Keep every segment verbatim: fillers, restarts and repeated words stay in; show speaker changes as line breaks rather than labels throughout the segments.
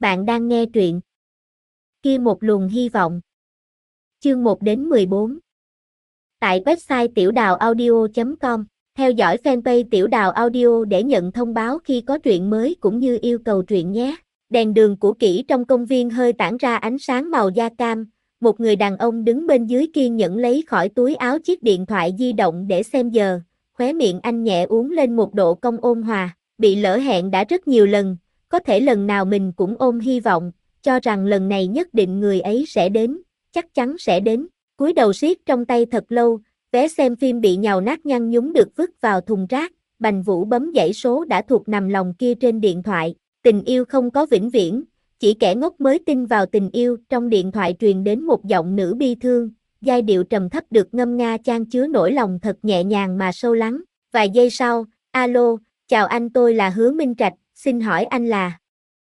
Bạn đang nghe truyện Kia một luồng hy vọng. Chương một đến mười bốn. Tại website tiểu đào audio chấm com, theo dõi fanpage Tiểu Đào Audio để nhận thông báo khi có truyện mới cũng như yêu cầu truyện nhé. Đèn đường cũ kỹ trong công viên hơi tản ra ánh sáng màu da cam, một người đàn ông đứng bên dưới kiên nhẫn lấy khỏi túi áo chiếc điện thoại di động để xem giờ, khóe miệng anh nhẹ uốn lên một độ cong ôn hòa, bị lỡ hẹn đã rất nhiều lần, có thể lần nào mình cũng ôm hy vọng, cho rằng lần này nhất định người ấy sẽ đến, chắc chắn sẽ đến. Cúi đầu siết trong tay thật lâu, vé xem phim bị nhàu nát nhăn nhúm được vứt vào thùng rác, Bành Vũ bấm dãy số đã thuộc nằm lòng kia trên điện thoại. Tình yêu không có vĩnh viễn, chỉ kẻ ngốc mới tin vào tình yêu. Trong điện thoại truyền đến một giọng nữ bi thương, giai điệu trầm thấp được ngâm nga chan chứa nỗi lòng thật nhẹ nhàng mà sâu lắng. Vài giây sau, alo, chào anh, tôi là Hứa Minh Trạch, xin hỏi anh là...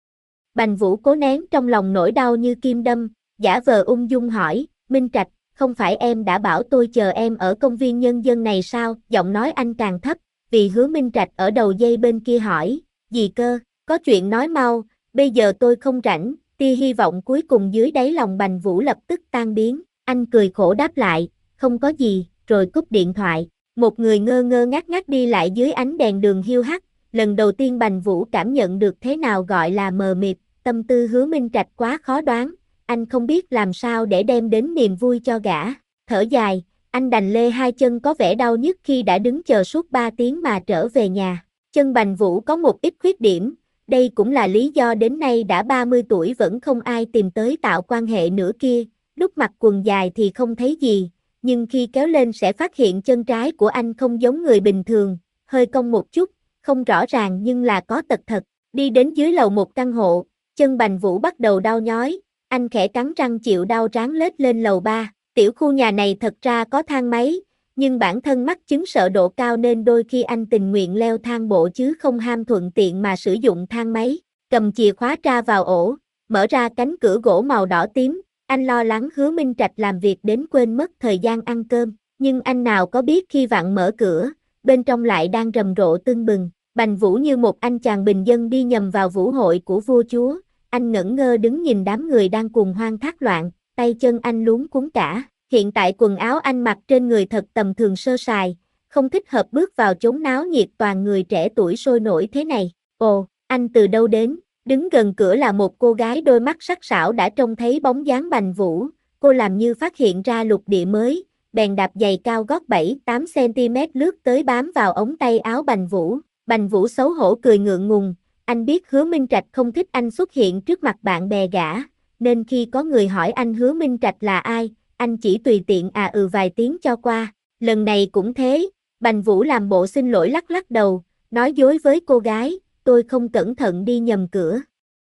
Bành Vũ cố nén trong lòng nỗi đau như kim đâm, giả vờ ung dung hỏi, Minh Trạch, không phải em đã bảo tôi chờ em ở công viên nhân dân này sao? Giọng nói anh càng thấp, vì Hứa Minh Trạch ở đầu dây bên kia hỏi, gì cơ, có chuyện nói mau, bây giờ tôi không rảnh. Tia hy vọng cuối cùng dưới đáy lòng Bành Vũ lập tức tan biến, anh cười khổ đáp lại, không có gì, rồi cúp điện thoại. Một người ngơ ngơ ngác ngác đi lại dưới ánh đèn đường hiu hắt, lần đầu tiên Bành Vũ cảm nhận được thế nào gọi là mờ mịt. Tâm tư Hứa Minh Trạch quá khó đoán, anh không biết làm sao để đem đến niềm vui cho gã. Thở dài, anh đành lê hai chân có vẻ đau nhức khi đã đứng chờ suốt ba tiếng mà trở về nhà. Chân Bành Vũ có một ít khuyết điểm, đây cũng là lý do đến nay đã ba mươi tuổi vẫn không ai tìm tới tạo quan hệ nữa kia. Lúc mặc quần dài thì không thấy gì, nhưng khi kéo lên sẽ phát hiện chân trái của anh không giống người bình thường, hơi cong một chút, không rõ ràng nhưng là có tật thật. Đi đến dưới lầu một căn hộ, chân Bành Vũ bắt đầu đau nhói, anh khẽ cắn răng chịu đau ráng lết lên lầu ba. Tiểu khu nhà này thật ra có thang máy, nhưng bản thân mắc chứng sợ độ cao nên đôi khi anh tình nguyện leo thang bộ chứ không ham thuận tiện mà sử dụng thang máy. Cầm chìa khóa tra vào ổ, mở ra cánh cửa gỗ màu đỏ tím, anh lo lắng Hứa Minh Trạch làm việc đến quên mất thời gian ăn cơm, nhưng anh nào có biết khi vặn mở cửa, bên trong lại đang rầm rộ tưng bừng. Bành Vũ như một anh chàng bình dân đi nhầm vào vũ hội của vua chúa, anh ngẩn ngơ đứng nhìn đám người đang cuồng hoan thác loạn, tay chân anh luống cuống cả. Hiện tại quần áo anh mặc trên người thật tầm thường sơ sài, không thích hợp bước vào chốn náo nhiệt toàn người trẻ tuổi sôi nổi thế này. Ồ, anh từ đâu đến? Đứng gần cửa là một cô gái đôi mắt sắc sảo đã trông thấy bóng dáng Bành Vũ, cô làm như phát hiện ra lục địa mới, bèn đạp giày cao gót bảy tám xăng-ti-mét lướt tới bám vào ống tay áo Bành Vũ. Bành Vũ xấu hổ cười ngượng ngùng, anh biết Hứa Minh Trạch không thích anh xuất hiện trước mặt bạn bè gã, nên khi có người hỏi anh Hứa Minh Trạch là ai, anh chỉ tùy tiện à ừ vài tiếng cho qua. Lần này cũng thế, Bành Vũ làm bộ xin lỗi lắc lắc đầu, nói dối với cô gái, tôi không cẩn thận đi nhầm cửa.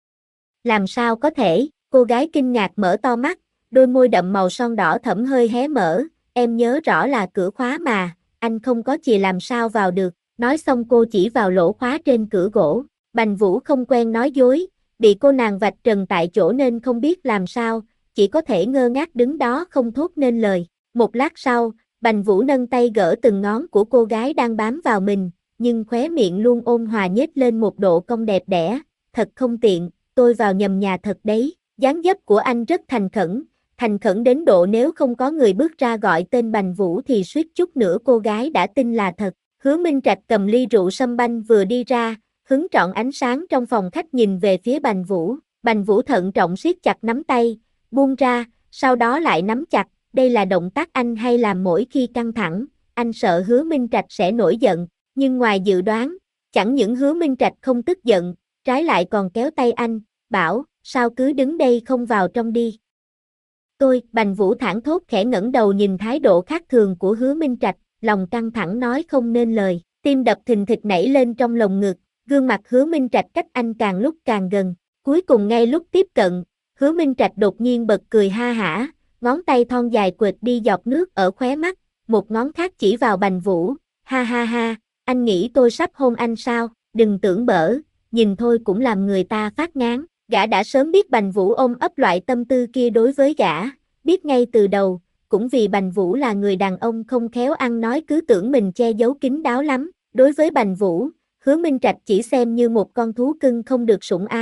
Làm sao có thể? Cô gái kinh ngạc mở to mắt, đôi môi đậm màu son đỏ thẫm hơi hé mở, em nhớ rõ là cửa khóa mà, anh không có chìa làm sao vào được. Nói xong cô chỉ vào lỗ khóa trên cửa gỗ. Bành Vũ không quen nói dối, bị cô nàng vạch trần tại chỗ nên không biết làm sao, chỉ có thể ngơ ngác đứng đó không thốt nên lời. Một lát sau, Bành Vũ nâng tay gỡ từng ngón của cô gái đang bám vào mình, nhưng khóe miệng luôn ôn hòa nhếch lên một độ cong đẹp đẽ. Thật không tiện, tôi vào nhầm nhà thật đấy. Dáng dấp của anh rất thành khẩn, thành khẩn đến độ nếu không có người bước ra gọi tên Bành Vũ thì suýt chút nữa cô gái đã tin là thật. Hứa Minh Trạch cầm ly rượu sâm banh vừa đi ra, hứng trọn ánh sáng trong phòng khách nhìn về phía Bành Vũ. Bành Vũ thận trọng siết chặt nắm tay, buông ra, sau đó lại nắm chặt. Đây là động tác anh hay làm mỗi khi căng thẳng, anh sợ Hứa Minh Trạch sẽ nổi giận. Nhưng ngoài dự đoán, chẳng những Hứa Minh Trạch không tức giận, trái lại còn kéo tay anh, bảo, sao cứ đứng đây không vào trong đi. Tôi, Bành Vũ thảng thốt khẽ ngẩng đầu nhìn thái độ khác thường của Hứa Minh Trạch, lòng căng thẳng nói không nên lời, tim đập thình thịch nảy lên trong lồng ngực, gương mặt Hứa Minh Trạch cách anh càng lúc càng gần. Cuối cùng ngay lúc tiếp cận, Hứa Minh Trạch đột nhiên bật cười ha hả, ngón tay thon dài quệt đi giọt nước ở khóe mắt, một ngón khác chỉ vào Bành Vũ, ha ha ha, anh nghĩ tôi sắp hôn anh sao? Đừng tưởng bở, nhìn thôi cũng làm người ta phát ngán. Gã đã sớm biết Bành Vũ ôm ấp loại tâm tư kia đối với gã, biết ngay từ đầu, cũng vì Bành Vũ là người đàn ông không khéo ăn nói cứ tưởng mình che giấu kín đáo lắm. Đối với Bành Vũ, Hứa Minh Trạch chỉ xem như một con thú cưng không được sủng ái,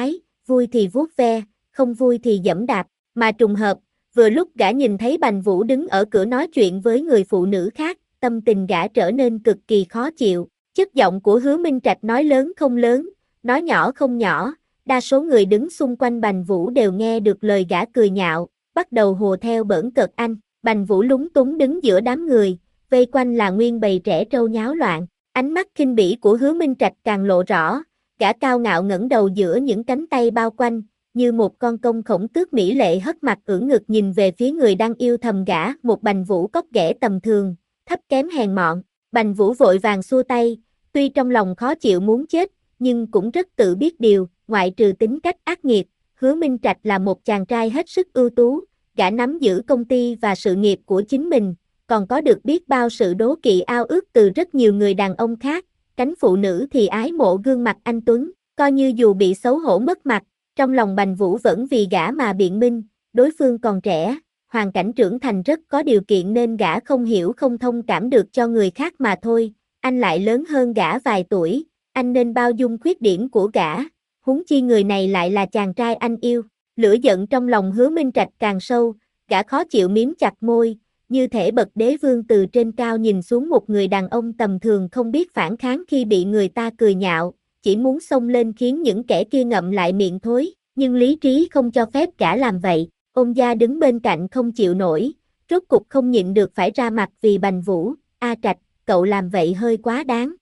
vui thì vuốt ve, không vui thì giẫm đạp, mà trùng hợp, vừa lúc gã nhìn thấy Bành Vũ đứng ở cửa nói chuyện với người phụ nữ khác, tâm tình gã trở nên cực kỳ khó chịu. Chất giọng của Hứa Minh Trạch nói lớn không lớn, nói nhỏ không nhỏ, đa số người đứng xung quanh Bành Vũ đều nghe được lời gã cười nhạo, bắt đầu hùa theo bỡn cợt anh. Bành Vũ lúng túng đứng giữa đám người, vây quanh là nguyên bầy trẻ trâu nháo loạn. Ánh mắt khinh bỉ của Hứa Minh Trạch càng lộ rõ, gã cao ngạo ngẩng đầu giữa những cánh tay bao quanh, như một con công khổng tước mỹ lệ hất mặt ưỡn ngực nhìn về phía người đang yêu thầm gã, một Bành Vũ cóc ghẻ tầm thường, thấp kém hèn mọn. Bành Vũ vội vàng xua tay, tuy trong lòng khó chịu muốn chết, nhưng cũng rất tự biết điều, ngoại trừ tính cách ác nghiệt, Hứa Minh Trạch là một chàng trai hết sức ưu tú, gã nắm giữ công ty và sự nghiệp của chính mình, còn có được biết bao sự đố kỵ ao ước từ rất nhiều người đàn ông khác, cánh phụ nữ thì ái mộ gương mặt anh tuấn, coi như dù bị xấu hổ mất mặt, trong lòng Bành Vũ vẫn vì gã mà biện minh, đối phương còn trẻ, hoàn cảnh trưởng thành rất có điều kiện nên gã không hiểu không thông cảm được cho người khác mà thôi, anh lại lớn hơn gã vài tuổi, anh nên bao dung khuyết điểm của gã, huống chi người này lại là chàng trai anh yêu. Lửa giận trong lòng Hứa Minh Trạch càng sâu, gã khó chịu miếm chặt môi, như thể bậc đế vương từ trên cao nhìn xuống một người đàn ông tầm thường không biết phản kháng khi bị người ta cười nhạo, chỉ muốn xông lên khiến những kẻ kia ngậm lại miệng thối, nhưng lý trí không cho phép gã làm vậy. Ôn Gia đứng bên cạnh không chịu nổi, rốt cục không nhịn được phải ra mặt vì Bành Vũ. A Trạch, cậu làm vậy hơi quá đáng.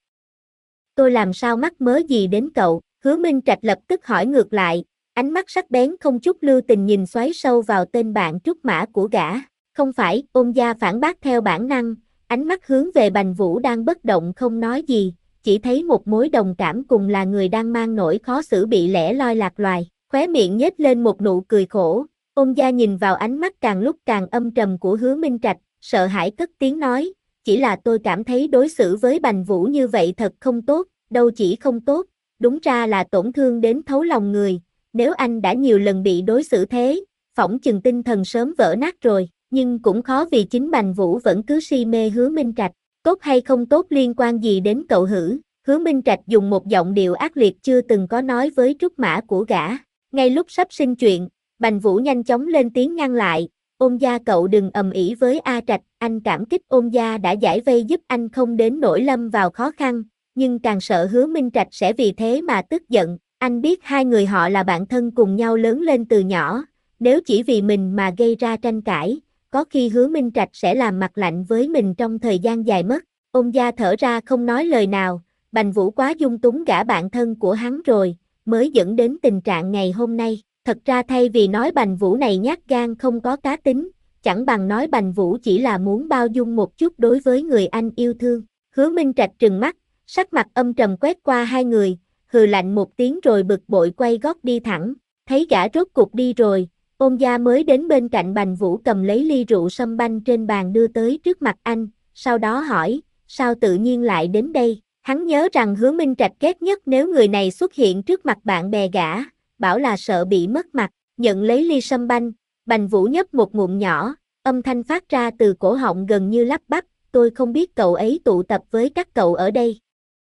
Tôi làm sao mắc mớ gì đến cậu? Hứa Minh Trạch lập tức hỏi ngược lại, ánh mắt sắc bén không chút lưu tình nhìn xoáy sâu vào tên bạn trúc mã của gã. Không phải, Ôn Gia phản bác theo bản năng, ánh mắt hướng về Bành Vũ đang bất động không nói gì, chỉ thấy một mối đồng cảm cùng là người đang mang nỗi khó xử bị lẻ loi lạc loài, khóe miệng nhếch lên một nụ cười khổ. Ôn Gia nhìn vào ánh mắt càng lúc càng âm trầm của Hứa Minh Trạch, sợ hãi cất tiếng nói, chỉ là tôi cảm thấy đối xử với Bành Vũ như vậy thật không tốt, đâu chỉ không tốt, đúng ra là tổn thương đến thấu lòng người, nếu anh đã nhiều lần bị đối xử thế, phỏng chừng tinh thần sớm vỡ nát rồi, nhưng cũng khó vì chính Bành Vũ vẫn cứ si mê Hứa Minh Trạch, tốt hay không tốt liên quan gì đến cậu hử? Hứa Minh Trạch dùng một giọng điệu ác liệt chưa từng có nói với trúc mã của gã, ngay lúc sắp sinh chuyện, Bành Vũ nhanh chóng lên tiếng ngăn lại, Ôn Gia cậu đừng ầm ĩ với A Trạch, anh cảm kích Ôn Gia đã giải vây giúp anh không đến nỗi lâm vào khó khăn, nhưng càng sợ Hứa Minh Trạch sẽ vì thế mà tức giận, anh biết hai người họ là bạn thân cùng nhau lớn lên từ nhỏ, nếu chỉ vì mình mà gây ra tranh cãi, có khi Hứa Minh Trạch sẽ làm mặt lạnh với mình trong thời gian dài mất. Ôn Gia thở ra không nói lời nào, Bành Vũ quá dung túng gã bạn thân của hắn rồi, mới dẫn đến tình trạng ngày hôm nay. Thật ra thay vì nói Bành Vũ này nhát gan không có cá tính, chẳng bằng nói Bành Vũ chỉ là muốn bao dung một chút đối với người anh yêu thương. Hứa Minh Trạch trừng mắt, sắc mặt âm trầm quét qua hai người, hừ lạnh một tiếng rồi bực bội quay gót đi thẳng, thấy gã rốt cục đi rồi, Ôn Gia mới đến bên cạnh Bành Vũ cầm lấy ly rượu sâm banh trên bàn đưa tới trước mặt anh, sau đó hỏi, sao tự nhiên lại đến đây? Hắn nhớ rằng Hứa Minh Trạch ghét nhất nếu người này xuất hiện trước mặt bạn bè gã, bảo là sợ bị mất mặt, nhận lấy ly sâm banh, Bành Vũ nhấp một ngụm nhỏ, âm thanh phát ra từ cổ họng gần như lắp bắp, tôi không biết cậu ấy tụ tập với các cậu ở đây.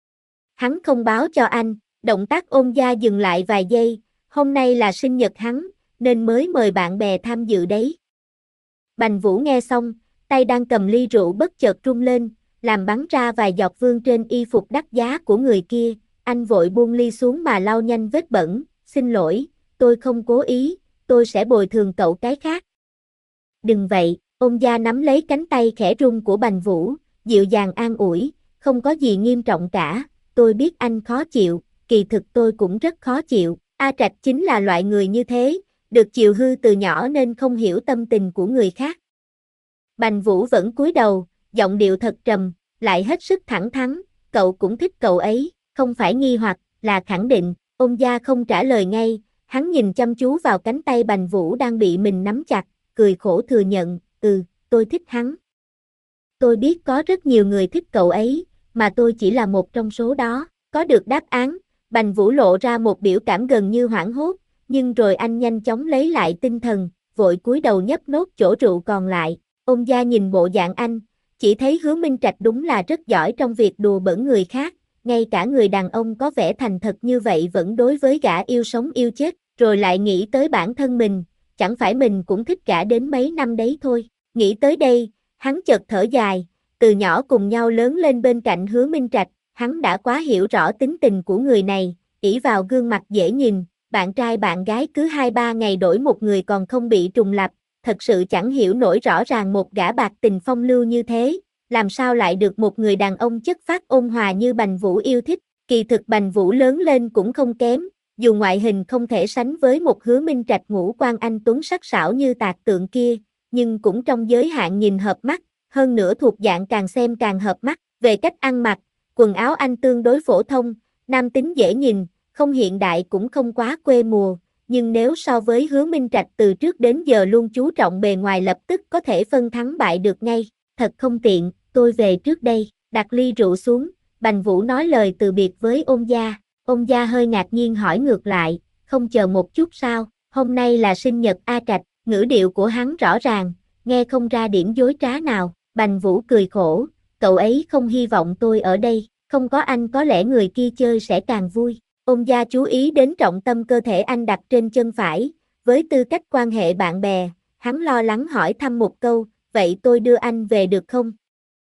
Hắn không báo cho anh, động tác Ôn Gia dừng lại vài giây, hôm nay là sinh nhật hắn, nên mới mời bạn bè tham dự đấy. Bành Vũ nghe xong, tay đang cầm ly rượu bất chợt rung lên, làm bắn ra vài giọt vương trên y phục đắt giá của người kia, anh vội buông ly xuống mà lau nhanh vết bẩn, xin lỗi, tôi không cố ý, tôi sẽ bồi thường cậu cái khác. Đừng vậy, Ôn Gia nắm lấy cánh tay khẽ run của Bành Vũ, dịu dàng an ủi, không có gì nghiêm trọng cả, tôi biết anh khó chịu, kỳ thực tôi cũng rất khó chịu, A Trạch chính là loại người như thế, được chiều hư từ nhỏ nên không hiểu tâm tình của người khác. Bành Vũ vẫn cúi đầu, giọng điệu thật trầm, lại hết sức thẳng thắn, cậu cũng thích cậu ấy, không phải nghi hoặc, là khẳng định. Ôn Gia không trả lời ngay, hắn nhìn chăm chú vào cánh tay Bành Vũ đang bị mình nắm chặt, cười khổ thừa nhận, ừ, tôi thích hắn. Tôi biết có rất nhiều người thích cậu ấy, mà tôi chỉ là một trong số đó. Có được đáp án, Bành Vũ lộ ra một biểu cảm gần như hoảng hốt, nhưng rồi anh nhanh chóng lấy lại tinh thần, vội cúi đầu nhấp nốt chỗ rượu còn lại. Ôn Gia nhìn bộ dạng anh, chỉ thấy Hứa Minh Trạch đúng là rất giỏi trong việc đùa bỡn người khác, ngay cả người đàn ông có vẻ thành thật như vậy vẫn đối với gã yêu sống yêu chết, rồi lại nghĩ tới bản thân mình, chẳng phải mình cũng thích gả đến mấy năm đấy thôi. Nghĩ tới đây, hắn chợt thở dài, từ nhỏ cùng nhau lớn lên bên cạnh Hứa Minh Trạch, hắn đã quá hiểu rõ tính tình của người này, ỷ vào gương mặt dễ nhìn, bạn trai bạn gái cứ hai ba ngày đổi một người còn không bị trùng lặp, thật sự chẳng hiểu nổi rõ ràng một gã bạc tình phong lưu như thế, làm sao lại được một người đàn ông chất phác ôn hòa như Bành Vũ yêu thích. Kỳ thực Bành Vũ lớn lên cũng không kém, dù ngoại hình không thể sánh với một Hứa Minh Trạch ngũ quan anh tuấn sắc sảo như tạc tượng kia, nhưng cũng trong giới hạn nhìn hợp mắt, hơn nữa thuộc dạng càng xem càng hợp mắt. Về cách ăn mặc, quần áo anh tương đối phổ thông, nam tính dễ nhìn, không hiện đại cũng không quá quê mùa, nhưng nếu so với Hứa Minh Trạch từ trước đến giờ luôn chú trọng bề ngoài lập tức có thể phân thắng bại được ngay. Thật không tiện, tôi về trước đây. Đặt ly rượu xuống, Bành Vũ nói lời từ biệt với Ôn gia. Ôn gia hơi ngạc nhiên hỏi ngược lại, không chờ một chút sao, hôm nay là sinh nhật A Trạch. Ngữ điệu của hắn rõ ràng, nghe không ra điểm dối trá nào. Bành Vũ cười khổ, cậu ấy không hy vọng tôi ở đây, không có anh có lẽ người kia chơi sẽ càng vui. Ôn gia chú ý đến trọng tâm cơ thể anh đặt trên chân phải, với tư cách quan hệ bạn bè, hắn lo lắng hỏi thăm một câu, vậy tôi đưa anh về được không?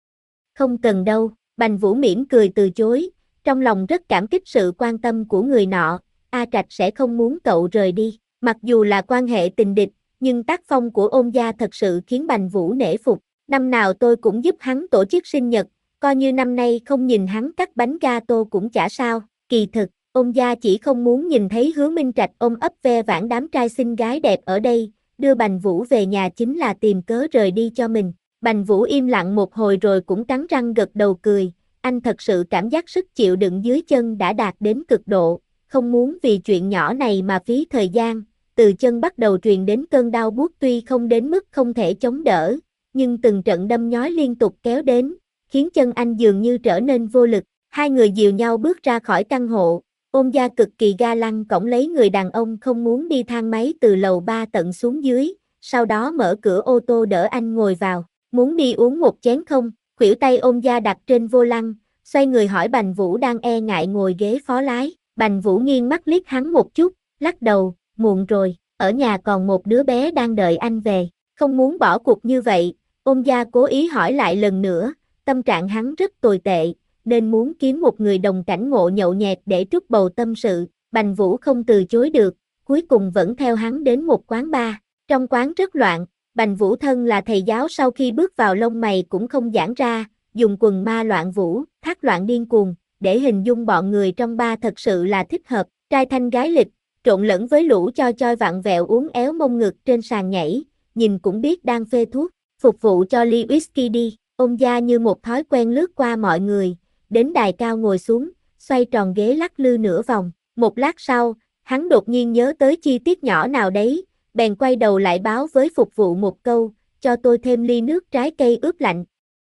Không cần đâu, Bành Vũ mỉm cười từ chối, trong lòng rất cảm kích sự quan tâm của người nọ, A Trạch sẽ không muốn cậu rời đi, mặc dù là quan hệ tình địch, nhưng tác phong của Ôn gia thật sự khiến Bành Vũ nể phục, năm nào tôi cũng giúp hắn tổ chức sinh nhật, coi như năm nay không nhìn hắn cắt bánh gato cũng chả sao. Kỳ thực, Ôn gia chỉ không muốn nhìn thấy Hứa Minh Trạch ôm ấp ve vãn đám trai xinh gái đẹp ở đây, đưa Bành Vũ về nhà chính là tìm cớ rời đi cho mình. Bành Vũ im lặng một hồi rồi cũng cắn răng gật đầu cười, anh thật sự cảm giác sức chịu đựng dưới chân đã đạt đến cực độ, không muốn vì chuyện nhỏ này mà phí thời gian, từ chân bắt đầu truyền đến cơn đau buốt tuy không đến mức không thể chống đỡ, nhưng từng trận đâm nhói liên tục kéo đến, khiến chân anh dường như trở nên vô lực, hai người dìu nhau bước ra khỏi căn hộ. Ôn gia cực kỳ ga lăng cõng lấy người đàn ông không muốn đi thang máy từ lầu ba tận xuống dưới, sau đó mở cửa ô tô đỡ anh ngồi vào, muốn đi uống một chén không? Khuỷu tay Ôn gia đặt trên vô lăng, xoay người hỏi Bành Vũ đang e ngại ngồi ghế phó lái. Bành Vũ nghiêng mắt liếc hắn một chút, lắc đầu, muộn rồi, ở nhà còn một đứa bé đang đợi anh về, không muốn bỏ cuộc như vậy. Ôn gia cố ý hỏi lại lần nữa, tâm trạng hắn rất tồi tệ, nên muốn kiếm một người đồng cảnh ngộ nhậu nhẹt để trút bầu tâm sự. Bành Vũ không từ chối được, cuối cùng vẫn theo hắn đến một quán bar. Trong quán rất loạn, Bành Vũ thân là thầy giáo sau khi bước vào lông mày cũng không giãn ra, dùng quần ma loạn vũ, thác loạn điên cuồng, để hình dung bọn người trong bar thật sự là thích hợp, trai thanh gái lịch, trộn lẫn với lũ cho choi vặn vẹo uốn éo mông ngực trên sàn nhảy, nhìn cũng biết đang phê thuốc, phục vụ cho ly whisky đi. Ôn gia như một thói quen lướt qua mọi người, đến đài cao ngồi xuống, xoay tròn ghế lắc lư nửa vòng, một lát sau, hắn đột nhiên nhớ tới chi tiết nhỏ nào đấy, bèn quay đầu lại báo với phục vụ một câu, cho tôi thêm ly nước trái cây ướp lạnh.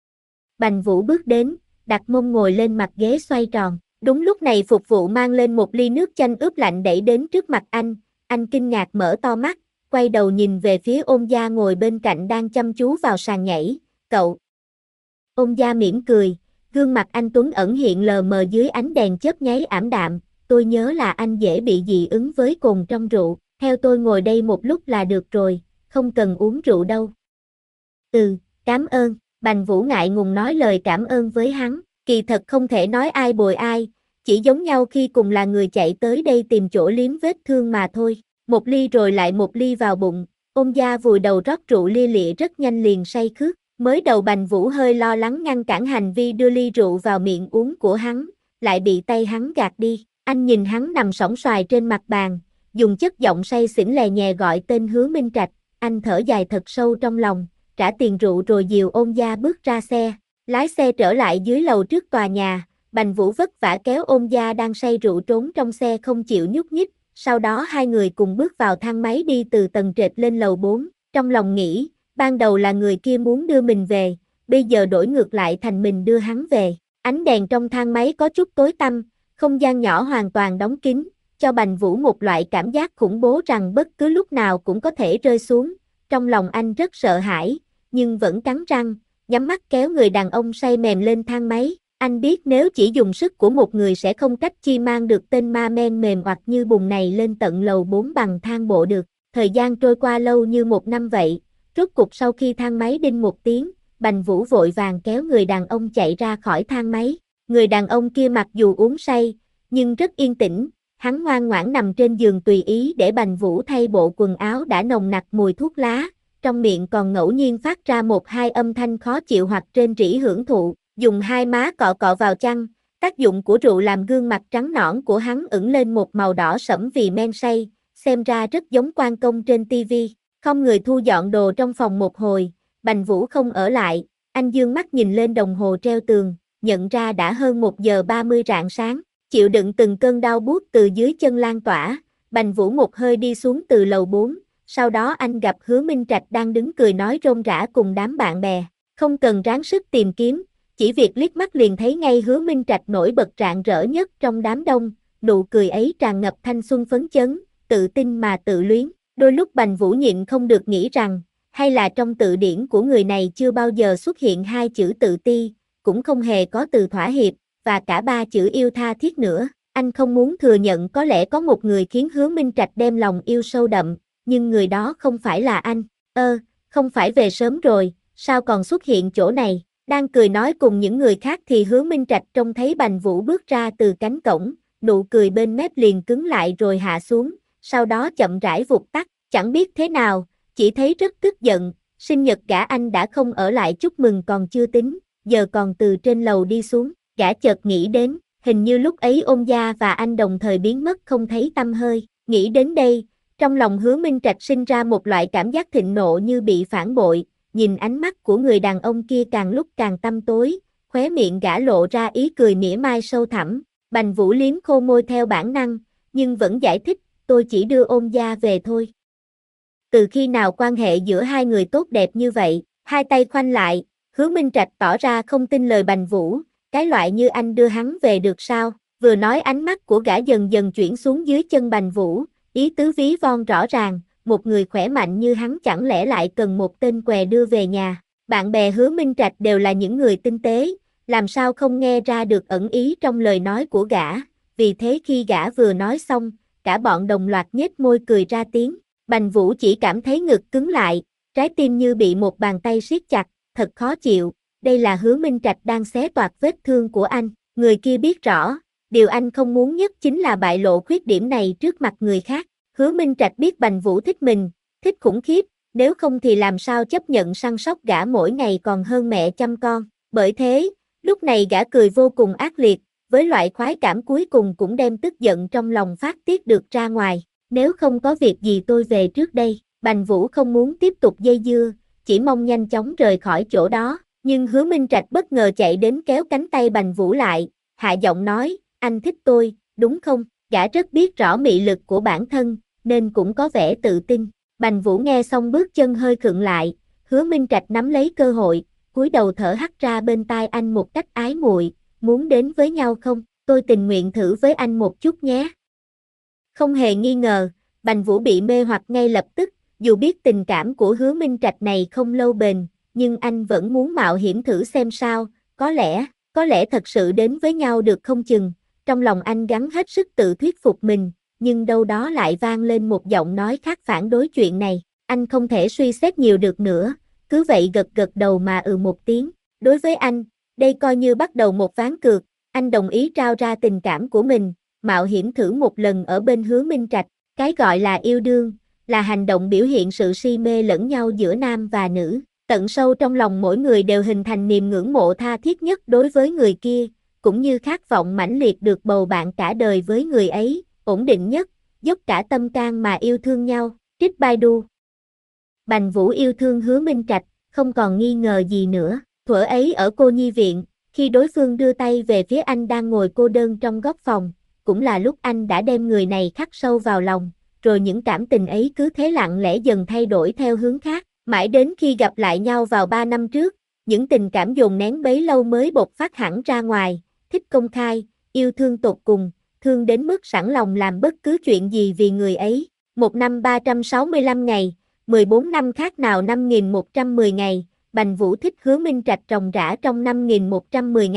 Bành Vũ bước đến, đặt mông ngồi lên mặt ghế xoay tròn, đúng lúc này phục vụ mang lên một ly nước chanh ướp lạnh đẩy đến trước mặt anh, anh kinh ngạc mở to mắt, quay đầu nhìn về phía Ôn gia ngồi bên cạnh đang chăm chú vào sàn nhảy, cậu. Ôn gia mỉm cười, gương mặt anh tuấn ẩn hiện lờ mờ dưới ánh đèn chớp nháy ảm đạm, tôi nhớ là anh dễ bị dị ứng với cồn trong rượu, theo tôi ngồi đây một lúc là được rồi, không cần uống rượu đâu. Ừ, cảm ơn, Bành Vũ ngại ngùng nói lời cảm ơn với hắn, kỳ thật không thể nói ai bồi ai, chỉ giống nhau khi cùng là người chạy tới đây tìm chỗ liếm vết thương mà thôi, một ly rồi lại một ly vào bụng, Ôn gia vùi đầu rót rượu lia lịa rất nhanh liền say khướt. Mới đầu Bành Vũ hơi lo lắng ngăn cản hành vi đưa ly rượu vào miệng uống của hắn, lại bị tay hắn gạt đi. Anh nhìn hắn nằm sõng soài trên mặt bàn, dùng chất giọng say xỉn lè nhè gọi tên Hứa Minh Trạch. Anh thở dài thật sâu trong lòng, trả tiền rượu rồi dìu Ôn gia bước ra xe, lái xe trở lại dưới lầu trước tòa nhà. Bành Vũ vất vả kéo Ôn gia đang say rượu trốn trong xe không chịu nhúc nhích. Sau đó hai người cùng bước vào thang máy đi từ tầng trệt lên lầu bốn. Trong lòng nghĩ, ban đầu là người kia muốn đưa mình về, bây giờ đổi ngược lại thành mình đưa hắn về. Ánh đèn trong thang máy có chút tối tăm, không gian nhỏ hoàn toàn đóng kín, cho Bành Vũ một loại cảm giác khủng bố rằng bất cứ lúc nào cũng có thể rơi xuống. Trong lòng anh rất sợ hãi, nhưng vẫn cắn răng, nhắm mắt kéo người đàn ông say mềm lên thang máy. Anh biết nếu chỉ dùng sức của một người sẽ không cách chi mang được tên ma men mềm oặt như bùn này lên tận lầu bốn bằng thang bộ được. Thời gian trôi qua lâu như một năm vậy, rốt cục sau khi thang máy đinh một tiếng, Bành Vũ vội vàng kéo người đàn ông chạy ra khỏi thang máy. Người đàn ông kia mặc dù uống say, nhưng rất yên tĩnh, hắn ngoan ngoãn nằm trên giường tùy ý để Bành Vũ thay bộ quần áo đã nồng nặc mùi thuốc lá, trong miệng còn ngẫu nhiên phát ra một hai âm thanh khó chịu hoặc rên rỉ hưởng thụ, dùng hai má cọ cọ vào chăn, tác dụng của rượu làm gương mặt trắng nõn của hắn ửng lên một màu đỏ sẫm vì men say, xem ra rất giống quan công trên tivi. Không người thu dọn đồ trong phòng một hồi, Bành Vũ không ở lại, anh dương mắt nhìn lên đồng hồ treo tường, nhận ra đã hơn một giờ ba mươi rạng sáng, chịu đựng từng cơn đau buốt từ dưới chân lan tỏa, Bành Vũ một hơi đi xuống từ lầu bốn, sau đó anh gặp Hứa Minh Trạch đang đứng cười nói rôm rả cùng đám bạn bè, không cần ráng sức tìm kiếm, chỉ việc liếc mắt liền thấy ngay Hứa Minh Trạch nổi bật rạng rỡ nhất trong đám đông, nụ cười ấy tràn ngập thanh xuân phấn chấn, tự tin mà tự luyến, đôi lúc Bành Vũ nhịn không được nghĩ rằng, hay là trong tự điển của người này chưa bao giờ xuất hiện hai chữ tự ti, cũng không hề có từ thỏa hiệp, và cả ba chữ yêu tha thiết nữa. Anh không muốn thừa nhận có lẽ có một người khiến Hứa Minh Trạch đem lòng yêu sâu đậm, nhưng người đó không phải là anh. Ơ, không phải về sớm rồi, sao còn xuất hiện chỗ này? Đang cười nói cùng những người khác thì Hứa Minh Trạch trông thấy Bành Vũ bước ra từ cánh cổng, nụ cười bên mép liền cứng lại rồi hạ xuống, sau đó chậm rãi vụt tắt, chẳng biết thế nào, chỉ thấy rất tức giận, sinh nhật gã anh đã không ở lại chúc mừng còn chưa tính, giờ còn từ trên lầu đi xuống, gã chợt nghĩ đến, hình như lúc ấy Ôn Gia và anh đồng thời biến mất không thấy tăm hơi, nghĩ đến đây, trong lòng Hứa Minh Trạch sinh ra một loại cảm giác thịnh nộ như bị phản bội, nhìn ánh mắt của người đàn ông kia càng lúc càng tăm tối, khóe miệng gã lộ ra ý cười mỉa mai sâu thẳm, Bành Vũ liếm khô môi theo bản năng, nhưng vẫn giải thích, tôi chỉ đưa Ôn Gia về thôi. Từ khi nào quan hệ giữa hai người tốt đẹp như vậy, hai tay khoanh lại, Hứa Minh Trạch tỏ ra không tin lời Bành Vũ, cái loại như anh đưa hắn về được sao, vừa nói ánh mắt của gã dần dần chuyển xuống dưới chân Bành Vũ, ý tứ ví von rõ ràng, một người khỏe mạnh như hắn chẳng lẽ lại cần một tên què đưa về nhà, bạn bè Hứa Minh Trạch đều là những người tinh tế, làm sao không nghe ra được ẩn ý trong lời nói của gã, vì thế khi gã vừa nói xong, cả bọn đồng loạt nhếch môi cười ra tiếng. Bành Vũ chỉ cảm thấy ngực cứng lại, trái tim như bị một bàn tay siết chặt, thật khó chịu, đây là Hứa Minh Trạch đang xé toạc vết thương của anh, người kia biết rõ, điều anh không muốn nhất chính là bại lộ khuyết điểm này trước mặt người khác, Hứa Minh Trạch biết Bành Vũ thích mình, thích khủng khiếp, nếu không thì làm sao chấp nhận săn sóc gã mỗi ngày còn hơn mẹ chăm con, bởi thế, lúc này gã cười vô cùng ác liệt, với loại khoái cảm cuối cùng cũng đem tức giận trong lòng phát tiết được ra ngoài. Nếu không có việc gì tôi về trước đây, Bành Vũ không muốn tiếp tục dây dưa, chỉ mong nhanh chóng rời khỏi chỗ đó, nhưng Hứa Minh Trạch bất ngờ chạy đến kéo cánh tay Bành Vũ lại, hạ giọng nói, anh thích tôi, đúng không? Gã rất biết rõ mị lực của bản thân, nên cũng có vẻ tự tin. Bành Vũ nghe xong bước chân hơi khựng lại, Hứa Minh Trạch nắm lấy cơ hội, cúi đầu thở hắt ra bên tai anh một cách ái muội, muốn đến với nhau không? Tôi tình nguyện thử với anh một chút nhé. Không hề nghi ngờ, Bành Vũ bị mê hoặc ngay lập tức, dù biết tình cảm của Hứa Minh Trạch này không lâu bền, nhưng anh vẫn muốn mạo hiểm thử xem sao, có lẽ, có lẽ thật sự đến với nhau được không chừng, trong lòng anh gắng hết sức tự thuyết phục mình, nhưng đâu đó lại vang lên một giọng nói khác phản đối chuyện này, anh không thể suy xét nhiều được nữa, cứ vậy gật gật đầu mà ừ một tiếng, đối với anh, đây coi như bắt đầu một ván cược, anh đồng ý trao ra tình cảm của mình, mạo hiểm thử một lần ở bên Hứa Minh Trạch, cái gọi là yêu đương, là hành động biểu hiện sự si mê lẫn nhau giữa nam và nữ, tận sâu trong lòng mỗi người đều hình thành niềm ngưỡng mộ tha thiết nhất đối với người kia, cũng như khát vọng mãnh liệt được bầu bạn cả đời với người ấy, ổn định nhất, dốc cả tâm can mà yêu thương nhau, trích Baidu. Bành Vũ yêu thương Hứa Minh Trạch, không còn nghi ngờ gì nữa, thuở ấy ở cô nhi viện, khi đối phương đưa tay về phía anh đang ngồi cô đơn trong góc phòng, cũng là lúc anh đã đem người này khắc sâu vào lòng, rồi những cảm tình ấy cứ thế lặng lẽ dần thay đổi theo hướng khác, mãi đến khi gặp lại nhau vào ba năm trước, những tình cảm dồn nén bấy lâu mới bộc phát hẳn ra ngoài, thích công khai, yêu thương tột cùng, thương đến mức sẵn lòng làm bất cứ chuyện gì vì người ấy. Một năm ba trăm sáu mươi lăm ngày, mười bốn năm khác nào năm nghìn một trăm mười ngày, Bành Vũ thích Hứa Minh Trạch ròng rã trong năm nghìn một trăm mười ngày.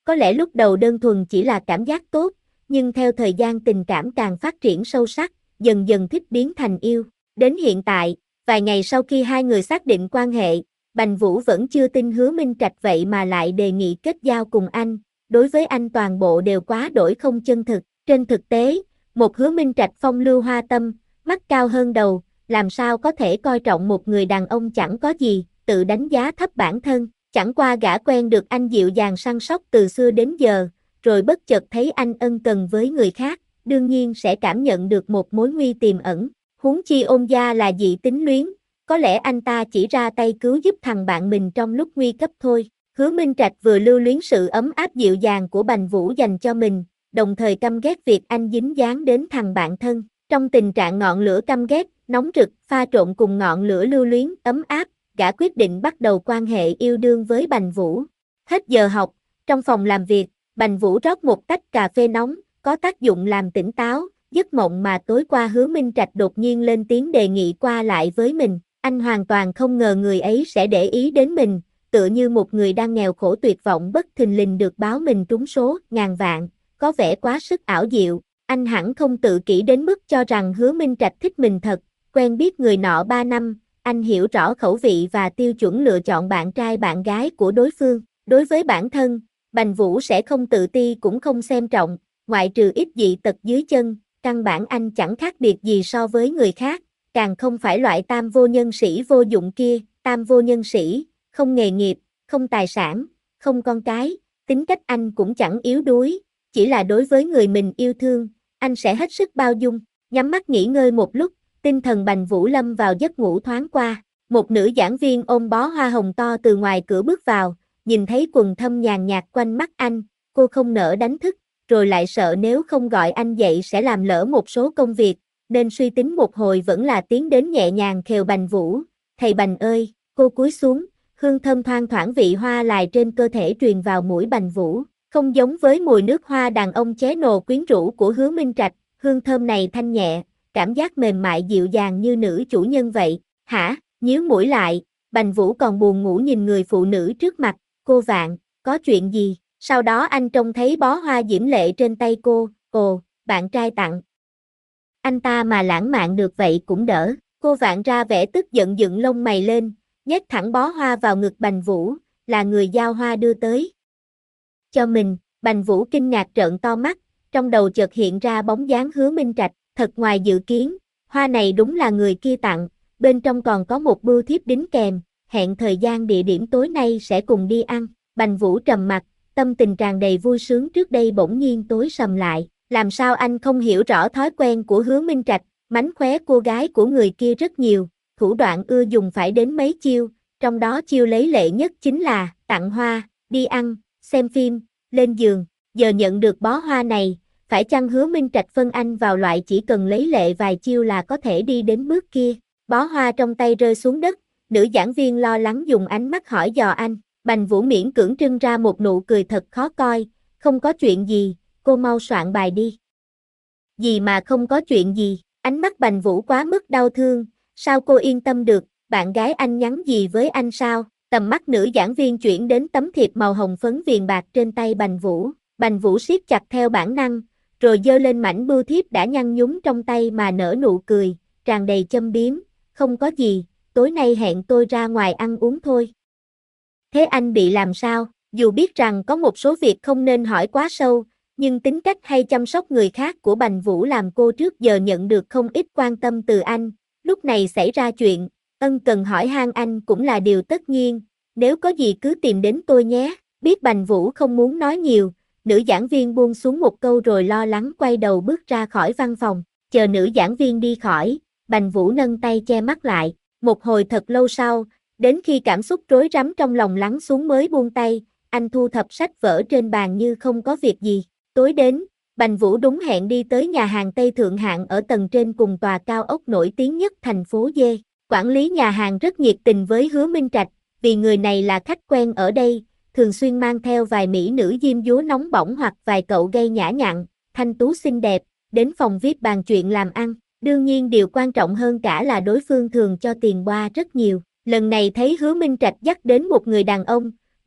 Có lẽ lúc đầu đơn thuần chỉ là cảm giác tốt, nhưng theo thời gian tình cảm càng phát triển sâu sắc, dần dần thích biến thành yêu. Đến hiện tại, vài ngày sau khi hai người xác định quan hệ, Bành Vũ vẫn chưa tin Hứa Minh Trạch vậy mà lại đề nghị kết giao cùng anh, đối với anh toàn bộ đều quá đổi không chân thực. Trên thực tế, một Hứa Minh Trạch phong lưu hoa tâm, mắt cao hơn đầu, làm sao có thể coi trọng một người đàn ông chẳng có gì, tự đánh giá thấp bản thân. Chẳng qua gã quen được anh dịu dàng săn sóc từ xưa đến giờ, rồi bất chợt thấy anh ân cần với người khác, đương nhiên sẽ cảm nhận được một mối nguy tiềm ẩn. Huống chi Ôn gia là dị tính luyến, có lẽ anh ta chỉ ra tay cứu giúp thằng bạn mình trong lúc nguy cấp thôi. Hứa Minh Trạch vừa lưu luyến sự ấm áp dịu dàng của Bành Vũ dành cho mình, đồng thời căm ghét việc anh dính dáng đến thằng bạn thân. Trong tình trạng ngọn lửa căm ghét, nóng rực, pha trộn cùng ngọn lửa lưu luyến, ấm áp, gã quyết định bắt đầu quan hệ yêu đương với Bành Vũ. Hết giờ học, trong phòng làm việc, Bành Vũ rót một tách cà phê nóng, có tác dụng làm tỉnh táo, giấc mộng mà tối qua Hứa Minh Trạch đột nhiên lên tiếng đề nghị qua lại với mình. Anh hoàn toàn không ngờ người ấy sẽ để ý đến mình, tựa như một người đang nghèo khổ tuyệt vọng bất thình lình được báo mình trúng số ngàn vạn, có vẻ quá sức ảo diệu. Anh hẳn không tự kỷ đến mức cho rằng Hứa Minh Trạch thích mình thật. Quen biết người nọ ba năm, anh hiểu rõ khẩu vị và tiêu chuẩn lựa chọn bạn trai bạn gái của đối phương. Đối với bản thân, Bành Vũ sẽ không tự ti cũng không xem trọng, ngoại trừ ít dị tật dưới chân, căn bản anh chẳng khác biệt gì so với người khác, càng không phải loại tam vô nhân sĩ vô dụng kia. Tam vô nhân sĩ, không nghề nghiệp, không tài sản, không con cái, tính cách anh cũng chẳng yếu đuối, chỉ là đối với người mình yêu thương, anh sẽ hết sức bao dung. Nhắm mắt nghỉ ngơi một lúc, tinh thần Bành Vũ lâm vào giấc ngủ thoáng qua. Một nữ giảng viên ôm bó hoa hồng to từ ngoài cửa bước vào, nhìn thấy quần thâm nhàn nhạt quanh mắt anh, cô không nỡ đánh thức, rồi lại sợ nếu không gọi anh dậy sẽ làm lỡ một số công việc, nên suy tính một hồi vẫn là tiến đến nhẹ nhàng khều Bành Vũ. Thầy Bành ơi, cô cúi xuống, hương thơm thoang thoảng vị hoa lài trên cơ thể truyền vào mũi Bành Vũ, không giống với mùi nước hoa đàn ông ché nồ quyến rũ của Hứa Minh Trạch, hương thơm này thanh nhẹ, cảm giác mềm mại dịu dàng như nữ chủ nhân vậy. Hả? Nhíu mũi lại, Bành Vũ còn buồn ngủ nhìn người phụ nữ trước mặt. Cô Vạn, có chuyện gì? Sau đó anh trông thấy bó hoa diễm lệ trên tay cô. Ồ, bạn trai tặng. Anh ta mà lãng mạn được vậy cũng đỡ. Cô Vạn ra vẻ tức giận dựng lông mày lên, nhét thẳng bó hoa vào ngực Bành Vũ, là người giao hoa đưa tới cho mình. Bành Vũ kinh ngạc trợn to mắt, trong đầu chợt hiện ra bóng dáng Hứa Minh Trạch. Thật ngoài dự kiến, hoa này đúng là người kia tặng, bên trong còn có một bưu thiếp đính kèm, hẹn thời gian địa điểm tối nay sẽ cùng đi ăn. Bành Vũ trầm mặt, tâm tình tràn đầy vui sướng trước đây bỗng nhiên tối sầm lại. Làm sao anh không hiểu rõ thói quen của Hứa Minh Trạch, mánh khóe cô gái của người kia rất nhiều, thủ đoạn ưa dùng phải đến mấy chiêu, trong đó chiêu lấy lệ nhất chính là tặng hoa, đi ăn, xem phim, lên giường. Giờ nhận được bó hoa này, phải chăng Hứa Minh Trạch phân anh vào loại chỉ cần lấy lệ vài chiêu là có thể đi đến bước kia? Bó hoa trong tay rơi xuống đất, nữ giảng viên lo lắng dùng ánh mắt hỏi dò anh. Bành Vũ miễn cưỡng trưng ra một nụ cười thật khó coi, không có chuyện gì, cô mau soạn bài đi. Gì mà không có chuyện gì? Ánh mắt Bành Vũ quá mức đau thương, sao cô yên tâm được, bạn gái anh nhắn gì với anh sao? Tầm mắt nữ giảng viên chuyển đến tấm thiệp màu hồng phấn viền bạc trên tay Bành Vũ. Bành Vũ siết chặt theo bản năng, rồi giơ lên mảnh bưu thiếp đã nhăn nhúm trong tay mà nở nụ cười, tràn đầy châm biếm. Không có gì, tối nay hẹn tôi ra ngoài ăn uống thôi. Thế anh bị làm sao? Dù biết rằng có một số việc không nên hỏi quá sâu, nhưng tính cách hay chăm sóc người khác của Bành Vũ làm cô trước giờ nhận được không ít quan tâm từ anh. Lúc này xảy ra chuyện, ân cần hỏi han anh cũng là điều tất nhiên, nếu có gì cứ tìm đến tôi nhé. Biết Bành Vũ không muốn nói nhiều, nữ giảng viên buông xuống một câu rồi lo lắng quay đầu bước ra khỏi văn phòng. Chờ nữ giảng viên đi khỏi, Bành Vũ nâng tay che mắt lại. Một hồi thật lâu sau, đến khi cảm xúc rối rắm trong lòng lắng xuống mới buông tay, anh thu thập sách vở trên bàn như không có việc gì. Tối đến, Bành Vũ đúng hẹn đi tới nhà hàng Tây Thượng Hạng ở tầng trên cùng tòa cao ốc nổi tiếng nhất thành phố D. Quản lý nhà hàng rất nhiệt tình với Hứa Minh Trạch, vì người này là khách quen ở đây, thường xuyên mang theo vài mỹ nữ diêm dúa nóng bỏng hoặc vài cậu gay nhã nhặn, thanh tú xinh đẹp, đến phòng vi ai pi bàn chuyện làm ăn. Đương nhiên điều quan trọng hơn cả là đối phương thường cho tiền boa rất nhiều. Lần này thấy Hứa Minh Trạch dắt đến một người đàn ông,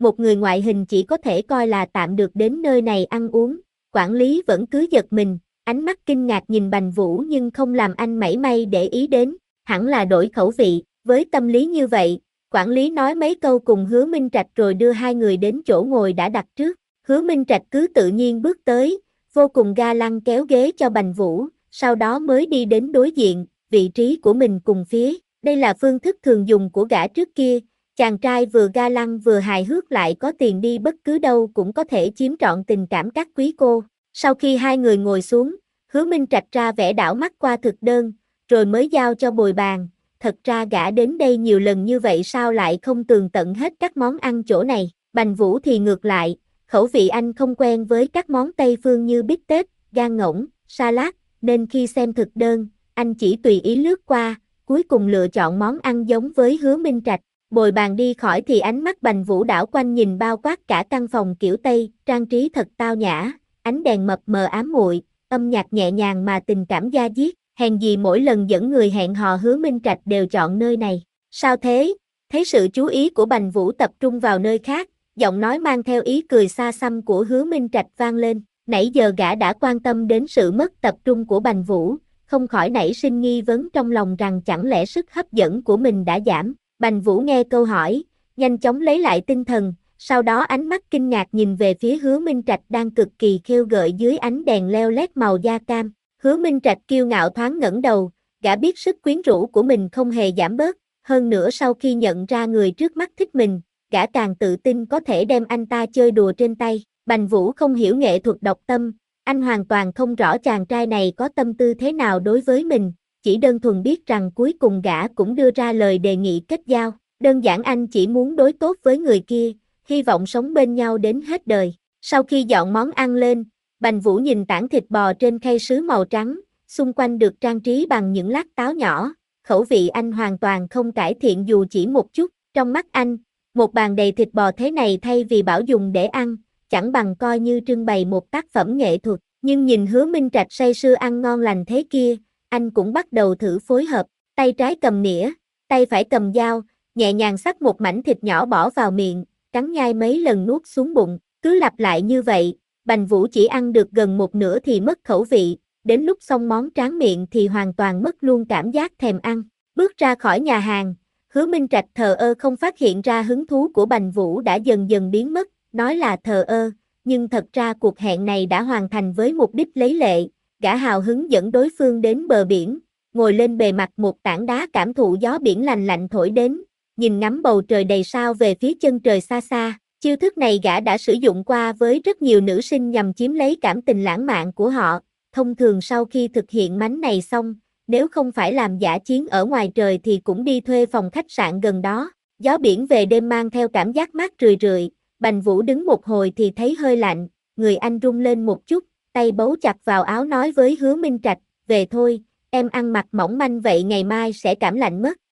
một người ngoại hình chỉ có thể coi là tạm được đến nơi này ăn uống, quản lý vẫn cứ giật mình, ánh mắt kinh ngạc nhìn Bành Vũ nhưng không làm anh mảy may để ý đến, hẳn là đổi khẩu vị, với tâm lý như vậy, quản lý nói mấy câu cùng Hứa Minh Trạch rồi đưa hai người đến chỗ ngồi đã đặt trước, Hứa Minh Trạch cứ tự nhiên bước tới, vô cùng ga lăng kéo ghế cho Bành Vũ, sau đó mới đi đến đối diện, vị trí của mình cùng phía, đây là phương thức thường dùng của gã trước kia, chàng trai vừa ga lăng vừa hài hước lại có tiền đi bất cứ đâu cũng có thể chiếm trọn tình cảm các quý cô. Sau khi hai người ngồi xuống, Hứa Minh Trạch ra vẻ đảo mắt qua thực đơn, rồi mới giao cho bồi bàn, thật ra gã đến đây nhiều lần như vậy sao lại không tường tận hết các món ăn chỗ này, Bành Vũ thì ngược lại, khẩu vị anh không quen với các món Tây phương như bít tết, gan ngỗng, salad, nên khi xem thực đơn, anh chỉ tùy ý lướt qua, cuối cùng lựa chọn món ăn giống với Hứa Minh Trạch. Bồi bàn đi khỏi thì ánh mắt Bành Vũ đảo quanh nhìn bao quát cả căn phòng kiểu Tây, trang trí thật tao nhã, ánh đèn mập mờ ám muội, âm nhạc nhẹ nhàng mà tình cảm da diết, hèn gì mỗi lần dẫn người hẹn hò Hứa Minh Trạch đều chọn nơi này. Sao thế? Thấy sự chú ý của Bành Vũ tập trung vào nơi khác, giọng nói mang theo ý cười xa xăm của Hứa Minh Trạch vang lên, nãy giờ gã đã quan tâm đến sự mất tập trung của Bành Vũ, không khỏi nảy sinh nghi vấn trong lòng rằng chẳng lẽ sức hấp dẫn của mình đã giảm. Bành Vũ nghe câu hỏi, nhanh chóng lấy lại tinh thần, sau đó ánh mắt kinh ngạc nhìn về phía Hứa Minh Trạch đang cực kỳ khêu gợi dưới ánh đèn leo lét màu da cam. Hứa Minh Trạch kiêu ngạo thoáng ngẩng đầu, gã biết sức quyến rũ của mình không hề giảm bớt, hơn nữa sau khi nhận ra người trước mắt thích mình, gã càng tự tin có thể đem anh ta chơi đùa trên tay. Bành Vũ không hiểu nghệ thuật đọc tâm, anh hoàn toàn không rõ chàng trai này có tâm tư thế nào đối với mình, chỉ đơn thuần biết rằng cuối cùng gã cũng đưa ra lời đề nghị kết giao, đơn giản anh chỉ muốn đối tốt với người kia, hy vọng sống bên nhau đến hết đời. Sau khi dọn món ăn lên, Bành Vũ nhìn tảng thịt bò trên khay sứ màu trắng, xung quanh được trang trí bằng những lát táo nhỏ, khẩu vị anh hoàn toàn không cải thiện dù chỉ một chút, trong mắt anh, một bàn đầy thịt bò thế này thay vì bảo dùng để ăn, chẳng bằng coi như trưng bày một tác phẩm nghệ thuật, nhưng nhìn Hứa Minh Trạch say sưa ăn ngon lành thế kia, anh cũng bắt đầu thử phối hợp, tay trái cầm nĩa, tay phải cầm dao, nhẹ nhàng xắt một mảnh thịt nhỏ bỏ vào miệng, cắn nhai mấy lần nuốt xuống bụng, cứ lặp lại như vậy, Bành Vũ chỉ ăn được gần một nửa thì mất khẩu vị, đến lúc xong món tráng miệng thì hoàn toàn mất luôn cảm giác thèm ăn. Bước ra khỏi nhà hàng, Hứa Minh Trạch thờ ơ không phát hiện ra hứng thú của Bành Vũ đã dần dần biến mất, nói là thờ ơ, nhưng thật ra cuộc hẹn này đã hoàn thành với mục đích lấy lệ, gã hào hứng dẫn đối phương đến bờ biển, ngồi lên bề mặt một tảng đá cảm thụ gió biển lành lạnh thổi đến, nhìn ngắm bầu trời đầy sao về phía chân trời xa xa. Chiêu thức này gã đã sử dụng qua với rất nhiều nữ sinh nhằm chiếm lấy cảm tình lãng mạn của họ. Thông thường sau khi thực hiện mánh này xong, nếu không phải làm dã chiến ở ngoài trời thì cũng đi thuê phòng khách sạn gần đó. Gió biển về đêm mang theo cảm giác mát rười rượi, Bành Vũ đứng một hồi thì thấy hơi lạnh, người anh rung lên một chút, tay bấu chặt vào áo nói với Hứa Minh Trạch, về thôi, em ăn mặc mỏng manh vậy ngày mai sẽ cảm lạnh mất.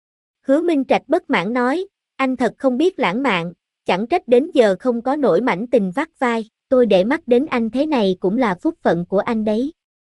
Hứa Minh Trạch bất mãn nói, anh thật không biết lãng mạn, chẳng trách đến giờ không có nổi mảnh tình vắt vai, tôi để mắt đến anh thế này cũng là phúc phận của anh đấy.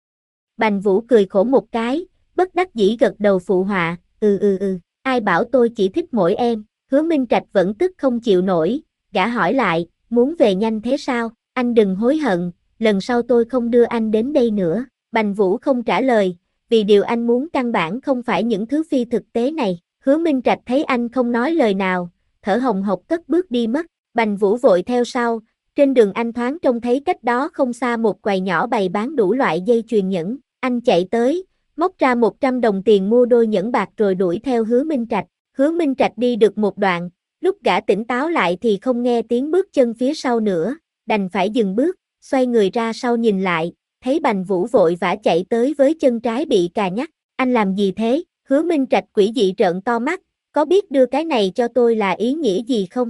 Bành Vũ cười khổ một cái, bất đắc dĩ gật đầu phụ họa, ừ ừ ừ, ai bảo tôi chỉ thích mỗi em. Hứa Minh Trạch vẫn tức không chịu nổi, gã hỏi lại, muốn về nhanh thế sao, anh đừng hối hận, lần sau tôi không đưa anh đến đây nữa. Bành Vũ không trả lời, vì điều anh muốn căn bản không phải những thứ phi thực tế này. Hứa Minh Trạch thấy anh không nói lời nào, thở hồng hộc cất bước đi mất, Bành Vũ vội theo sau, trên đường anh thoáng trông thấy cách đó không xa một quầy nhỏ bày bán đủ loại dây chuyền nhẫn, anh chạy tới, móc ra một trăm đồng tiền mua đôi nhẫn bạc rồi đuổi theo Hứa Minh Trạch. Hứa Minh Trạch đi được một đoạn, lúc gã tỉnh táo lại thì không nghe tiếng bước chân phía sau nữa, đành phải dừng bước, xoay người ra sau nhìn lại, thấy Bành Vũ vội vã chạy tới với chân trái bị cà nhắc, anh làm gì thế? Hứa Minh Trạch quỷ dị trợn to mắt, có biết đưa cái này cho tôi là ý nghĩa gì không?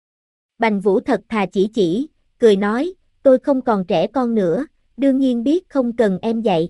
Bành Vũ thật thà chỉ chỉ, cười nói, tôi không còn trẻ con nữa, đương nhiên biết không cần em dạy.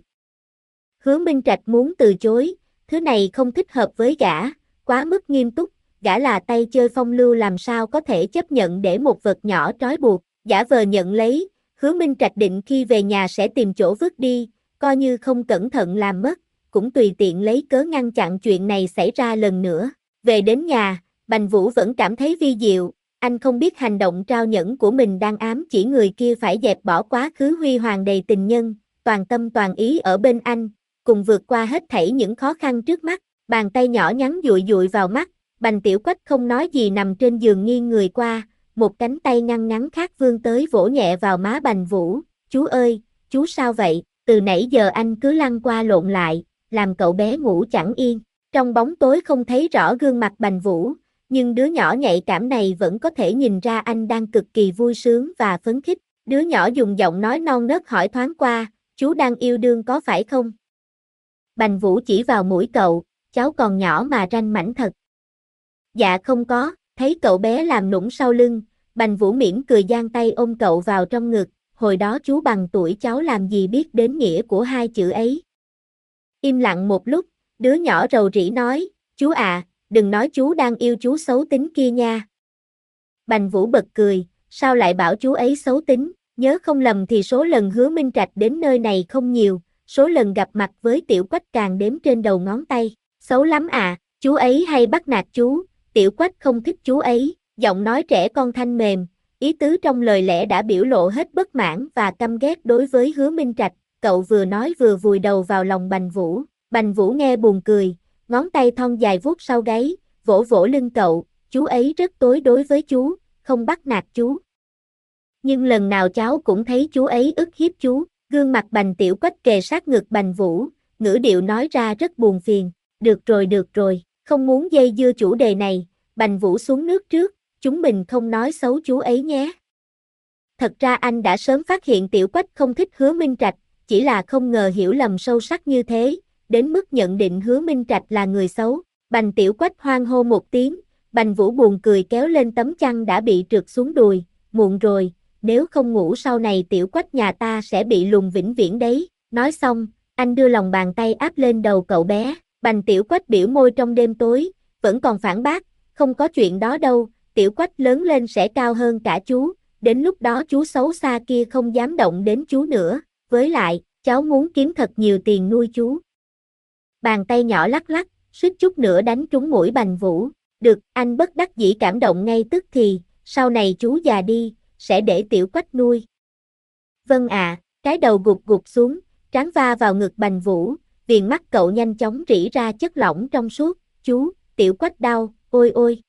Hứa Minh Trạch muốn từ chối, thứ này không thích hợp với gã, quá mức nghiêm túc, gã là tay chơi phong lưu làm sao có thể chấp nhận để một vật nhỏ trói buộc, giả vờ nhận lấy, Hứa Minh Trạch định khi về nhà sẽ tìm chỗ vứt đi, coi như không cẩn thận làm mất, cũng tùy tiện lấy cớ ngăn chặn chuyện này xảy ra lần nữa. Về đến nhà, Bành Vũ vẫn cảm thấy vi diệu, Anh không biết hành động trao nhẫn của mình đang ám chỉ người kia phải dẹp bỏ quá khứ huy hoàng đầy tình nhân, toàn tâm toàn ý ở bên anh, cùng vượt qua hết thảy những khó khăn trước mắt. Bàn tay nhỏ nhắn dụi dụi vào mắt, Bành Tiểu Quách không nói gì nằm trên giường nghiêng người qua, một cánh tay ngăn ngắn khác vươn tới vỗ nhẹ vào má Bành Vũ. Chú ơi, chú sao vậy? Từ nãy giờ anh cứ lăn qua lộn lại, làm cậu bé ngủ chẳng yên. Trong bóng tối không thấy rõ gương mặt Bành Vũ, nhưng đứa nhỏ nhạy cảm này vẫn có thể nhìn ra anh đang cực kỳ vui sướng và phấn khích. Đứa nhỏ dùng giọng nói non nớt hỏi thoáng qua, chú đang yêu đương có phải không? Bành Vũ chỉ vào mũi cậu, cháu còn nhỏ mà ranh mảnh thật. Dạ không có, thấy cậu bé làm nũng sau lưng, Bành Vũ mỉm cười giang tay ôm cậu vào trong ngực, hồi đó chú bằng tuổi cháu làm gì biết đến nghĩa của hai chữ ấy. Im lặng một lúc, đứa nhỏ rầu rĩ nói, chú à, đừng nói chú đang yêu chú xấu tính kia nha. Bành Vũ bật cười, sao lại bảo chú ấy xấu tính, nhớ không lầm thì số lần Hứa Minh Trạch đến nơi này không nhiều, số lần gặp mặt với Tiểu Quách càng đếm trên đầu ngón tay. Xấu lắm à, chú ấy hay bắt nạt chú, Tiểu Quách không thích chú ấy, giọng nói trẻ con thanh mềm, ý tứ trong lời lẽ đã biểu lộ hết bất mãn và căm ghét đối với Hứa Minh Trạch. Cậu vừa nói vừa vùi đầu vào lòng Bành Vũ. Bành Vũ nghe buồn cười, ngón tay thon dài vuốt sau gáy, vỗ vỗ lưng cậu, chú ấy rất tối đối với chú, không bắt nạt chú. Nhưng lần nào cháu cũng thấy chú ấy ức hiếp chú. Gương mặt Bành Tiểu Quách kề sát ngực Bành Vũ, ngữ điệu nói ra rất buồn phiền. Được rồi được rồi, không muốn dây dưa chủ đề này, Bành Vũ xuống nước trước, chúng mình không nói xấu chú ấy nhé. Thật ra anh đã sớm phát hiện Tiểu Quách không thích Hứa Minh Trạch, chỉ là không ngờ hiểu lầm sâu sắc như thế, đến mức nhận định Hứa Minh Trạch là người xấu. Bành Tiểu Quách hoan hô một tiếng, Bành Vũ buồn cười kéo lên tấm chăn đã bị trượt xuống đùi, muộn rồi, nếu không ngủ sau này Tiểu Quách nhà ta sẽ bị lùn vĩnh viễn đấy. Nói xong, anh đưa lòng bàn tay áp lên đầu cậu bé. Bành Tiểu Quách biểu môi trong đêm tối, vẫn còn phản bác, không có chuyện đó đâu, Tiểu Quách lớn lên sẽ cao hơn cả chú, đến lúc đó chú xấu xa kia không dám động đến chú nữa, với lại, cháu muốn kiếm thật nhiều tiền nuôi chú. Bàn tay nhỏ lắc lắc, suýt chút nữa đánh trúng mũi Bành Vũ. Được, anh bất đắc dĩ cảm động ngay tức thì, sau này chú già đi, sẽ để Tiểu Quách nuôi. Vâng ạ, à, cái đầu gục gục xuống, trán va vào ngực Bành Vũ, viền mắt cậu nhanh chóng rỉ ra chất lỏng trong suốt, chú, Tiểu Quách đau, ôi ôi.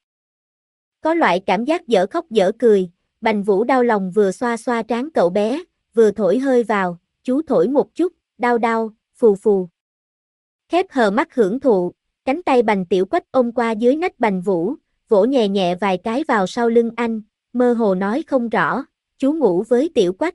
Có loại cảm giác dở khóc dở cười, Bành Vũ đau lòng vừa xoa xoa trán cậu bé, vừa thổi hơi vào, chú thổi một chút, đau đau, phù phù. Khép hờ mắt hưởng thụ, cánh tay Bành Tiểu Quách ôm qua dưới nách Bành Vũ, vỗ nhẹ nhẹ vài cái vào sau lưng anh, mơ hồ nói không rõ, chú ngủ với Tiểu Quách.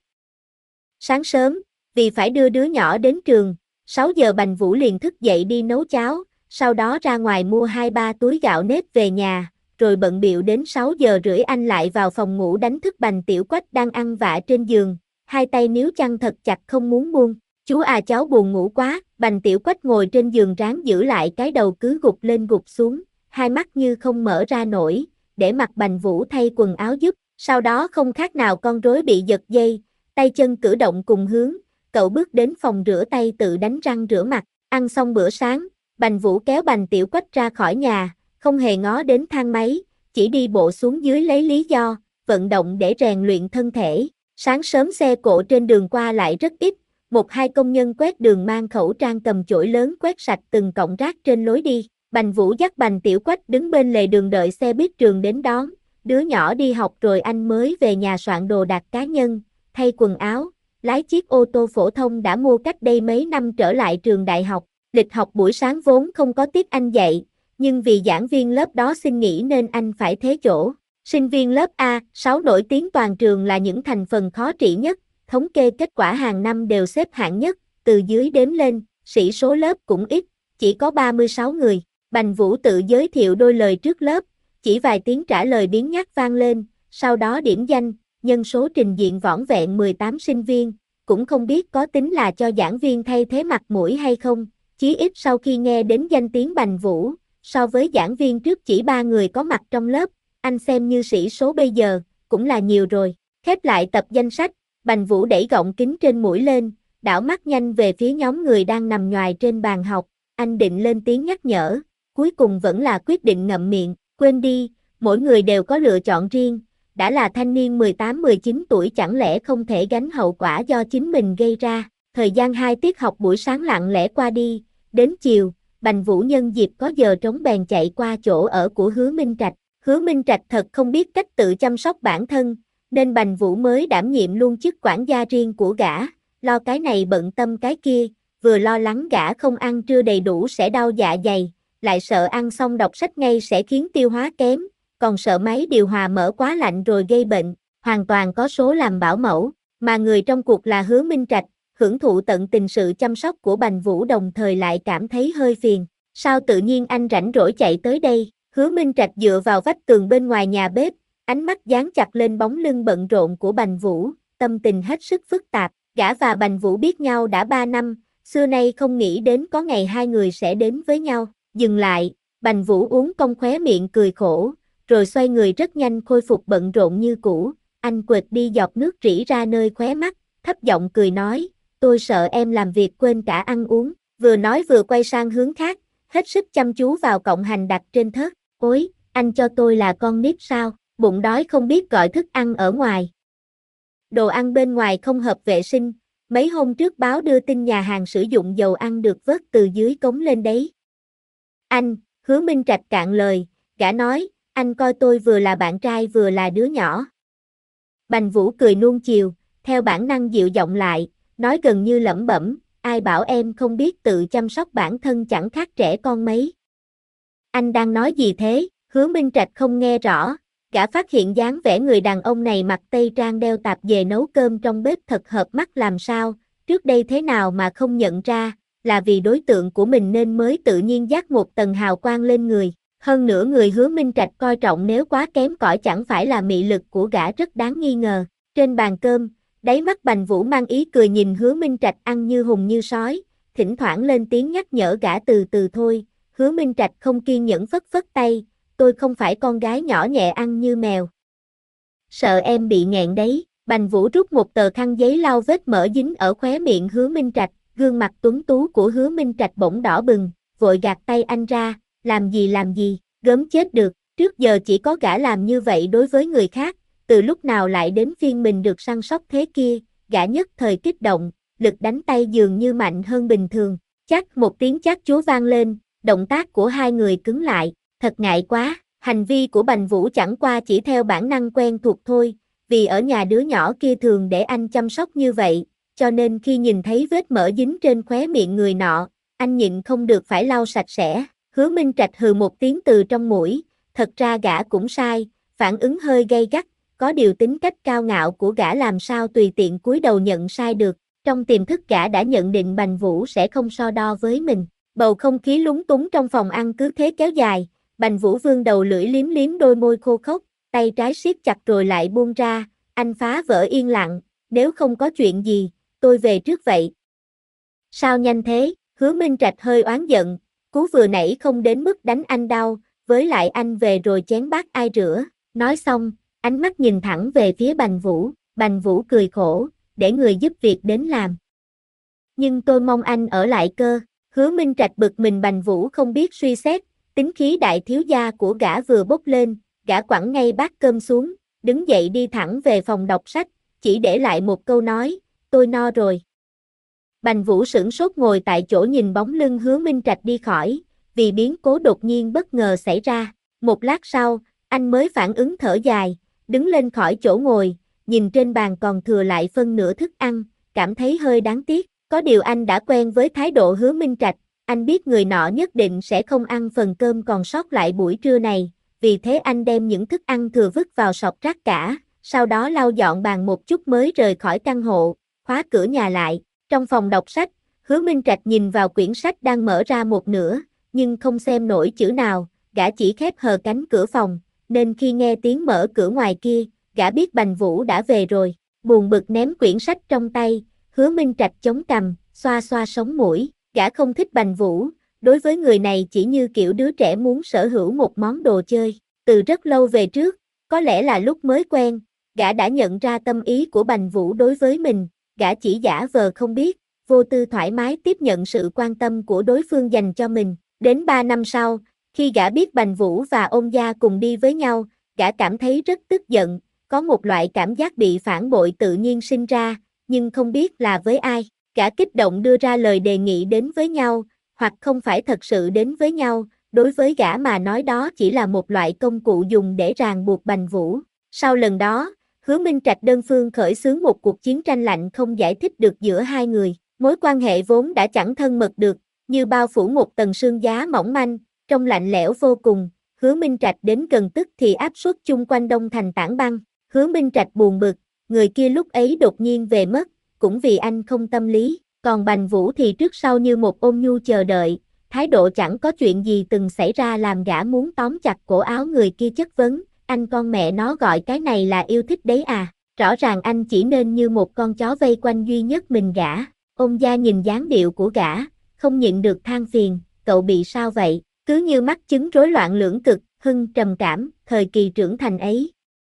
Sáng sớm, vì phải đưa đứa nhỏ đến trường, sáu giờ Bành Vũ liền thức dậy đi nấu cháo, sau đó ra ngoài mua hai ba túi gạo nếp về nhà, rồi bận bịu đến sáu giờ rưỡi anh lại vào phòng ngủ đánh thức Bành Tiểu Quách đang ăn vạ trên giường, hai tay níu chăn thật chặt không muốn buông. Chú à cháu buồn ngủ quá, Bành Tiểu Quách ngồi trên giường ráng giữ lại cái đầu cứ gục lên gục xuống, hai mắt như không mở ra nổi, để mặc Bành Vũ thay quần áo giúp, sau đó không khác nào con rối bị giật dây, tay chân cử động cùng hướng, cậu bước đến phòng rửa tay tự đánh răng rửa mặt, ăn xong bữa sáng, Bành Vũ kéo Bành Tiểu Quách ra khỏi nhà, không hề ngó đến thang máy, chỉ đi bộ xuống dưới lấy lý do, vận động để rèn luyện thân thể. Sáng sớm xe cộ trên đường qua lại rất ít, một hai công nhân quét đường mang khẩu trang cầm chổi lớn quét sạch từng cọng rác trên lối đi. Bành Vũ dắt Bành Tiểu Quách đứng bên lề đường đợi xe buýt trường đến đón, đứa nhỏ đi học rồi anh mới về nhà soạn đồ đạc cá nhân, thay quần áo, lái chiếc ô tô phổ thông đã mua cách đây mấy năm trở lại trường đại học. Lịch học buổi sáng vốn không có tiết anh dạy, nhưng vì giảng viên lớp đó xin nghỉ nên anh phải thế chỗ. Sinh viên lớp A sáu nổi tiếng toàn trường là những thành phần khó trị nhất, thống kê kết quả hàng năm đều xếp hạng nhất, từ dưới đếm lên, sĩ số lớp cũng ít, chỉ có ba mươi sáu người. Bành Vũ tự giới thiệu đôi lời trước lớp, chỉ vài tiếng trả lời biếng nhác vang lên, sau đó điểm danh, nhân số trình diện vỏn vẹn mười tám sinh viên, cũng không biết có tính là cho giảng viên thay thế mặt mũi hay không, chí ít sau khi nghe đến danh tiếng Bành Vũ, so với giảng viên trước chỉ ba người có mặt trong lớp, anh xem như sĩ số bây giờ, cũng là nhiều rồi. Khép lại tập danh sách, Bành Vũ đẩy gọng kính trên mũi lên, đảo mắt nhanh về phía nhóm người đang nằm nhoài trên bàn học, anh định lên tiếng nhắc nhở, cuối cùng vẫn là quyết định ngậm miệng, quên đi, mỗi người đều có lựa chọn riêng, đã là thanh niên mười tám mười chín tuổi chẳng lẽ không thể gánh hậu quả do chính mình gây ra. Thời gian hai tiết học buổi sáng lặng lẽ qua đi, đến chiều, Bành Vũ nhân dịp có giờ trống bèn chạy qua chỗ ở của Hứa Minh Trạch. Hứa Minh Trạch thật không biết cách tự chăm sóc bản thân, nên Bành Vũ mới đảm nhiệm luôn chức quản gia riêng của gã, lo cái này bận tâm cái kia, vừa lo lắng gã không ăn trưa đầy đủ sẽ đau dạ dày, lại sợ ăn xong đọc sách ngay sẽ khiến tiêu hóa kém, còn sợ máy điều hòa mở quá lạnh rồi gây bệnh, hoàn toàn có số làm bảo mẫu, mà người trong cuộc là Hứa Minh Trạch, hưởng thụ tận tình sự chăm sóc của Bành Vũ đồng thời lại cảm thấy hơi phiền. Sao tự nhiên anh rảnh rỗi chạy tới đây? Hứa Minh Trạch dựa vào vách tường bên ngoài nhà bếp, ánh mắt dán chặt lên bóng lưng bận rộn của Bành Vũ, tâm tình hết sức phức tạp. Gã và Bành Vũ biết nhau đã ba năm, xưa nay không nghĩ đến có ngày hai người sẽ đến với nhau. Dừng lại, Bành Vũ uống cong khóe miệng cười khổ, rồi xoay người rất nhanh khôi phục bận rộn như cũ. Anh quệt đi giọt nước rỉ ra nơi khóe mắt, thấp giọng cười nói, tôi sợ em làm việc quên cả ăn uống. Vừa nói vừa quay sang hướng khác, hết sức chăm chú vào cọng hành đặt trên thớt. Ôi, anh cho tôi là con nít sao? Bụng đói không biết gọi thức ăn ở ngoài. Đồ ăn bên ngoài không hợp vệ sinh, mấy hôm trước báo đưa tin nhà hàng sử dụng dầu ăn được vớt từ dưới cống lên đấy. Anh, Hứa Minh Trạch cạn lời, gã nói, anh coi tôi vừa là bạn trai vừa là đứa nhỏ. Bành Vũ cười nuông chiều, theo bản năng dịu giọng lại, nói gần như lẩm bẩm, ai bảo em không biết tự chăm sóc bản thân chẳng khác trẻ con mấy. Anh đang nói gì thế? Hứa Minh Trạch không nghe rõ, gã phát hiện dáng vẻ người đàn ông này mặc tây trang đeo tạp dề nấu cơm trong bếp thật hợp mắt làm sao, trước đây thế nào mà không nhận ra, là vì đối tượng của mình nên mới tự nhiên dát một tầng hào quang lên người. Hơn nữa người Hứa Minh Trạch coi trọng nếu quá kém cỏi chẳng phải là mị lực của gã rất đáng nghi ngờ. Trên bàn cơm, đáy mắt Bành Vũ mang ý cười nhìn Hứa Minh Trạch ăn như hùng như sói, thỉnh thoảng lên tiếng nhắc nhở gã từ từ thôi. Hứa Minh Trạch không kiên nhẫn phất phất tay, tôi không phải con gái nhỏ nhẹ ăn như mèo. Sợ em bị nghẹn đấy. Bành Vũ rút một tờ khăn giấy lau vết mỡ dính ở khóe miệng Hứa Minh Trạch, gương mặt tuấn tú của Hứa Minh Trạch bỗng đỏ bừng, vội gạt tay anh ra, làm gì làm gì, gớm chết được, trước giờ chỉ có gã làm như vậy đối với người khác, từ lúc nào lại đến phiên mình được săn sóc thế kia, gã nhất thời kích động, lực đánh tay dường như mạnh hơn bình thường, chắc một tiếng chát chúa vang lên, động tác của hai người cứng lại, thật ngại quá, hành vi của Bành Vũ chẳng qua chỉ theo bản năng quen thuộc thôi, vì ở nhà đứa nhỏ kia thường để anh chăm sóc như vậy, cho nên khi nhìn thấy vết mỡ dính trên khóe miệng người nọ, anh nhịn không được phải lau sạch sẽ. Hứa Minh Trạch hừ một tiếng từ trong mũi, thật ra gã cũng sai, phản ứng hơi gay gắt, có điều tính cách cao ngạo của gã làm sao tùy tiện cúi đầu nhận sai được, trong tiềm thức gã đã nhận định Bành Vũ sẽ không so đo với mình. Bầu không khí lúng túng trong phòng ăn cứ thế kéo dài, Bành Vũ vươn đầu lưỡi liếm liếm đôi môi khô khốc, tay trái siết chặt rồi lại buông ra, anh phá vỡ yên lặng, nếu không có chuyện gì, tôi về trước vậy. Sao nhanh thế? Hứa Minh Trạch hơi oán giận, cú vừa nãy không đến mức đánh anh đau, với lại anh về rồi chén bát ai rửa, nói xong, ánh mắt nhìn thẳng về phía Bành Vũ, Bành Vũ cười khổ, để người giúp việc đến làm. Nhưng tôi mong anh ở lại cơ. Hứa Minh Trạch bực mình Bành Vũ không biết suy xét, tính khí đại thiếu gia của gã vừa bốc lên, gã quẳng ngay bát cơm xuống, đứng dậy đi thẳng về phòng đọc sách, chỉ để lại một câu nói, tôi no rồi. Bành Vũ sửng sốt ngồi tại chỗ nhìn bóng lưng Hứa Minh Trạch đi khỏi, vì biến cố đột nhiên bất ngờ xảy ra. Một lát sau, anh mới phản ứng thở dài, đứng lên khỏi chỗ ngồi, nhìn trên bàn còn thừa lại phân nửa thức ăn, cảm thấy hơi đáng tiếc. Có điều anh đã quen với thái độ Hứa Minh Trạch, anh biết người nọ nhất định sẽ không ăn phần cơm còn sót lại buổi trưa này, vì thế anh đem những thức ăn thừa vứt vào sọt rác cả, sau đó lau dọn bàn một chút mới rời khỏi căn hộ, khóa cửa nhà lại. Trong phòng đọc sách, Hứa Minh Trạch nhìn vào quyển sách đang mở ra một nửa, nhưng không xem nổi chữ nào, gã chỉ khép hờ cánh cửa phòng, nên khi nghe tiếng mở cửa ngoài kia, gã biết Bành Vũ đã về rồi, buồn bực ném quyển sách trong tay. Hứa Minh Trạch chống cằm, xoa xoa sống mũi, gã không thích Bành Vũ, đối với người này chỉ như kiểu đứa trẻ muốn sở hữu một món đồ chơi. Từ rất lâu về trước, có lẽ là lúc mới quen, gã đã nhận ra tâm ý của Bành Vũ đối với mình, gã chỉ giả vờ không biết, vô tư thoải mái tiếp nhận sự quan tâm của đối phương dành cho mình. Đến ba năm sau, khi gã biết Bành Vũ và Ôn Gia cùng đi với nhau, gã cảm thấy rất tức giận, có một loại cảm giác bị phản bội tự nhiên sinh ra, nhưng không biết là với ai. Gã kích động đưa ra lời đề nghị đến với nhau, hoặc không phải thật sự đến với nhau, đối với gã mà nói đó chỉ là một loại công cụ dùng để ràng buộc Bành Vũ. Sau lần đó, Hứa Minh Trạch đơn phương khởi xướng một cuộc chiến tranh lạnh không giải thích được giữa hai người. Mối quan hệ vốn đã chẳng thân mật được, như bao phủ một tầng sương giá mỏng manh, trong lạnh lẽo vô cùng. Hứa Minh Trạch đến gần tức thì áp suất chung quanh đông thành tảng băng. Hứa Minh Trạch buồn bực, người kia lúc ấy đột nhiên về mất, cũng vì anh không tâm lý. Còn Bành Vũ thì trước sau như một ôn nhu chờ đợi, thái độ chẳng có chuyện gì từng xảy ra làm gã muốn tóm chặt cổ áo người kia chất vấn. Anh con mẹ nó gọi cái này là yêu thích đấy à? Rõ ràng anh chỉ nên như một con chó vây quanh duy nhất mình gã. Ôn gia nhìn dáng điệu của gã, không nhịn được than phiền, cậu bị sao vậy? Cứ như mắc chứng rối loạn lưỡng cực, Hưng trầm cảm, thời kỳ trưởng thành ấy.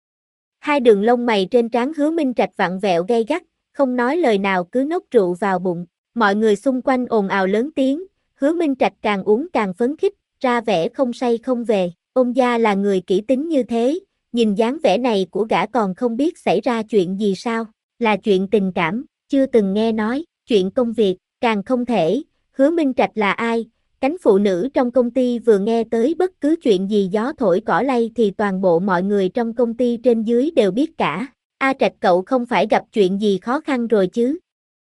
Hai đường lông mày trên trán Hứa Minh Trạch vặn vẹo gay gắt, không nói lời nào cứ nốc rượu vào bụng. Mọi người xung quanh ồn ào lớn tiếng, Hứa Minh Trạch càng uống càng phấn khích, ra vẻ không say không về. Ôn gia là người kỹ tính như thế, nhìn dáng vẻ này của gã còn không biết xảy ra chuyện gì sao, là chuyện tình cảm, chưa từng nghe nói, chuyện công việc, càng không thể. Hứa Minh Trạch là ai? Cánh phụ nữ trong công ty vừa nghe tới bất cứ chuyện gì gió thổi cỏ lay thì toàn bộ mọi người trong công ty trên dưới đều biết cả. A Trạch cậu không phải gặp chuyện gì khó khăn rồi chứ?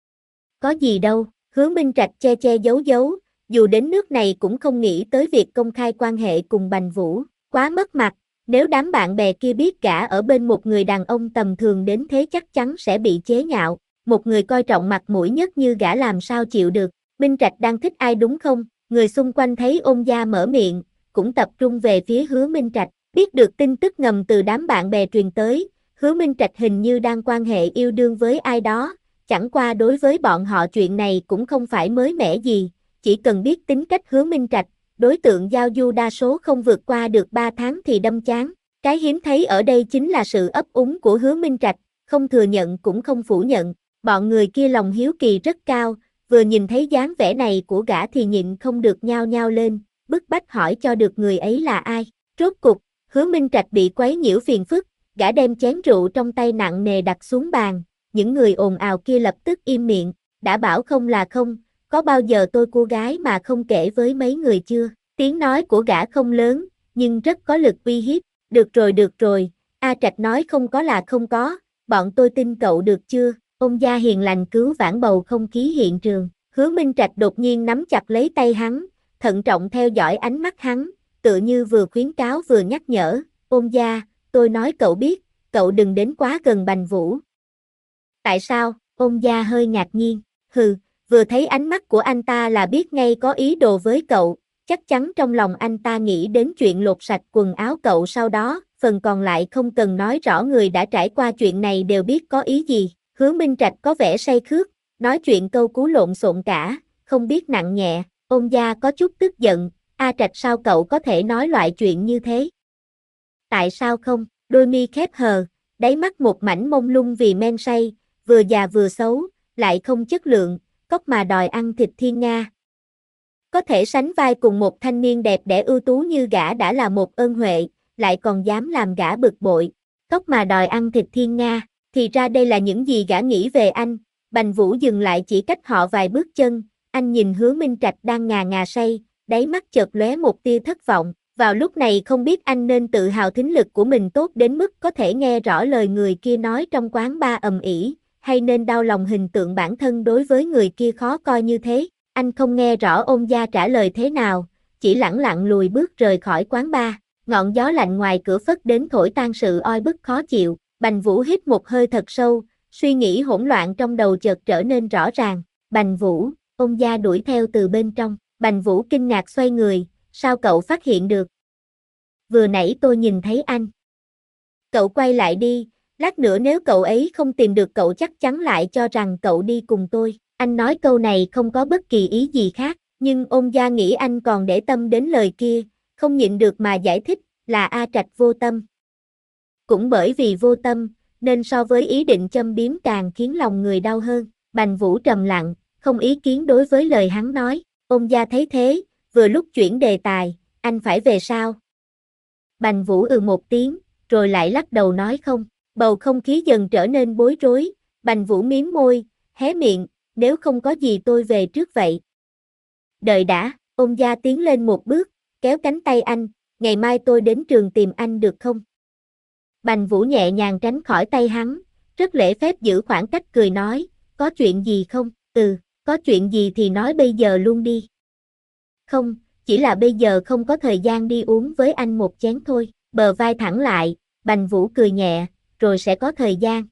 Có gì đâu, Hứa Minh Trạch che che giấu giấu, dù đến nước này cũng không nghĩ tới việc công khai quan hệ cùng Bành Vũ, quá mất mặt. Nếu đám bạn bè kia biết gã ở bên một người đàn ông tầm thường đến thế chắc chắn sẽ bị chế nhạo, một người coi trọng mặt mũi nhất như gã làm sao chịu được. Minh Trạch đang thích ai đúng không? Người xung quanh thấy Ôn gia mở miệng, cũng tập trung về phía Hứa Minh Trạch, biết được tin tức ngầm từ đám bạn bè truyền tới, Hứa Minh Trạch hình như đang quan hệ yêu đương với ai đó, chẳng qua đối với bọn họ chuyện này cũng không phải mới mẻ gì, chỉ cần biết tính cách Hứa Minh Trạch, đối tượng giao du đa số không vượt qua được ba tháng thì đâm chán. Cái hiếm thấy ở đây chính là sự ấp úng của Hứa Minh Trạch, không thừa nhận cũng không phủ nhận. Bọn người kia lòng hiếu kỳ rất cao, vừa nhìn thấy dáng vẻ này của gã thì nhịn không được nhao nhao lên, bức bách hỏi cho được người ấy là ai. Rốt cục, Hứa Minh Trạch bị quấy nhiễu phiền phức, gã đem chén rượu trong tay nặng nề đặt xuống bàn, những người ồn ào kia lập tức im miệng, đã bảo không là không, có bao giờ tôi cô gái mà không kể với mấy người chưa? Tiếng nói của gã không lớn, nhưng rất có lực uy hiếp. Được rồi được rồi, A Trạch nói không có là không có, bọn tôi tin cậu được chưa? Ôn gia hiền lành cứu vãn bầu không khí hiện trường. Hứa Minh Trạch đột nhiên nắm chặt lấy tay hắn, thận trọng theo dõi ánh mắt hắn, tựa như vừa khuyến cáo vừa nhắc nhở. Ôn gia, tôi nói cậu biết, cậu đừng đến quá gần Bành Vũ. Tại sao? Ôn gia hơi ngạc nhiên. Hừ, vừa thấy ánh mắt của anh ta là biết ngay có ý đồ với cậu, chắc chắn trong lòng anh ta nghĩ đến chuyện lột sạch quần áo cậu sau đó, phần còn lại không cần nói rõ, người đã trải qua chuyện này đều biết có ý gì. Hứa Minh Trạch có vẻ say khước, nói chuyện câu cú lộn xộn cả, không biết nặng nhẹ. Ôn gia có chút tức giận, A Trạch sao cậu có thể nói loại chuyện như thế? Tại sao không? Đôi mi khép hờ, đáy mắt một mảnh mông lung vì men say, vừa già vừa xấu, lại không chất lượng, cóc mà đòi ăn thịt thiên nga. Có thể sánh vai cùng một thanh niên đẹp đẽ ưu tú như gã đã là một ơn huệ, lại còn dám làm gã bực bội. Cóc mà đòi ăn thịt thiên nga, thì ra đây là những gì gã nghĩ về anh. Bành Vũ dừng lại chỉ cách họ vài bước chân, anh nhìn Hứa Minh Trạch đang ngà ngà say, đáy mắt chợt lóe một tia thất vọng. Vào lúc này không biết anh nên tự hào thính lực của mình tốt đến mức có thể nghe rõ lời người kia nói trong quán bar ầm ĩ, hay nên đau lòng hình tượng bản thân đối với người kia khó coi như thế. Anh không nghe rõ Ôn gia trả lời thế nào, chỉ lẳng lặng lùi bước rời khỏi quán bar. Ngọn gió lạnh ngoài cửa phất đến thổi tan sự oi bức khó chịu. Bành Vũ hít một hơi thật sâu, suy nghĩ hỗn loạn trong đầu chợt trở nên rõ ràng. Bành Vũ, Ôn gia đuổi theo từ bên trong. Bành Vũ kinh ngạc xoay người, sao cậu phát hiện được? Vừa nãy tôi nhìn thấy anh. Cậu quay lại đi, lát nữa nếu cậu ấy không tìm được cậu chắc chắn lại cho rằng cậu đi cùng tôi. Anh nói câu này không có bất kỳ ý gì khác, nhưng Ôn gia nghĩ anh còn để tâm đến lời kia, không nhịn được mà giải thích, là A Trạch vô tâm. Cũng bởi vì vô tâm, nên so với ý định châm biếm càng khiến lòng người đau hơn. Bành Vũ trầm lặng, không ý kiến đối với lời hắn nói. Ôn gia thấy thế, vừa lúc chuyển đề tài, anh phải về sao? Bành Vũ ừ một tiếng, rồi lại lắc đầu nói không. Bầu không khí dần trở nên bối rối, Bành Vũ miếm môi, hé miệng, nếu không có gì tôi về trước vậy. Đợi đã, ông gia tiến lên một bước, kéo cánh tay anh, ngày mai tôi đến trường tìm anh được không? Bành Vũ nhẹ nhàng tránh khỏi tay hắn, rất lễ phép giữ khoảng cách cười nói, có chuyện gì không? Ừ, có chuyện gì thì nói bây giờ luôn đi. Không, chỉ là bây giờ không có thời gian đi uống với anh một chén thôi. Bờ vai thẳng lại, Bành Vũ cười nhẹ, rồi sẽ có thời gian.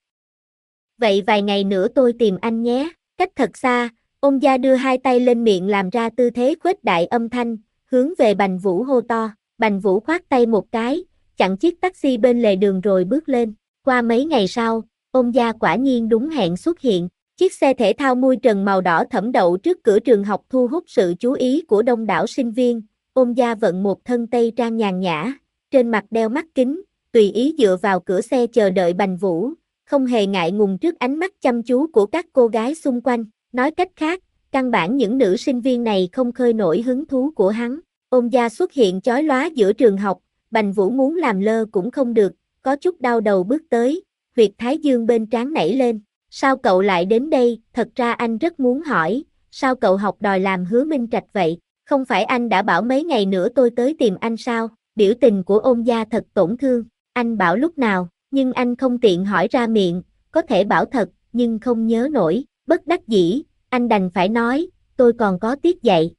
Vậy vài ngày nữa tôi tìm anh nhé. Cách thật xa, ông gia đưa hai tay lên miệng làm ra tư thế khuếch đại âm thanh, hướng về Bành Vũ hô to. Bành Vũ khoát tay một cái, chặn chiếc taxi bên lề đường rồi bước lên. Qua mấy ngày sau, ông gia quả nhiên đúng hẹn xuất hiện. Chiếc xe thể thao mui trần màu đỏ thẫm đậu trước cửa trường học thu hút sự chú ý của đông đảo sinh viên. Ông gia vận một thân tây trang nhàn nhã, trên mặt đeo mắt kính, tùy ý dựa vào cửa xe chờ đợi Bành Vũ, không hề ngại ngùng trước ánh mắt chăm chú của các cô gái xung quanh. Nói cách khác, căn bản những nữ sinh viên này không khơi nổi hứng thú của hắn. Ông gia xuất hiện chói lóa giữa trường học, Bành Vũ muốn làm lơ cũng không được, có chút đau đầu bước tới, huyệt thái dương bên trán nảy lên. Sao cậu lại đến đây? Thật ra anh rất muốn hỏi, sao cậu học đòi làm Hứa Minh Trạch vậy? Không phải anh đã bảo mấy ngày nữa tôi tới tìm anh sao? Biểu tình của ông gia thật tổn thương. Anh bảo lúc nào, nhưng anh không tiện hỏi ra miệng, có thể bảo thật, nhưng không nhớ nổi. Bất đắc dĩ, anh đành phải nói, tôi còn có tiết dạy.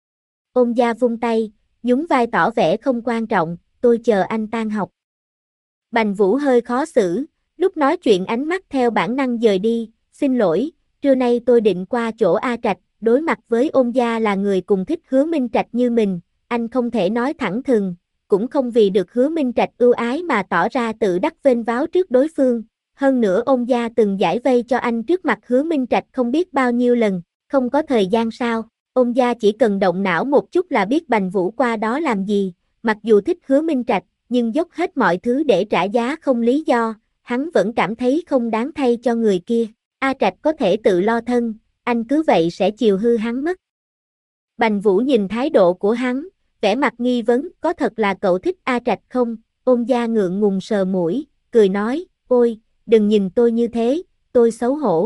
Ông gia vung tay, nhún vai tỏ vẻ không quan trọng, tôi chờ anh tan học. Bành Vũ hơi khó xử, lúc nói chuyện ánh mắt theo bản năng dời đi, xin lỗi, trưa nay tôi định qua chỗ A Trạch, đối mặt với ông gia là người cùng thích Hứa Minh Trạch như mình, anh không thể nói thẳng thừng, cũng không vì được Hứa Minh Trạch ưu ái mà tỏ ra tự đắc vênh váo trước đối phương. Hơn nữa ông gia từng giải vây cho anh trước mặt Hứa Minh Trạch không biết bao nhiêu lần, không có thời gian sao, ông gia chỉ cần động não một chút là biết Bành Vũ qua đó làm gì, mặc dù thích Hứa Minh Trạch, nhưng dốc hết mọi thứ để trả giá không lý do, hắn vẫn cảm thấy không đáng thay cho người kia. A Trạch có thể tự lo thân, anh cứ vậy sẽ chiều hư hắn mất. Bành Vũ nhìn thái độ của hắn, vẻ mặt nghi vấn, có thật là cậu thích A Trạch không? Ôn gia ngượng ngùng sờ mũi, cười nói, ôi, đừng nhìn tôi như thế, tôi xấu hổ.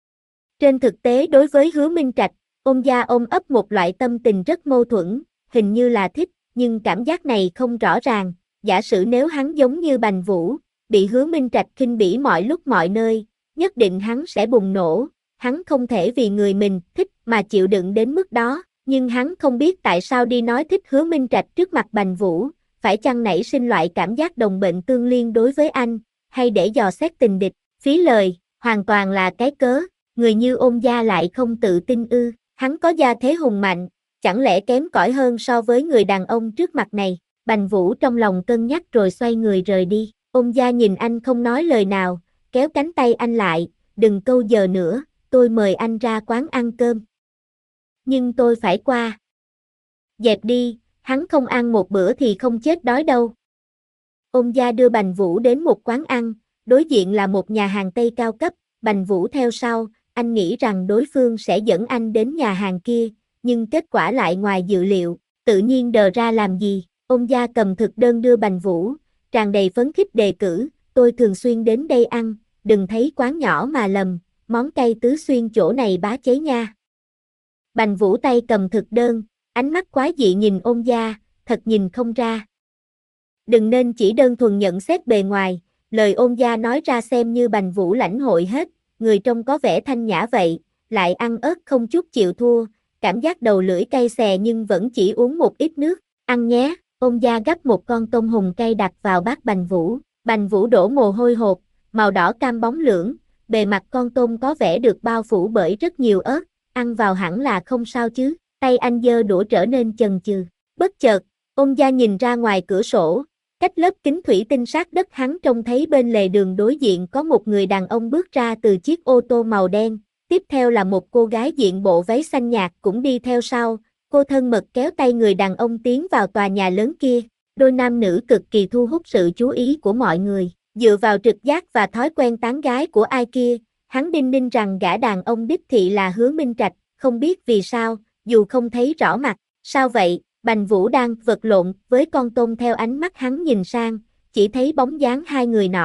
Trên thực tế đối với Hứa Minh Trạch, ôn gia ôm ấp một loại tâm tình rất mâu thuẫn, hình như là thích, nhưng cảm giác này không rõ ràng. Giả sử nếu hắn giống như Bành Vũ, bị Hứa Minh Trạch khinh bỉ mọi lúc mọi nơi, nhất định hắn sẽ bùng nổ, hắn không thể vì người mình thích mà chịu đựng đến mức đó, nhưng hắn không biết tại sao đi nói thích Hứa Minh Trạch trước mặt Bành Vũ, phải chăng nảy sinh loại cảm giác đồng bệnh tương liên đối với anh, hay để dò xét tình địch, phí lời, hoàn toàn là cái cớ, người như Ôn gia lại không tự tin ư, hắn có gia thế hùng mạnh, chẳng lẽ kém cỏi hơn so với người đàn ông trước mặt này. Bành Vũ trong lòng cân nhắc rồi xoay người rời đi. Ôn gia nhìn anh không nói lời nào, kéo cánh tay anh lại, đừng câu giờ nữa, tôi mời anh ra quán ăn cơm. Nhưng tôi phải qua. Dẹp đi, hắn không ăn một bữa thì không chết đói đâu. Ôn gia đưa Bành Vũ đến một quán ăn, đối diện là một nhà hàng Tây cao cấp, Bành Vũ theo sau, anh nghĩ rằng đối phương sẽ dẫn anh đến nhà hàng kia, nhưng kết quả lại ngoài dự liệu, tự nhiên đờ ra làm gì. Ôn gia cầm thực đơn đưa Bành Vũ, tràn đầy phấn khích đề cử, tôi thường xuyên đến đây ăn, đừng thấy quán nhỏ mà lầm, món cay tứ xuyên chỗ này bá cháy nha. Bành Vũ tay cầm thực đơn, ánh mắt quái dị nhìn ôn gia, thật nhìn không ra. Đừng nên chỉ đơn thuần nhận xét bề ngoài, lời ôn gia nói ra xem như Bành Vũ lãnh hội hết, người trông có vẻ thanh nhã vậy, lại ăn ớt không chút chịu thua, cảm giác đầu lưỡi cay xè nhưng vẫn chỉ uống một ít nước, ăn nhé. Ôn gia gắp một con tôm hùm cay đặt vào bát Bành Vũ, Bành Vũ đổ mồ hôi hột, màu đỏ cam bóng lưỡng, bề mặt con tôm có vẻ được bao phủ bởi rất nhiều ớt, ăn vào hẳn là không sao chứ, tay anh giơ đũa trở nên chần chừ. Bất chợt, ôn gia nhìn ra ngoài cửa sổ, cách lớp kính thủy tinh sát đất hắn trông thấy bên lề đường đối diện có một người đàn ông bước ra từ chiếc ô tô màu đen, tiếp theo là một cô gái diện bộ váy xanh nhạt cũng đi theo sau. Cô thân mật kéo tay người đàn ông tiến vào tòa nhà lớn kia, đôi nam nữ cực kỳ thu hút sự chú ý của mọi người, dựa vào trực giác và thói quen tán gái của ai kia, hắn đinh ninh rằng gã đàn ông đích thị là Hứa Minh Trạch, không biết vì sao, dù không thấy rõ mặt, sao vậy, Bành Vũ đang vật lộn với con tôm theo ánh mắt hắn nhìn sang, chỉ thấy bóng dáng hai người nọ,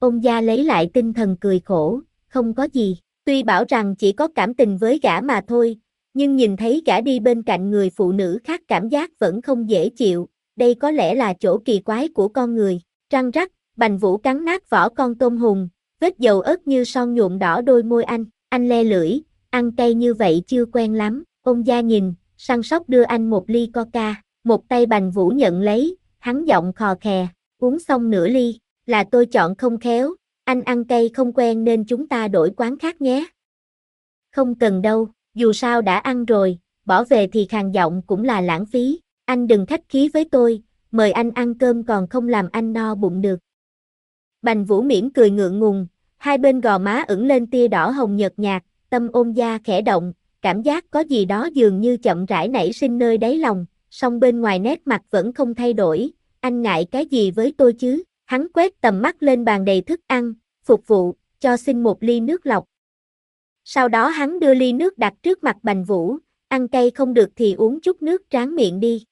Ông gia lấy lại tinh thần cười khổ, không có gì, tuy bảo rằng chỉ có cảm tình với gã mà thôi, nhưng nhìn thấy gã đi bên cạnh người phụ nữ khác cảm giác vẫn không dễ chịu, đây có lẽ là chỗ kỳ quái của con người. Răng rắc, Bành Vũ cắn nát vỏ con tôm hùm, vết dầu ớt như son nhuộm đỏ đôi môi anh, anh le lưỡi, ăn cay như vậy chưa quen lắm, ông gia nhìn, săn sóc đưa anh một ly coca, một tay Bành Vũ nhận lấy, hắn giọng khò khè, uống xong nửa ly, là tôi chọn không khéo, anh ăn cay không quen nên chúng ta đổi quán khác nhé. Không cần đâu, dù sao đã ăn rồi, bỏ về thì khàn giọng cũng là lãng phí, anh đừng khách khí với tôi, mời anh ăn cơm còn không làm anh no bụng được. Bành Vũ mỉm cười ngượng ngùng, hai bên gò má ửng lên tia đỏ hồng nhợt nhạt, tâm Ôn gia khẽ động, cảm giác có gì đó dường như chậm rãi nảy sinh nơi đáy lòng, song bên ngoài nét mặt vẫn không thay đổi, anh ngại cái gì với tôi chứ, hắn quét tầm mắt lên bàn đầy thức ăn, phục vụ, cho xin một ly nước lọc. Sau đó hắn đưa ly nước đặt trước mặt Bành Vũ, ăn cay không được thì uống chút nước tráng miệng đi.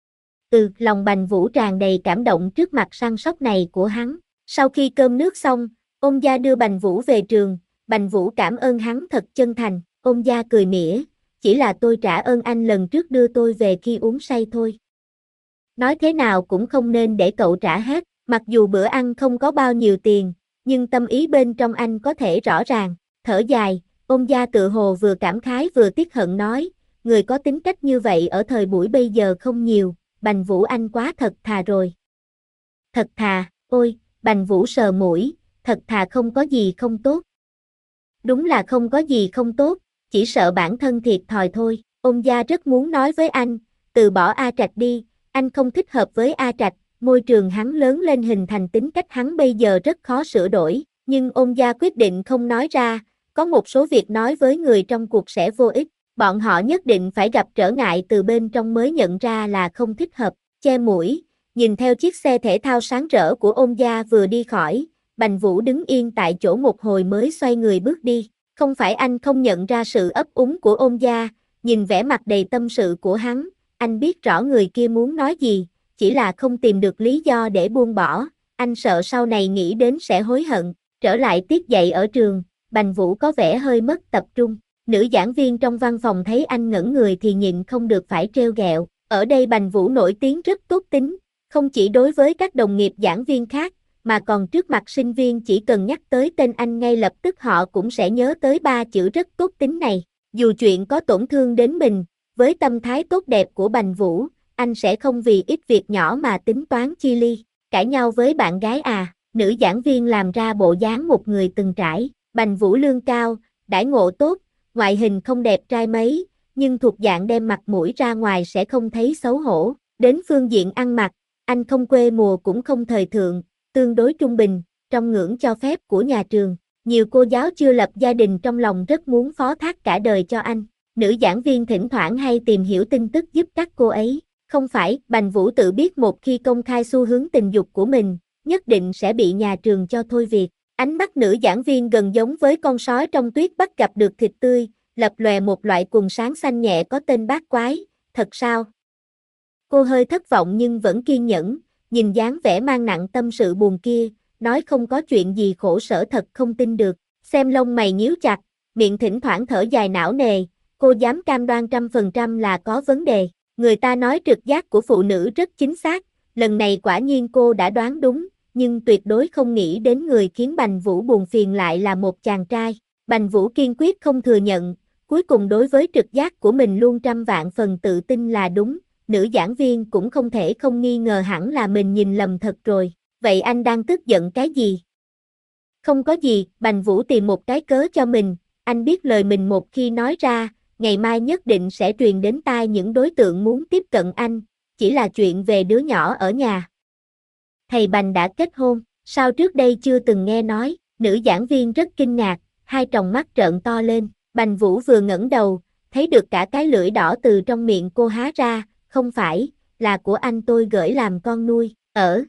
Ừ, lòng Bành Vũ tràn đầy cảm động trước mặt săn sóc này của hắn. Sau khi cơm nước xong, Ôn gia đưa Bành Vũ về trường, Bành Vũ cảm ơn hắn thật chân thành, Ôn gia cười mỉa, chỉ là tôi trả ơn anh lần trước đưa tôi về khi uống say thôi. Nói thế nào cũng không nên để cậu trả hết, mặc dù bữa ăn không có bao nhiêu tiền, nhưng tâm ý bên trong anh có thể rõ ràng, thở dài, Ôn gia tự hồ vừa cảm khái vừa tiếc hận nói, người có tính cách như vậy ở thời buổi bây giờ không nhiều, Bành Vũ anh quá thật thà rồi. Thật thà, ôi, Bành Vũ sờ mũi, thật thà không có gì không tốt. Đúng là không có gì không tốt, chỉ sợ bản thân thiệt thòi thôi, Ôn gia rất muốn nói với anh, từ bỏ A Trạch đi, anh không thích hợp với A Trạch, môi trường hắn lớn lên hình thành tính cách hắn bây giờ rất khó sửa đổi, nhưng Ôn gia quyết định không nói ra, có một số việc nói với người trong cuộc sẽ vô ích, bọn họ nhất định phải gặp trở ngại từ bên trong mới nhận ra là không thích hợp, che mũi, nhìn theo chiếc xe thể thao sáng rỡ của Ôn gia vừa đi khỏi, Bành Vũ đứng yên tại chỗ một hồi mới xoay người bước đi, không phải anh không nhận ra sự ấp úng của Ôn gia, nhìn vẻ mặt đầy tâm sự của hắn, anh biết rõ người kia muốn nói gì, chỉ là không tìm được lý do để buông bỏ, anh sợ sau này nghĩ đến sẽ hối hận, trở lại tiết dạy ở trường, Bành Vũ có vẻ hơi mất tập trung, nữ giảng viên trong văn phòng thấy anh ngẩn người thì nhịn không được phải trêu ghẹo, ở đây Bành Vũ nổi tiếng rất tốt tính, không chỉ đối với các đồng nghiệp giảng viên khác, mà còn trước mặt sinh viên chỉ cần nhắc tới tên anh ngay lập tức họ cũng sẽ nhớ tới ba chữ rất tốt tính này, dù chuyện có tổn thương đến mình, với tâm thái tốt đẹp của Bành Vũ, anh sẽ không vì ít việc nhỏ mà tính toán chi ly, cãi nhau với bạn gái à, nữ giảng viên làm ra bộ dáng một người từng trải, Bành Vũ lương cao, đãi ngộ tốt, ngoại hình không đẹp trai mấy, nhưng thuộc dạng đem mặt mũi ra ngoài sẽ không thấy xấu hổ, đến phương diện ăn mặc, anh không quê mùa cũng không thời thượng, tương đối trung bình, trong ngưỡng cho phép của nhà trường, nhiều cô giáo chưa lập gia đình trong lòng rất muốn phó thác cả đời cho anh, nữ giảng viên thỉnh thoảng hay tìm hiểu tin tức giúp các cô ấy, không phải, Bành Vũ tự biết một khi công khai xu hướng tình dục của mình, nhất định sẽ bị nhà trường cho thôi việc. Ánh mắt nữ giảng viên gần giống với con sói trong tuyết bắt gặp được thịt tươi, lập lòe một loại quần sáng xanh nhẹ có tên bát quái, thật sao? Cô hơi thất vọng nhưng vẫn kiên nhẫn, nhìn dáng vẻ mang nặng tâm sự buồn kia, nói không có chuyện gì khổ sở thật không tin được, xem lông mày nhíu chặt, miệng thỉnh thoảng thở dài não nề, cô dám cam đoan trăm phần trăm là có vấn đề, người ta nói trực giác của phụ nữ rất chính xác, lần này quả nhiên cô đã đoán đúng, nhưng tuyệt đối không nghĩ đến người khiến Bành Vũ buồn phiền lại là một chàng trai, Bành Vũ kiên quyết không thừa nhận, cuối cùng đối với trực giác của mình luôn trăm vạn phần tự tin là đúng, nữ giảng viên cũng không thể không nghi ngờ hẳn là mình nhìn lầm thật rồi, vậy anh đang tức giận cái gì? Không có gì, Bành Vũ tìm một cái cớ cho mình, anh biết lời mình một khi nói ra, ngày mai nhất định sẽ truyền đến tai những đối tượng muốn tiếp cận anh, chỉ là chuyện về đứa nhỏ ở nhà. Thầy Bành đã kết hôn, sao trước đây chưa từng nghe nói, nữ giảng viên rất kinh ngạc, hai tròng mắt trợn to lên, Bành Vũ vừa ngẩng đầu, thấy được cả cái lưỡi đỏ từ trong miệng cô há ra, không phải, là của anh tôi gửi làm con nuôi, ở.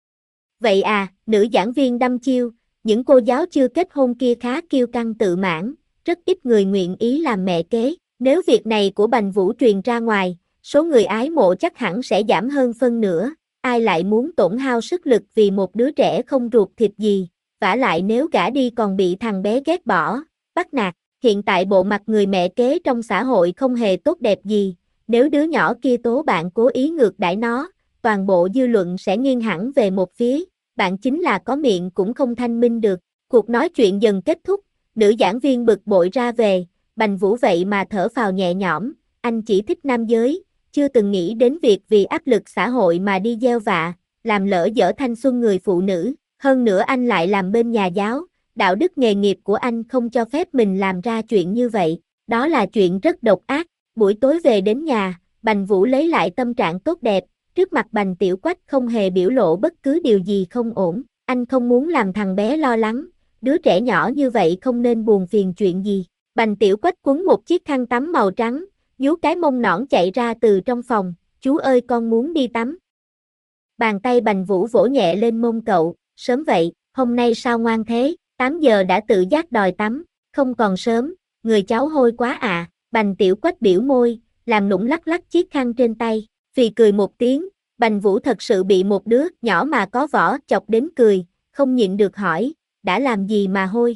Vậy à, nữ giảng viên đăm chiêu, những cô giáo chưa kết hôn kia khá kiêu căng tự mãn, rất ít người nguyện ý làm mẹ kế, nếu việc này của Bành Vũ truyền ra ngoài, số người ái mộ chắc hẳn sẽ giảm hơn phân nửa, ai lại muốn tổn hao sức lực vì một đứa trẻ không ruột thịt gì, vả lại nếu gả đi còn bị thằng bé ghét bỏ, bắt nạt. Hiện tại bộ mặt người mẹ kế trong xã hội không hề tốt đẹp gì, nếu đứa nhỏ kia tố bạn cố ý ngược đãi nó, toàn bộ dư luận sẽ nghiêng hẳn về một phía, bạn chính là có miệng cũng không thanh minh được. Cuộc nói chuyện dần kết thúc, nữ giảng viên bực bội ra về, Bành Vũ vậy mà thở phào nhẹ nhõm, anh chỉ thích nam giới, chưa từng nghĩ đến việc vì áp lực xã hội mà đi gieo vạ, làm lỡ dở thanh xuân người phụ nữ, hơn nữa anh lại làm bên nhà giáo, đạo đức nghề nghiệp của anh không cho phép mình làm ra chuyện như vậy, đó là chuyện rất độc ác. Buổi tối về đến nhà, Bành Vũ lấy lại tâm trạng tốt đẹp, trước mặt Bành Tiểu Quách không hề biểu lộ bất cứ điều gì không ổn, anh không muốn làm thằng bé lo lắng, đứa trẻ nhỏ như vậy không nên buồn phiền chuyện gì. Bành Tiểu Quách quấn một chiếc khăn tắm màu trắng, nhú cái mông nõn chạy ra từ trong phòng, chú ơi con muốn đi tắm. Bàn tay Bành Vũ vỗ nhẹ lên mông cậu, sớm vậy, hôm nay sao ngoan thế, tám giờ đã tự giác đòi tắm, không còn sớm, người cháu hôi quá à, Bành Tiểu Quách biểu môi, làm nũng lắc lắc chiếc khăn trên tay, phì cười một tiếng, Bành Vũ thật sự bị một đứa nhỏ mà có vỏ chọc đến cười, không nhịn được hỏi, đã làm gì mà hôi.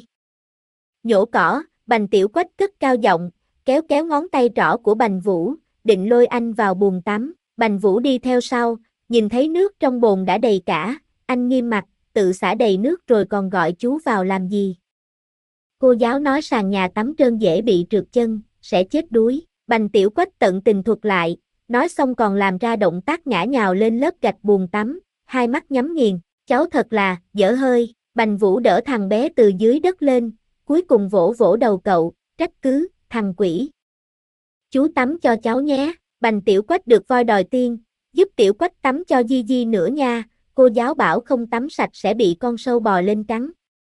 Nhổ cỏ, Bành Tiểu Quách cất cao giọng, kéo kéo ngón tay trỏ của Bành Vũ, định lôi anh vào bồn tắm, Bành Vũ đi theo sau, nhìn thấy nước trong bồn đã đầy cả, anh nghiêm mặt, tự xả đầy nước rồi còn gọi chú vào làm gì. Cô giáo nói sàn nhà tắm trơn dễ bị trượt chân, sẽ chết đuối, Bành Tiểu Quách tận tình thuật lại, nói xong còn làm ra động tác ngã nhào lên lớp gạch bồn tắm, hai mắt nhắm nghiền, cháu thật là, dở hơi, Bành Vũ đỡ thằng bé từ dưới đất lên, cuối cùng vỗ vỗ đầu cậu, trách cứ, thằng quỷ. Chú tắm cho cháu nhé, Bành Tiểu Quách được voi đòi tiên, giúp Tiểu Quách tắm cho Di Di nữa nha, cô giáo bảo không tắm sạch sẽ bị con sâu bò lên cắn.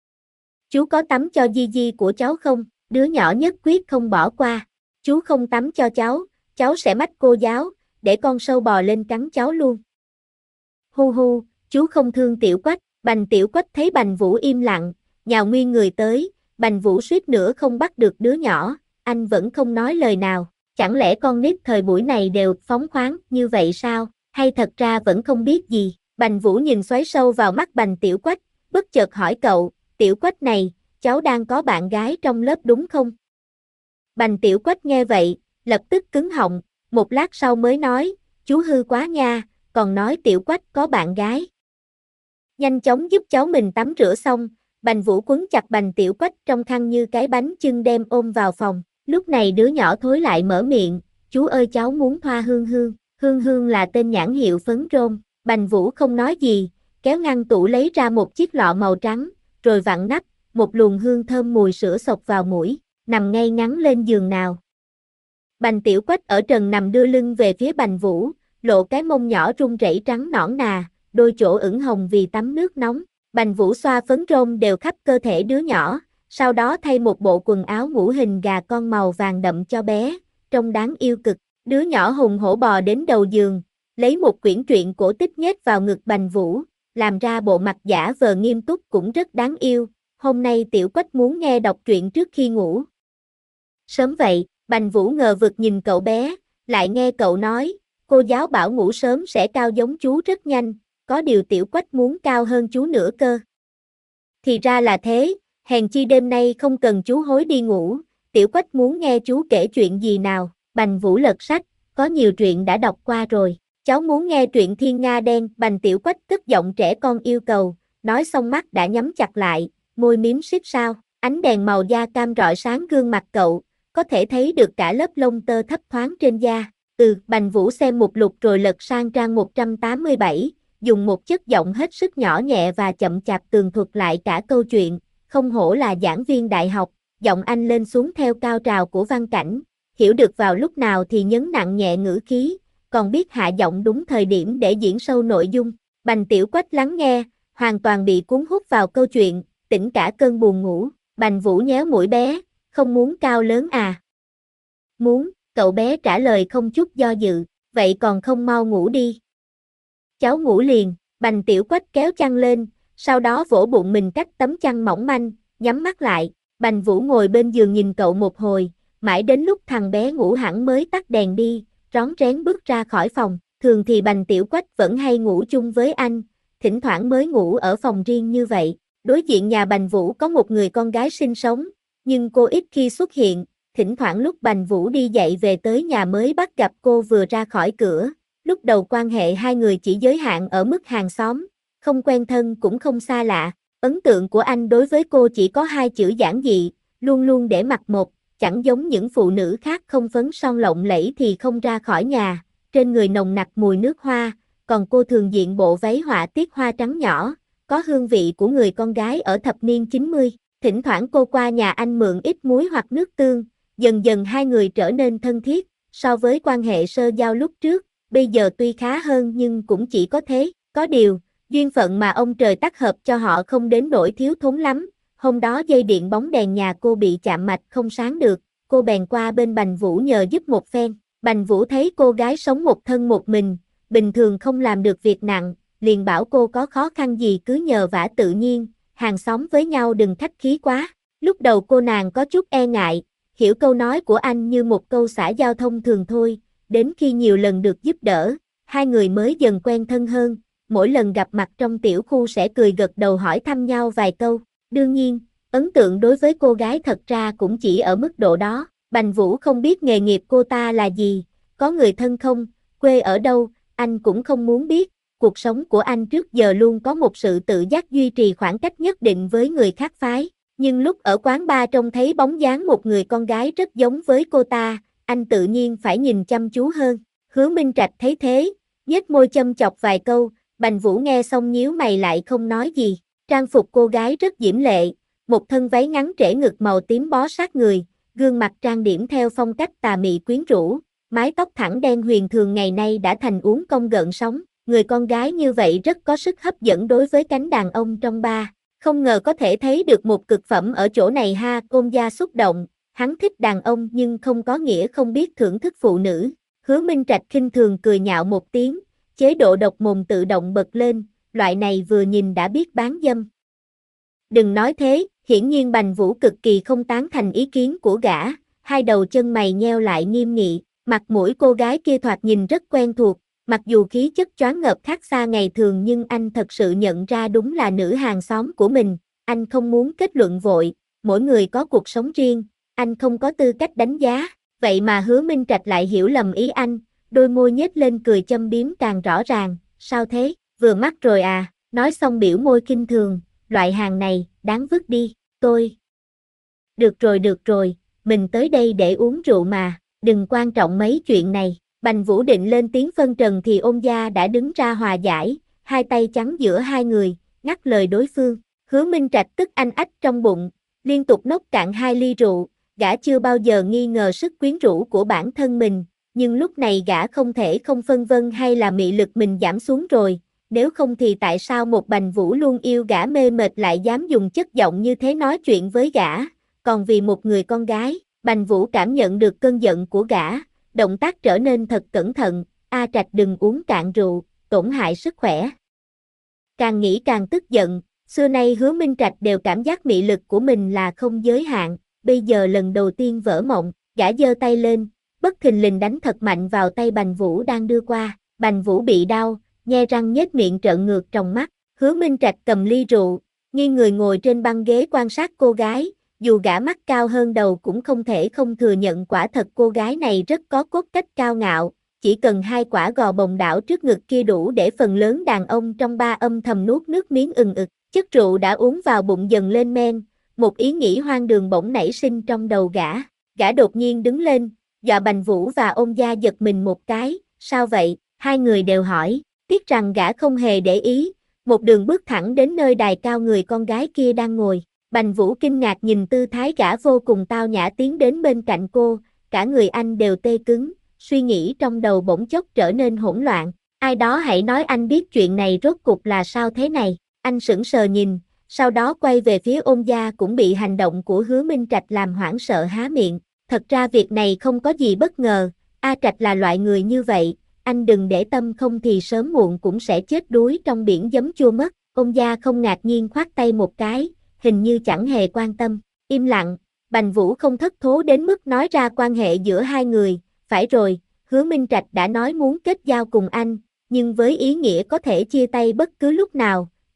Chú có tắm cho Di Di của cháu không? Đứa nhỏ nhất quyết không bỏ qua. Chú không tắm cho cháu, cháu sẽ mách cô giáo, để con sâu bò lên cắn cháu luôn. Hu hu, chú không thương Tiểu Quách, Bành Tiểu Quách thấy Bành Vũ im lặng, nhào nguyên người tới, Bành Vũ suýt nữa không bắt được đứa nhỏ, anh vẫn không nói lời nào, chẳng lẽ con nít thời buổi này đều phóng khoáng như vậy sao, hay thật ra vẫn không biết gì. Bành Vũ nhìn xoáy sâu vào mắt Bành Tiểu Quách, bất chợt hỏi cậu, Tiểu Quách này, cháu đang có bạn gái trong lớp đúng không? Bành Tiểu Quách nghe vậy, lập tức cứng họng, một lát sau mới nói, chú hư quá nha, còn nói Tiểu Quách có bạn gái. Nhanh chóng giúp cháu mình tắm rửa xong, Bành Vũ quấn chặt Bành Tiểu Quách trong khăn như cái bánh chưng đem ôm vào phòng, lúc này đứa nhỏ thối lại mở miệng, chú ơi cháu muốn thoa hương hương, hương hương là tên nhãn hiệu phấn rôm. Bành Vũ không nói gì, kéo ngăn tủ lấy ra một chiếc lọ màu trắng, rồi vặn nắp, một luồng hương thơm mùi sữa xộc vào mũi, nằm ngay ngắn lên giường nào. Bành Tiểu Quách ở trần nằm đưa lưng về phía Bành Vũ, lộ cái mông nhỏ run rẩy trắng nõn nà, đôi chỗ ửng hồng vì tắm nước nóng. Bành Vũ xoa phấn rôm đều khắp cơ thể đứa nhỏ, sau đó thay một bộ quần áo ngủ hình gà con màu vàng đậm cho bé, trông đáng yêu cực. Đứa nhỏ hùng hổ bò đến đầu giường, lấy một quyển truyện cổ tích nhét vào ngực Bành Vũ, làm ra bộ mặt giả vờ nghiêm túc cũng rất đáng yêu. Hôm nay Tiểu Quách muốn nghe đọc truyện trước khi ngủ. Sớm vậy, Bành Vũ ngờ vực nhìn cậu bé, lại nghe cậu nói, cô giáo bảo ngủ sớm sẽ cao giống chú rất nhanh, có điều Tiểu Quách muốn cao hơn chú nữa cơ. Thì ra là thế, hèn chi đêm nay không cần chú hối đi ngủ, Tiểu Quách muốn nghe chú kể chuyện gì nào. Bành Vũ lật sách, có nhiều truyện đã đọc qua rồi. Cháu muốn nghe truyện Thiên Nga Đen, Bành Tiểu Quách cất giọng trẻ con yêu cầu, nói xong mắt đã nhắm chặt lại, môi miếm xít sao, ánh đèn màu da cam rọi sáng gương mặt cậu, có thể thấy được cả lớp lông tơ thấp thoáng trên da. Ừ, Bành Vũ xem một lục rồi lật sang trang một trăm tám mươi bảy, dùng một chất giọng hết sức nhỏ nhẹ và chậm chạp tường thuật lại cả câu chuyện, không hổ là giảng viên đại học, giọng anh lên xuống theo cao trào của văn cảnh, hiểu được vào lúc nào thì nhấn nặng nhẹ ngữ khí, còn biết hạ giọng đúng thời điểm để diễn sâu nội dung. Bành Tiểu Quách lắng nghe, hoàn toàn bị cuốn hút vào câu chuyện, tỉnh cả cơn buồn ngủ. Bành Vũ nhéo mũi bé, không muốn cao lớn à? Muốn, cậu bé trả lời không chút do dự, vậy còn không mau ngủ đi. Cháu ngủ liền, Bành Tiểu Quách kéo chăn lên, sau đó vỗ bụng mình cách tấm chăn mỏng manh, nhắm mắt lại. Bành Vũ ngồi bên giường nhìn cậu một hồi, mãi đến lúc thằng bé ngủ hẳn mới tắt đèn đi, rón rén bước ra khỏi phòng. Thường thì Bành Tiểu Quách vẫn hay ngủ chung với anh, thỉnh thoảng mới ngủ ở phòng riêng như vậy. Đối diện nhà Bành Vũ có một người con gái sinh sống, nhưng cô ít khi xuất hiện, thỉnh thoảng lúc Bành Vũ đi dạy về tới nhà mới bắt gặp cô vừa ra khỏi cửa. Lúc đầu quan hệ hai người chỉ giới hạn ở mức hàng xóm, không quen thân cũng không xa lạ. Ấn tượng của anh đối với cô chỉ có hai chữ giản dị, luôn luôn để mặc một, chẳng giống những phụ nữ khác không phấn son lộng lẫy thì không ra khỏi nhà, trên người nồng nặc mùi nước hoa, còn cô thường diện bộ váy họa tiết hoa trắng nhỏ, có hương vị của người con gái ở thập niên chín mươi. Thỉnh thoảng cô qua nhà anh mượn ít muối hoặc nước tương, dần dần hai người trở nên thân thiết, so với quan hệ sơ giao lúc trước, bây giờ tuy khá hơn nhưng cũng chỉ có thế. Có điều, duyên phận mà ông trời tác hợp cho họ không đến nỗi thiếu thốn lắm. Hôm đó dây điện bóng đèn nhà cô bị chạm mạch không sáng được, cô bèn qua bên Bành Vũ nhờ giúp một phen. Bành Vũ thấy cô gái sống một thân một mình, bình thường không làm được việc nặng, liền bảo cô có khó khăn gì cứ nhờ vả tự nhiên, hàng xóm với nhau đừng khách khí quá. Lúc đầu cô nàng có chút e ngại, hiểu câu nói của anh như một câu xã giao thông thường thôi, đến khi nhiều lần được giúp đỡ, hai người mới dần quen thân hơn, mỗi lần gặp mặt trong tiểu khu sẽ cười gật đầu hỏi thăm nhau vài câu. Đương nhiên, ấn tượng đối với cô gái thật ra cũng chỉ ở mức độ đó. Bành Vũ không biết nghề nghiệp cô ta là gì, có người thân không, quê ở đâu, anh cũng không muốn biết. Cuộc sống của anh trước giờ luôn có một sự tự giác duy trì khoảng cách nhất định với người khác phái. Nhưng lúc ở quán bar trông thấy bóng dáng một người con gái rất giống với cô ta, anh tự nhiên phải nhìn chăm chú hơn. Hứa Minh Trạch thấy thế, nhếch môi châm chọc vài câu, Bành Vũ nghe xong nhíu mày lại không nói gì. Trang phục cô gái rất diễm lệ, một thân váy ngắn trễ ngực màu tím bó sát người, gương mặt trang điểm theo phong cách tà mị quyến rũ, mái tóc thẳng đen huyền thường ngày nay đã thành uốn cong gợn sóng. Người con gái như vậy rất có sức hấp dẫn đối với cánh đàn ông trong bar. Không ngờ có thể thấy được một cực phẩm ở chỗ này ha. Ôn Gia xúc động, hắn thích đàn ông nhưng không có nghĩa không biết thưởng thức phụ nữ. Hứa Minh Trạch khinh thường cười nhạo một tiếng, chế độ độc mồm tự động bật lên, loại này vừa nhìn đã biết bán dâm. Đừng nói thế, hiển nhiên Bành Vũ cực kỳ không tán thành ý kiến của gã, hai đầu chân mày nheo lại nghiêm nghị, mặt mũi cô gái kia thoạt nhìn rất quen thuộc. Mặc dù khí chất choáng ngợp khác xa ngày thường nhưng anh thật sự nhận ra đúng là nữ hàng xóm của mình. Anh không muốn kết luận vội, mỗi người có cuộc sống riêng, anh không có tư cách đánh giá. Vậy mà Hứa Minh Trạch lại hiểu lầm ý anh, đôi môi nhếch lên cười châm biếm càng rõ ràng. Sao thế, vừa mắt rồi à? Nói xong biểu môi khinh thường, loại hàng này, đáng vứt đi, tôi. Được rồi được rồi, mình tới đây để uống rượu mà, đừng quan trọng mấy chuyện này. Bành Vũ định lên tiếng phân trần thì Ôn Gia đã đứng ra hòa giải, hai tay chắn giữa hai người, ngắt lời đối phương. Hứa Minh Trạch tức anh ách trong bụng, liên tục nốc cạn hai ly rượu, gã chưa bao giờ nghi ngờ sức quyến rũ của bản thân mình, nhưng lúc này gã không thể không phân vân hay là mị lực mình giảm xuống rồi, nếu không thì tại sao một Bành Vũ luôn yêu gã mê mệt lại dám dùng chất giọng như thế nói chuyện với gã, còn vì một người con gái. Bành Vũ cảm nhận được cơn giận của gã. Động tác trở nên thật cẩn thận, A Trạch đừng uống cạn rượu, tổn hại sức khỏe. Càng nghĩ càng tức giận, xưa nay Hứa Minh Trạch đều cảm giác mị lực của mình là không giới hạn, bây giờ lần đầu tiên vỡ mộng, gã giơ tay lên, bất thình lình đánh thật mạnh vào tay Bành Vũ đang đưa qua, Bành Vũ bị đau, nhe răng nhếch miệng trợn ngược trong mắt. Hứa Minh Trạch cầm ly rượu, nghiêng người ngồi trên băng ghế quan sát cô gái. Dù gã mắt cao hơn đầu cũng không thể không thừa nhận quả thật cô gái này rất có cốt cách cao ngạo, chỉ cần hai quả gò bồng đảo trước ngực kia đủ để phần lớn đàn ông trong ba âm thầm nuốt nước miếng ừng ực. Chất rượu đã uống vào bụng dần lên men, một ý nghĩ hoang đường bỗng nảy sinh trong đầu gã. Gã đột nhiên đứng lên, dọa Bành Vũ và Ôn Gia giật mình một cái, sao vậy? Hai người đều hỏi, tiếc rằng gã không hề để ý, một đường bước thẳng đến nơi đài cao người con gái kia đang ngồi. Bành Vũ kinh ngạc nhìn tư thái gã vô cùng tao nhã tiến đến bên cạnh cô, cả người anh đều tê cứng, suy nghĩ trong đầu bỗng chốc trở nên hỗn loạn. Ai đó hãy nói anh biết chuyện này rốt cục là sao thế này. Anh sững sờ nhìn, sau đó quay về phía Ôn Gia cũng bị hành động của Hứa Minh Trạch làm hoảng sợ há miệng. Thật ra việc này không có gì bất ngờ, A Trạch là loại người như vậy, anh đừng để tâm không thì sớm muộn cũng sẽ chết đuối trong biển giấm chua mất. Ôn Gia không ngạc nhiên khoát tay một cái, hình như chẳng hề quan tâm. Im lặng, Bành Vũ không thất thố đến mức nói ra quan hệ giữa hai người. Phải rồi, Hứa Minh Trạch đã nói muốn kết giao cùng anh, nhưng với ý nghĩa có thể chia tay bất cứ lúc nào,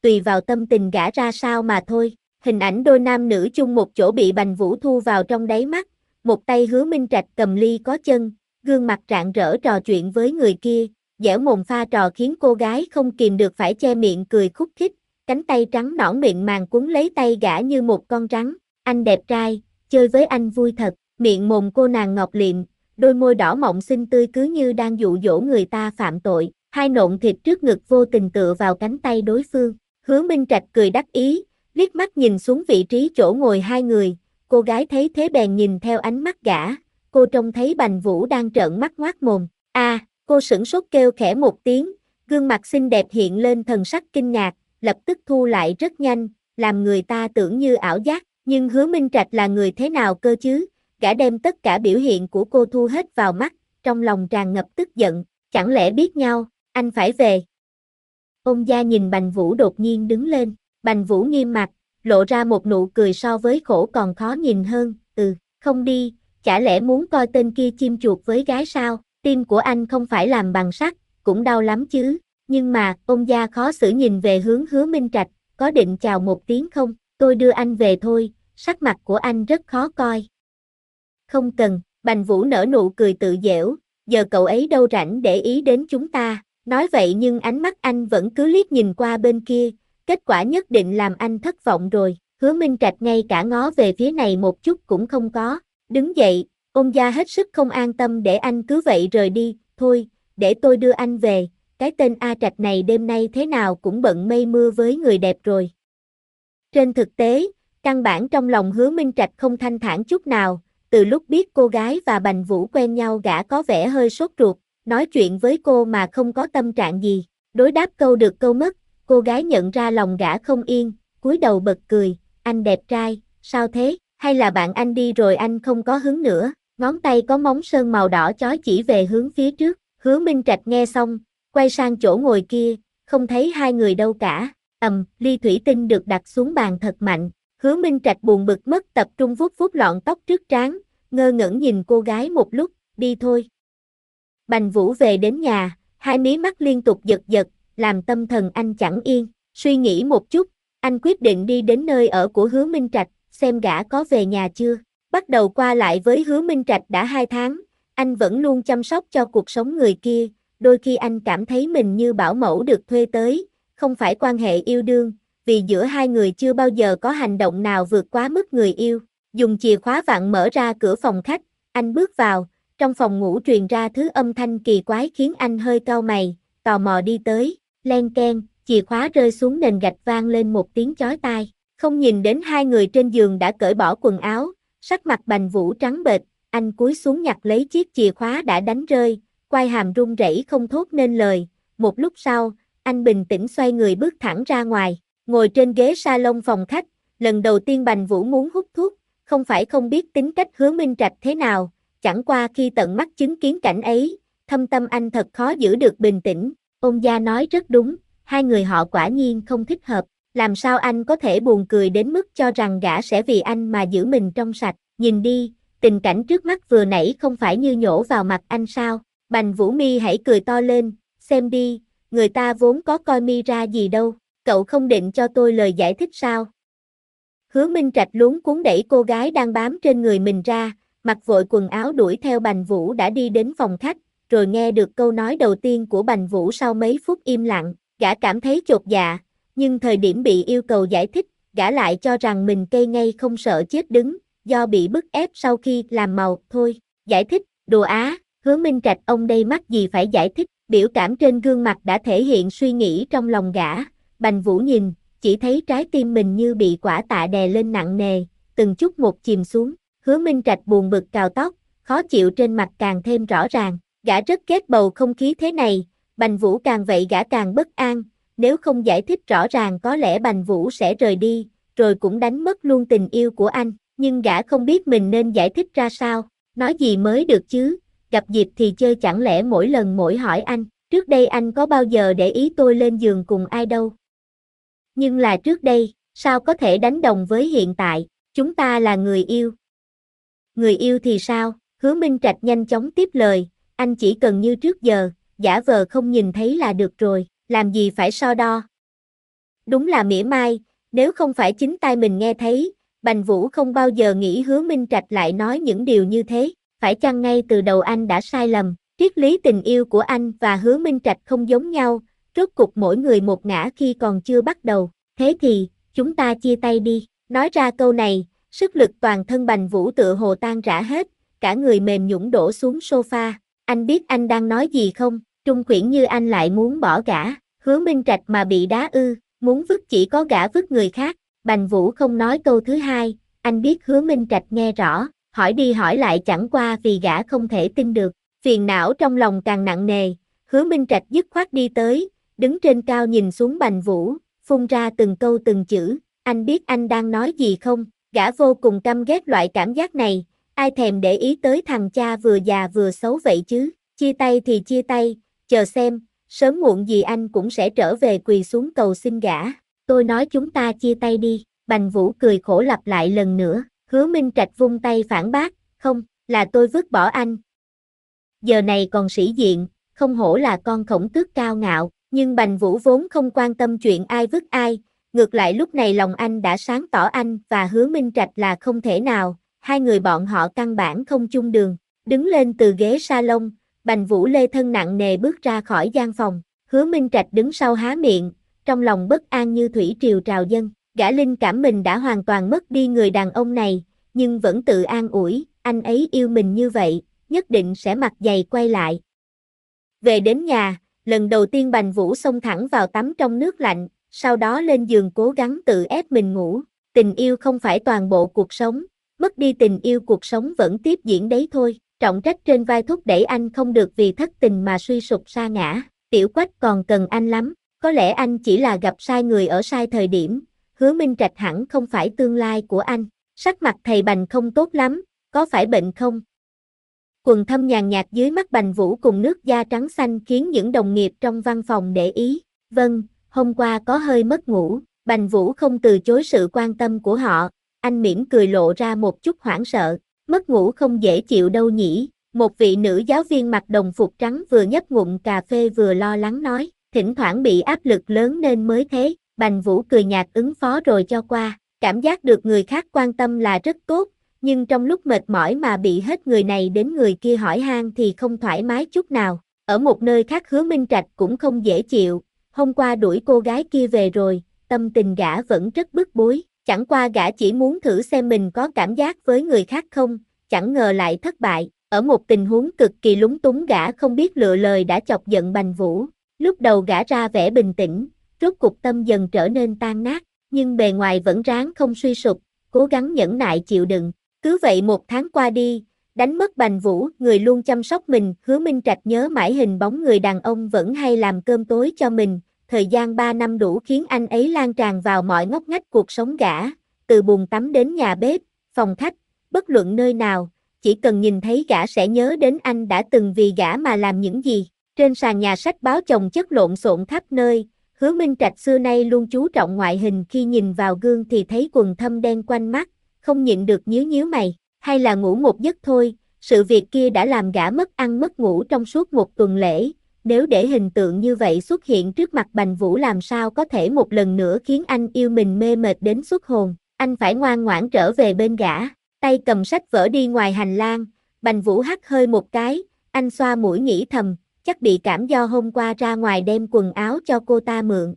tùy vào tâm tình gã ra sao mà thôi. Hình ảnh đôi nam nữ chung một chỗ bị Bành Vũ thu vào trong đáy mắt, một tay Hứa Minh Trạch cầm ly có chân, gương mặt rạng rỡ trò chuyện với người kia, dẻo mồm pha trò khiến cô gái không kìm được phải che miệng cười khúc khích, cánh tay trắng nõn mịn màng quấn lấy tay gã như một con rắn. Anh đẹp trai, chơi với anh vui thật, miệng mồm cô nàng ngọc liệm, đôi môi đỏ mọng xinh tươi cứ như đang dụ dỗ người ta phạm tội, hai nộn thịt trước ngực vô tình tựa vào cánh tay đối phương. Hứa Minh Trạch cười đắc ý, liếc mắt nhìn xuống vị trí chỗ ngồi hai người, cô gái thấy thế bèn nhìn theo ánh mắt gã, cô trông thấy Bành Vũ đang trợn mắt ngoác mồm. A, à, cô sửng sốt kêu khẽ một tiếng, gương mặt xinh đẹp hiện lên thần sắc kinh ngạc, lập tức thu lại rất nhanh, làm người ta tưởng như ảo giác, nhưng Hứa Minh Trạch là người thế nào cơ chứ? Gã đem tất cả biểu hiện của cô thu hết vào mắt, trong lòng tràn ngập tức giận, chẳng lẽ biết nhau, anh phải về. Ông gia nhìn Bành Vũ đột nhiên đứng lên, Bành Vũ nghiêm mặt, lộ ra một nụ cười so với khổ còn khó nhìn hơn, ừ, không đi, chả lẽ muốn coi tên kia chim chuột với gái sao, tim của anh không phải làm bằng sắt, cũng đau lắm chứ, nhưng mà, ông gia khó xử nhìn về hướng Hứa Minh Trạch, có định chào một tiếng không, tôi đưa anh về thôi, sắc mặt của anh rất khó coi. Không cần, Bành Vũ nở nụ cười tự giễu, giờ cậu ấy đâu rảnh để ý đến chúng ta, nói vậy nhưng ánh mắt anh vẫn cứ liếc nhìn qua bên kia, kết quả nhất định làm anh thất vọng rồi. Hứa Minh Trạch ngay cả ngó về phía này một chút cũng không có, đứng dậy, ông gia hết sức không an tâm để anh cứ vậy rời đi, thôi, để tôi đưa anh về, cái tên A Trạch này đêm nay thế nào cũng bận mây mưa với người đẹp rồi. Trên thực tế, căn bản trong lòng Hứa Minh Trạch không thanh thản chút nào, từ lúc biết cô gái và Bành Vũ quen nhau gã có vẻ hơi sốt ruột, nói chuyện với cô mà không có tâm trạng gì, đối đáp câu được câu mất, cô gái nhận ra lòng gã không yên, cúi đầu bật cười, anh đẹp trai, sao thế, hay là bạn anh đi rồi anh không có hứng nữa, ngón tay có móng sơn màu đỏ chói chỉ về hướng phía trước, Hứa Minh Trạch nghe xong, quay sang chỗ ngồi kia, không thấy hai người đâu cả, ầm, ly thủy tinh được đặt xuống bàn thật mạnh, Hứa Minh Trạch buồn bực mất tập trung vuốt vuốt lọn tóc trước trán, ngơ ngẩn nhìn cô gái một lúc, đi thôi. Bành Vũ về đến nhà, hai mí mắt liên tục giật giật, làm tâm thần anh chẳng yên, suy nghĩ một chút, anh quyết định đi đến nơi ở của Hứa Minh Trạch, xem gã có về nhà chưa. Bắt đầu qua lại với Hứa Minh Trạch đã hai tháng, anh vẫn luôn chăm sóc cho cuộc sống người kia, đôi khi anh cảm thấy mình như bảo mẫu được thuê tới, không phải quan hệ yêu đương, vì giữa hai người chưa bao giờ có hành động nào vượt quá mức người yêu. Dùng chìa khóa vặn mở ra cửa phòng khách, anh bước vào, trong phòng ngủ truyền ra thứ âm thanh kỳ quái khiến anh hơi cau mày, tò mò đi tới, len keng, chìa khóa rơi xuống nền gạch vang lên một tiếng chói tai, không nhìn đến hai người trên giường đã cởi bỏ quần áo, sắc mặt Bành Vũ trắng bệch, anh cúi xuống nhặt lấy chiếc chìa khóa đã đánh rơi, quai hàm run rẩy không thốt nên lời, một lúc sau, anh bình tĩnh xoay người bước thẳng ra ngoài, ngồi trên ghế salon phòng khách, lần đầu tiên Bành Vũ muốn hút thuốc, không phải không biết tính cách Hứa Minh Trạch thế nào, chẳng qua khi tận mắt chứng kiến cảnh ấy, thâm tâm anh thật khó giữ được bình tĩnh, ông gia nói rất đúng, hai người họ quả nhiên không thích hợp, làm sao anh có thể buồn cười đến mức cho rằng gã sẽ vì anh mà giữ mình trong sạch, nhìn đi, tình cảnh trước mắt vừa nãy không phải như nhổ vào mặt anh sao, Bành Vũ mi hãy cười to lên, xem đi, người ta vốn có coi mi ra gì đâu, cậu không định cho tôi lời giải thích sao? Hứa Minh Trạch luống cuống đẩy cô gái đang bám trên người mình ra, mặc vội quần áo đuổi theo Bành Vũ đã đi đến phòng khách, rồi nghe được câu nói đầu tiên của Bành Vũ sau mấy phút im lặng, gã cảm thấy chột dạ, nhưng thời điểm bị yêu cầu giải thích, gã lại cho rằng mình cây ngay không sợ chết đứng, do bị bức ép sau khi làm màu, thôi, giải thích, đùa á, Hứa Minh Trạch ông đây mắc gì phải giải thích, biểu cảm trên gương mặt đã thể hiện suy nghĩ trong lòng gã, Bành Vũ nhìn, chỉ thấy trái tim mình như bị quả tạ đè lên nặng nề, từng chút một chìm xuống, Hứa Minh Trạch buồn bực cào tóc, khó chịu trên mặt càng thêm rõ ràng, gã rất ghét bầu không khí thế này, Bành Vũ càng vậy gã càng bất an, nếu không giải thích rõ ràng có lẽ Bành Vũ sẽ rời đi, rồi cũng đánh mất luôn tình yêu của anh, nhưng gã không biết mình nên giải thích ra sao, nói gì mới được chứ, gặp dịp thì chơi chẳng lẽ mỗi lần mỗi hỏi anh, trước đây anh có bao giờ để ý tôi lên giường cùng ai đâu. Nhưng là trước đây, sao có thể đánh đồng với hiện tại, chúng ta là người yêu. Người yêu thì sao, Hứa Minh Trạch nhanh chóng tiếp lời, anh chỉ cần như trước giờ, giả vờ không nhìn thấy là được rồi, làm gì phải so đo. Đúng là mỉa mai, nếu không phải chính tai mình nghe thấy, Bành Vũ không bao giờ nghĩ Hứa Minh Trạch lại nói những điều như thế, phải chăng ngay từ đầu anh đã sai lầm, triết lý tình yêu của anh và Hứa Minh Trạch không giống nhau, rốt cục mỗi người một ngã khi còn chưa bắt đầu, thế thì, chúng ta chia tay đi, nói ra câu này, sức lực toàn thân Bành Vũ tựa hồ tan rã hết, cả người mềm nhũn đổ xuống sofa, anh biết anh đang nói gì không, Trung Khuyển Như anh lại muốn bỏ gã, Hứa Minh Trạch mà bị đá ư, muốn vứt chỉ có gã vứt người khác, Bành Vũ không nói câu thứ hai, anh biết Hứa Minh Trạch nghe rõ, hỏi đi hỏi lại chẳng qua vì gã không thể tin được, phiền não trong lòng càng nặng nề, Hứa Minh Trạch dứt khoát đi tới, đứng trên cao nhìn xuống Bành Vũ, phun ra từng câu từng chữ, anh biết anh đang nói gì không, gã vô cùng căm ghét loại cảm giác này, ai thèm để ý tới thằng cha vừa già vừa xấu vậy chứ, chia tay thì chia tay, chờ xem, sớm muộn gì anh cũng sẽ trở về quỳ xuống cầu xin gã, tôi nói chúng ta chia tay đi, Bành Vũ cười khổ lặp lại lần nữa, Hứa Minh Trạch vung tay phản bác, không, là tôi vứt bỏ anh. Giờ này còn sĩ diện, không hổ là con khổng tước cao ngạo, nhưng Bành Vũ vốn không quan tâm chuyện ai vứt ai, ngược lại lúc này lòng anh đã sáng tỏ anh và Hứa Minh Trạch là không thể nào, hai người bọn họ căn bản không chung đường, đứng lên từ ghế salon, Bành Vũ lê thân nặng nề bước ra khỏi gian phòng, Hứa Minh Trạch đứng sau há miệng, trong lòng bất an như thủy triều trào dâng, gã linh cảm mình đã hoàn toàn mất đi người đàn ông này, nhưng vẫn tự an ủi, anh ấy yêu mình như vậy, nhất định sẽ mặt dày quay lại. Về đến nhà, lần đầu tiên Bành Vũ xông thẳng vào tắm trong nước lạnh, sau đó lên giường cố gắng tự ép mình ngủ, tình yêu không phải toàn bộ cuộc sống, mất đi tình yêu cuộc sống vẫn tiếp diễn đấy thôi, trọng trách trên vai thúc đẩy anh không được vì thất tình mà suy sụp sa ngã, Tiểu Quách còn cần anh lắm, có lẽ anh chỉ là gặp sai người ở sai thời điểm, Hứa Minh Trạch hẳn không phải tương lai của anh, sắc mặt thầy Bành không tốt lắm, có phải bệnh không? Quần thâm nhàn nhạt dưới mắt Bành Vũ cùng nước da trắng xanh khiến những đồng nghiệp trong văn phòng để ý, vâng, hôm qua có hơi mất ngủ, Bành Vũ không từ chối sự quan tâm của họ, anh mỉm cười lộ ra một chút hoảng sợ, mất ngủ không dễ chịu đâu nhỉ, một vị nữ giáo viên mặc đồng phục trắng vừa nhấp ngụm cà phê vừa lo lắng nói, thỉnh thoảng bị áp lực lớn nên mới thế, Bành Vũ cười nhạt ứng phó rồi cho qua, cảm giác được người khác quan tâm là rất tốt, nhưng trong lúc mệt mỏi mà bị hết người này đến người kia hỏi han thì không thoải mái chút nào, ở một nơi khác Hứa Minh Trạch cũng không dễ chịu, hôm qua đuổi cô gái kia về rồi, tâm tình gã vẫn rất bức bối, chẳng qua gã chỉ muốn thử xem mình có cảm giác với người khác không, chẳng ngờ lại thất bại, ở một tình huống cực kỳ lúng túng gã không biết lựa lời đã chọc giận Bành Vũ, lúc đầu gã ra vẻ bình tĩnh, rốt cục tâm dần trở nên tan nát, nhưng bề ngoài vẫn ráng không suy sụp, cố gắng nhẫn nại chịu đựng, cứ vậy một tháng qua đi, đánh mất Bành Vũ, người luôn chăm sóc mình, Hứa Minh Trạch nhớ mãi hình bóng người đàn ông vẫn hay làm cơm tối cho mình, thời gian ba năm đủ khiến anh ấy lan tràn vào mọi ngóc ngách cuộc sống gã, từ bồn tắm đến nhà bếp, phòng khách, bất luận nơi nào, chỉ cần nhìn thấy gã sẽ nhớ đến anh đã từng vì gã mà làm những gì. Trên sàn nhà sách báo chồng chất lộn xộn khắp nơi, Hứa Minh Trạch xưa nay luôn chú trọng ngoại hình, khi nhìn vào gương thì thấy quần thâm đen quanh mắt, không nhịn được nhíu nhíu mày, hay là ngủ một giấc thôi, sự việc kia đã làm gã mất ăn mất ngủ trong suốt một tuần lễ, nếu để hình tượng như vậy xuất hiện trước mặt Bành Vũ làm sao có thể một lần nữa khiến anh yêu mình mê mệt đến xuất hồn, anh phải ngoan ngoãn trở về bên gã, tay cầm sách vở đi ngoài hành lang, Bành Vũ hắt hơi một cái, anh xoa mũi nghĩ thầm, chắc bị cảm do hôm qua ra ngoài đem quần áo cho cô ta mượn.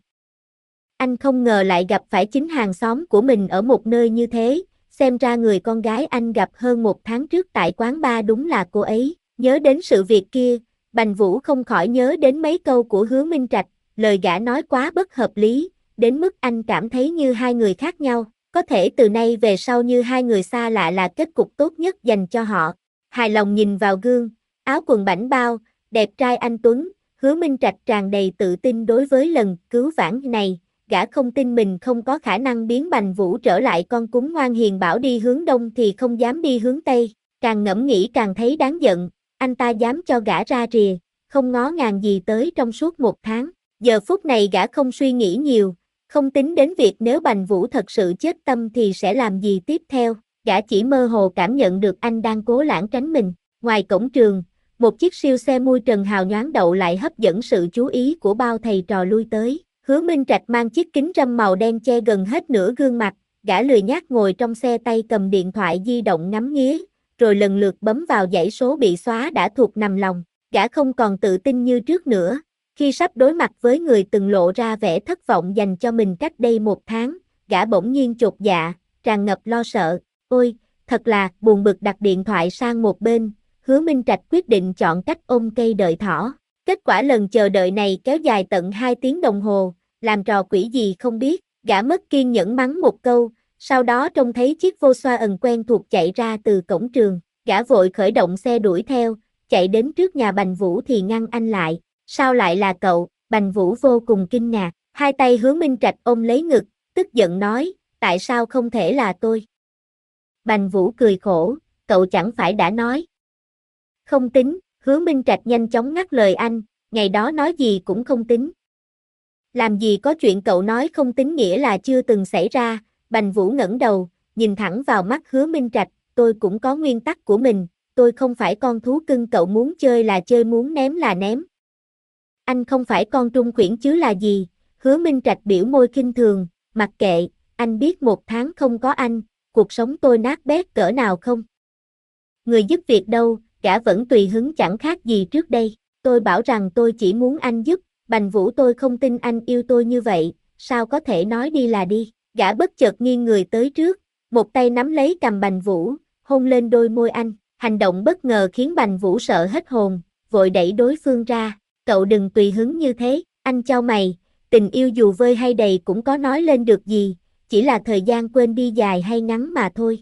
Anh không ngờ lại gặp phải chính hàng xóm của mình ở một nơi như thế, xem ra người con gái anh gặp hơn một tháng trước tại quán bar đúng là cô ấy, nhớ đến sự việc kia, Bành Vũ không khỏi nhớ đến mấy câu của Hứa Minh Trạch, lời gã nói quá bất hợp lý, đến mức anh cảm thấy như hai người khác nhau, có thể từ nay về sau như hai người xa lạ là kết cục tốt nhất dành cho họ. Hài lòng nhìn vào gương, áo quần bảnh bao, đẹp trai anh tuấn, Hứa Minh Trạch tràn đầy tự tin đối với lần cứu vãn này, gã không tin mình không có khả năng biến Bành Vũ trở lại con cún ngoan hiền, bảo đi hướng đông thì không dám đi hướng tây, càng ngẫm nghĩ càng thấy đáng giận, anh ta dám cho gã ra rìa, không ngó ngàng gì tới trong suốt một tháng, giờ phút này gã không suy nghĩ nhiều, không tính đến việc nếu Bành Vũ thật sự chết tâm thì sẽ làm gì tiếp theo, gã chỉ mơ hồ cảm nhận được anh đang cố lảng tránh mình, ngoài cổng trường, một chiếc siêu xe mui trần hào nhoáng đậu lại hấp dẫn sự chú ý của bao thầy trò lui tới. Hứa Minh Trạch mang chiếc kính râm màu đen che gần hết nửa gương mặt, gã lười nhác ngồi trong xe tay cầm điện thoại di động ngắm nghía, rồi lần lượt bấm vào dãy số bị xóa đã thuộc nằm lòng. Gã không còn tự tin như trước nữa, khi sắp đối mặt với người từng lộ ra vẻ thất vọng dành cho mình cách đây một tháng, gã bỗng nhiên chột dạ, tràn ngập lo sợ. Ôi, thật là, buồn bực đặt điện thoại sang một bên, Hứa Minh Trạch quyết định chọn cách ôm cây đợi thỏ. Kết quả lần chờ đợi này kéo dài tận hai tiếng đồng hồ, làm trò quỷ gì không biết, gã mất kiên nhẫn mắng một câu, sau đó trông thấy chiếc Volkswagen quen thuộc chạy ra từ cổng trường, gã vội khởi động xe đuổi theo, chạy đến trước nhà Bành Vũ thì ngăn anh lại. Sao lại là cậu? Bành Vũ vô cùng kinh ngạc, hai tay Hứa Minh Trạch ôm lấy ngực, tức giận nói, tại sao không thể là tôi? Bành Vũ cười khổ, cậu chẳng phải đã nói. Không tính, Hứa Minh Trạch nhanh chóng ngắt lời anh, ngày đó nói gì cũng không tính. Làm gì có chuyện cậu nói không tính nghĩa là chưa từng xảy ra. Bành Vũ ngẩng đầu, nhìn thẳng vào mắt Hứa Minh Trạch, tôi cũng có nguyên tắc của mình, tôi không phải con thú cưng cậu muốn chơi là chơi muốn ném là ném. Anh không phải con trung khuyển chứ là gì? Hứa Minh Trạch biểu môi khinh thường, mặc kệ, anh biết một tháng không có anh, cuộc sống tôi nát bét cỡ nào không? Người giúp việc đâu, gã vẫn tùy hứng chẳng khác gì trước đây, tôi bảo rằng tôi chỉ muốn anh giúp, Bành Vũ tôi không tin anh yêu tôi như vậy, sao có thể nói đi là đi, gã bất chợt nghiêng người tới trước, một tay nắm lấy cằm Bành Vũ, hôn lên đôi môi anh, hành động bất ngờ khiến Bành Vũ sợ hết hồn, vội đẩy đối phương ra, cậu đừng tùy hứng như thế, anh chau mày, tình yêu dù vơi hay đầy cũng có nói lên được gì, chỉ là thời gian quên đi dài hay ngắn mà thôi.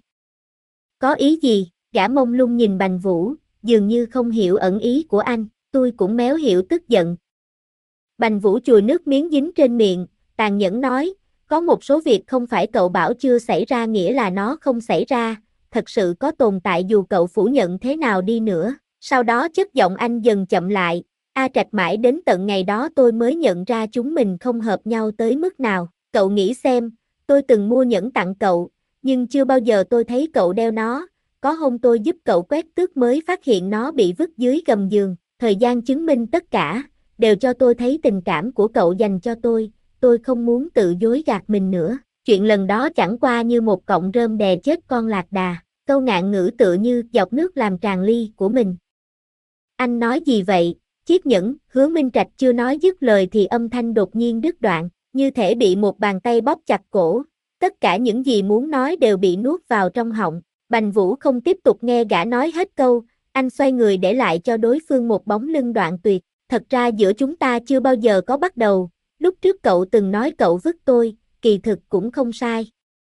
Có ý gì? Gã mông lung nhìn Bành Vũ, dường như không hiểu ẩn ý của anh, tôi cũng méo hiểu tức giận. Bành Vũ chùi nước miếng dính trên miệng, tàn nhẫn nói, có một số việc không phải cậu bảo chưa xảy ra nghĩa là nó không xảy ra, thật sự có tồn tại dù cậu phủ nhận thế nào đi nữa. Sau đó chất giọng anh dần chậm lại, A Trạch mãi đến tận ngày đó tôi mới nhận ra chúng mình không hợp nhau tới mức nào, cậu nghĩ xem, tôi từng mua nhẫn tặng cậu, nhưng chưa bao giờ tôi thấy cậu đeo nó, có hôm tôi giúp cậu quét tước mới phát hiện nó bị vứt dưới gầm giường, thời gian chứng minh tất cả, đều cho tôi thấy tình cảm của cậu dành cho tôi, tôi không muốn tự dối gạt mình nữa, chuyện lần đó chẳng qua như một cọng rơm đè chết con lạc đà, câu ngạn ngữ tựa như giọt nước làm tràn ly của mình. Anh nói gì vậy? Chiếc nhẫn, Hứa Minh Trạch chưa nói dứt lời thì âm thanh đột nhiên đứt đoạn, như thể bị một bàn tay bóp chặt cổ, tất cả những gì muốn nói đều bị nuốt vào trong họng. Bành Vũ không tiếp tục nghe gã nói hết câu, anh xoay người để lại cho đối phương một bóng lưng đoạn tuyệt, thật ra giữa chúng ta chưa bao giờ có bắt đầu, lúc trước cậu từng nói cậu vứt tôi, kỳ thực cũng không sai.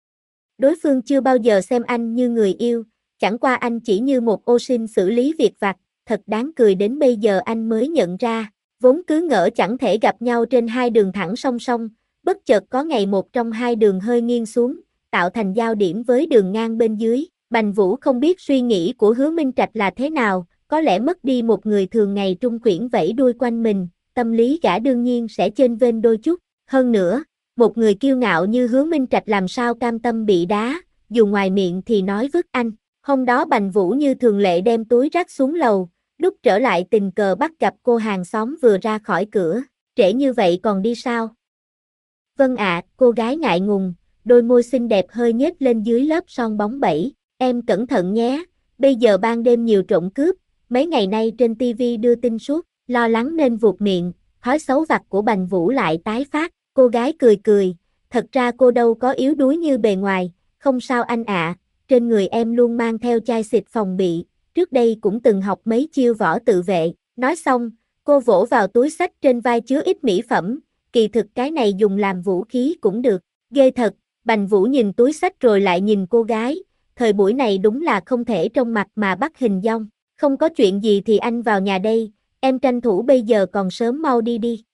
Đối phương chưa bao giờ xem anh như người yêu, chẳng qua anh chỉ như một ô sin xử lý việc vặt, thật đáng cười đến bây giờ anh mới nhận ra, vốn cứ ngỡ chẳng thể gặp nhau trên hai đường thẳng song song, bất chợt có ngày một trong hai đường hơi nghiêng xuống, tạo thành giao điểm với đường ngang bên dưới. Bành Vũ không biết suy nghĩ của Hứa Minh Trạch là thế nào, có lẽ mất đi một người thường ngày trung khuyển vẫy đuôi quanh mình, tâm lý gã đương nhiên sẽ chênh vênh đôi chút, hơn nữa, một người kiêu ngạo như Hứa Minh Trạch làm sao cam tâm bị đá, dù ngoài miệng thì nói vứt anh. Hôm đó Bành Vũ như thường lệ đem túi rác xuống lầu, lúc trở lại tình cờ bắt gặp cô hàng xóm vừa ra khỏi cửa, trễ như vậy còn đi sao? Vâng ạ, cô gái ngại ngùng, đôi môi xinh đẹp hơi nhếch lên dưới lớp son bóng bẩy. Em cẩn thận nhé, bây giờ ban đêm nhiều trộm cướp, mấy ngày nay trên ti vi đưa tin suốt, lo lắng nên vuột miệng, thói xấu vặt của Bành Vũ lại tái phát, cô gái cười cười, thật ra cô đâu có yếu đuối như bề ngoài, không sao anh ạ, trên người em luôn mang theo chai xịt phòng bị, trước đây cũng từng học mấy chiêu võ tự vệ, nói xong, cô vỗ vào túi xách trên vai chứa ít mỹ phẩm, kỳ thực cái này dùng làm vũ khí cũng được, ghê thật, Bành Vũ nhìn túi xách rồi lại nhìn cô gái. Thời buổi này đúng là không thể trông mặt mà bắt hình dong, không có chuyện gì thì anh vào nhà đây, em tranh thủ bây giờ còn sớm mau đi đi.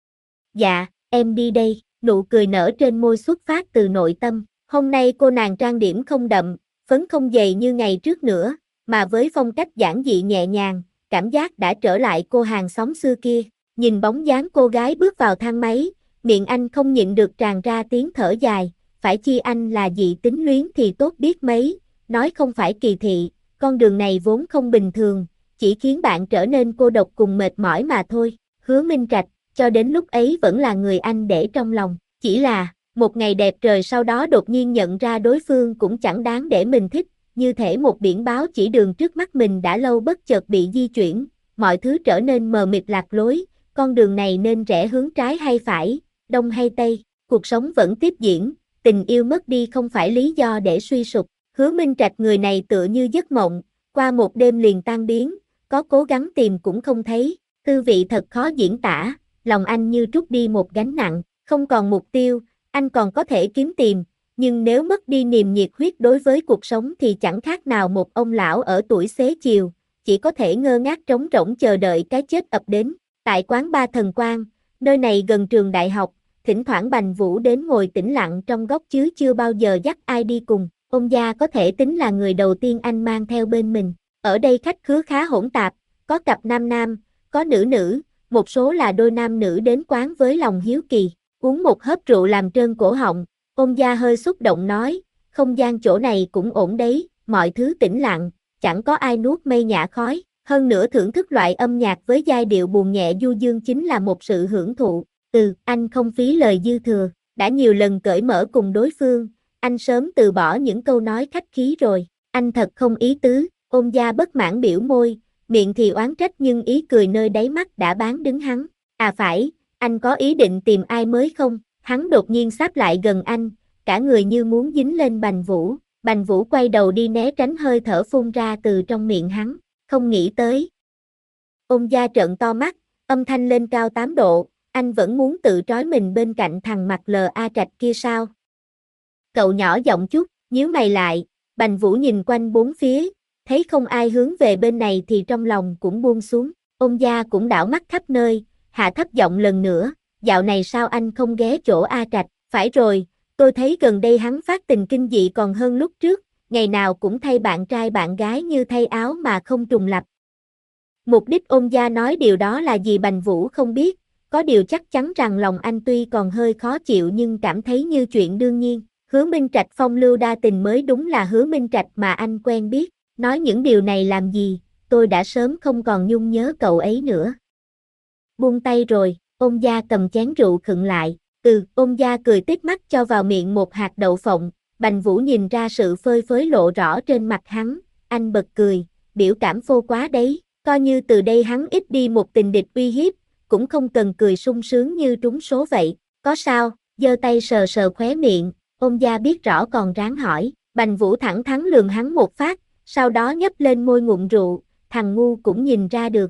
Dạ, em đi đây, nụ cười nở trên môi xuất phát từ nội tâm, hôm nay cô nàng trang điểm không đậm, phấn không dày như ngày trước nữa, mà với phong cách giản dị nhẹ nhàng, cảm giác đã trở lại cô hàng xóm xưa kia, nhìn bóng dáng cô gái bước vào thang máy, miệng anh không nhịn được tràn ra tiếng thở dài. Phải chi anh là dị tính luyến thì tốt biết mấy, nói không phải kỳ thị, con đường này vốn không bình thường, chỉ khiến bạn trở nên cô độc cùng mệt mỏi mà thôi. Hứa Minh Trạch, cho đến lúc ấy vẫn là người anh để trong lòng. Chỉ là, một ngày đẹp trời sau đó đột nhiên nhận ra đối phương cũng chẳng đáng để mình thích, như thể một biển báo chỉ đường trước mắt mình đã lâu bất chợt bị di chuyển, mọi thứ trở nên mờ mịt lạc lối, con đường này nên rẽ hướng trái hay phải, đông hay tây, cuộc sống vẫn tiếp diễn, tình yêu mất đi không phải lý do để suy sụp. Hứa Minh Trạch người này tựa như giấc mộng, qua một đêm liền tan biến, có cố gắng tìm cũng không thấy, tư vị thật khó diễn tả, lòng anh như trút đi một gánh nặng, không còn mục tiêu, anh còn có thể kiếm tìm, nhưng nếu mất đi niềm nhiệt huyết đối với cuộc sống thì chẳng khác nào một ông lão ở tuổi xế chiều, chỉ có thể ngơ ngác trống rỗng chờ đợi cái chết ập đến. Tại quán Ba Thần Quang, nơi này gần trường đại học, thỉnh thoảng Bành Vũ đến ngồi tĩnh lặng trong góc chứ chưa bao giờ dắt ai đi cùng. Ông Gia có thể tính là người đầu tiên anh mang theo bên mình. Ở đây khách khứa khá hỗn tạp, có cặp nam nam, có nữ nữ, một số là đôi nam nữ đến quán với lòng hiếu kỳ. Uống một hớp rượu làm trơn cổ họng, ông Gia hơi xúc động nói, không gian chỗ này cũng ổn đấy, mọi thứ tĩnh lặng, chẳng có ai nuốt mây nhả khói. Hơn nữa thưởng thức loại âm nhạc với giai điệu buồn nhẹ du dương chính là một sự hưởng thụ. Ừ, anh không phí lời dư thừa, đã nhiều lần cởi mở cùng đối phương, anh sớm từ bỏ những câu nói khách khí rồi, anh thật không ý tứ. Ông Gia bất mãn biểu môi, miệng thì oán trách nhưng ý cười nơi đáy mắt đã bán đứng hắn. À phải, anh có ý định tìm ai mới không? Hắn đột nhiên sáp lại gần anh, cả người như muốn dính lên Bành Vũ. Bành Vũ quay đầu đi né tránh hơi thở phun ra từ trong miệng hắn, không nghĩ tới. Ông Gia trợn to mắt, âm thanh lên cao tám độ, anh vẫn muốn tự trói mình bên cạnh thằng mặt lờ A Trạch kia sao? Cậu nhỏ giọng chút, nhíu mày lại, Bành Vũ nhìn quanh bốn phía, thấy không ai hướng về bên này thì trong lòng cũng buông xuống. Ông Gia cũng đảo mắt khắp nơi, hạ thấp giọng lần nữa, dạo này sao anh không ghé chỗ A Trạch? Phải rồi, tôi thấy gần đây hắn phát tình kinh dị còn hơn lúc trước, ngày nào cũng thay bạn trai bạn gái như thay áo mà không trùng lặp. Mục đích ông Gia nói điều đó là gì Bành Vũ không biết, có điều chắc chắn rằng lòng anh tuy còn hơi khó chịu nhưng cảm thấy như chuyện đương nhiên. Hứa Minh Trạch phong lưu đa tình mới đúng là Hứa Minh Trạch mà anh quen biết, nói những điều này làm gì, tôi đã sớm không còn nhung nhớ cậu ấy nữa. Buông tay rồi, ông Gia cầm chén rượu khựng lại, ừ, ông Gia cười tít mắt cho vào miệng một hạt đậu phộng, Bành Vũ nhìn ra sự phơi phới lộ rõ trên mặt hắn, anh bật cười, biểu cảm phô quá đấy, coi như từ đây hắn ít đi một tình địch uy hiếp, cũng không cần cười sung sướng như trúng số vậy, có sao, giơ tay sờ sờ khóe miệng, ông Gia biết rõ còn ráng hỏi, Bành Vũ thẳng thắn lườm hắn một phát, sau đó nhấp lên môi ngụm rượu, thằng ngu cũng nhìn ra được.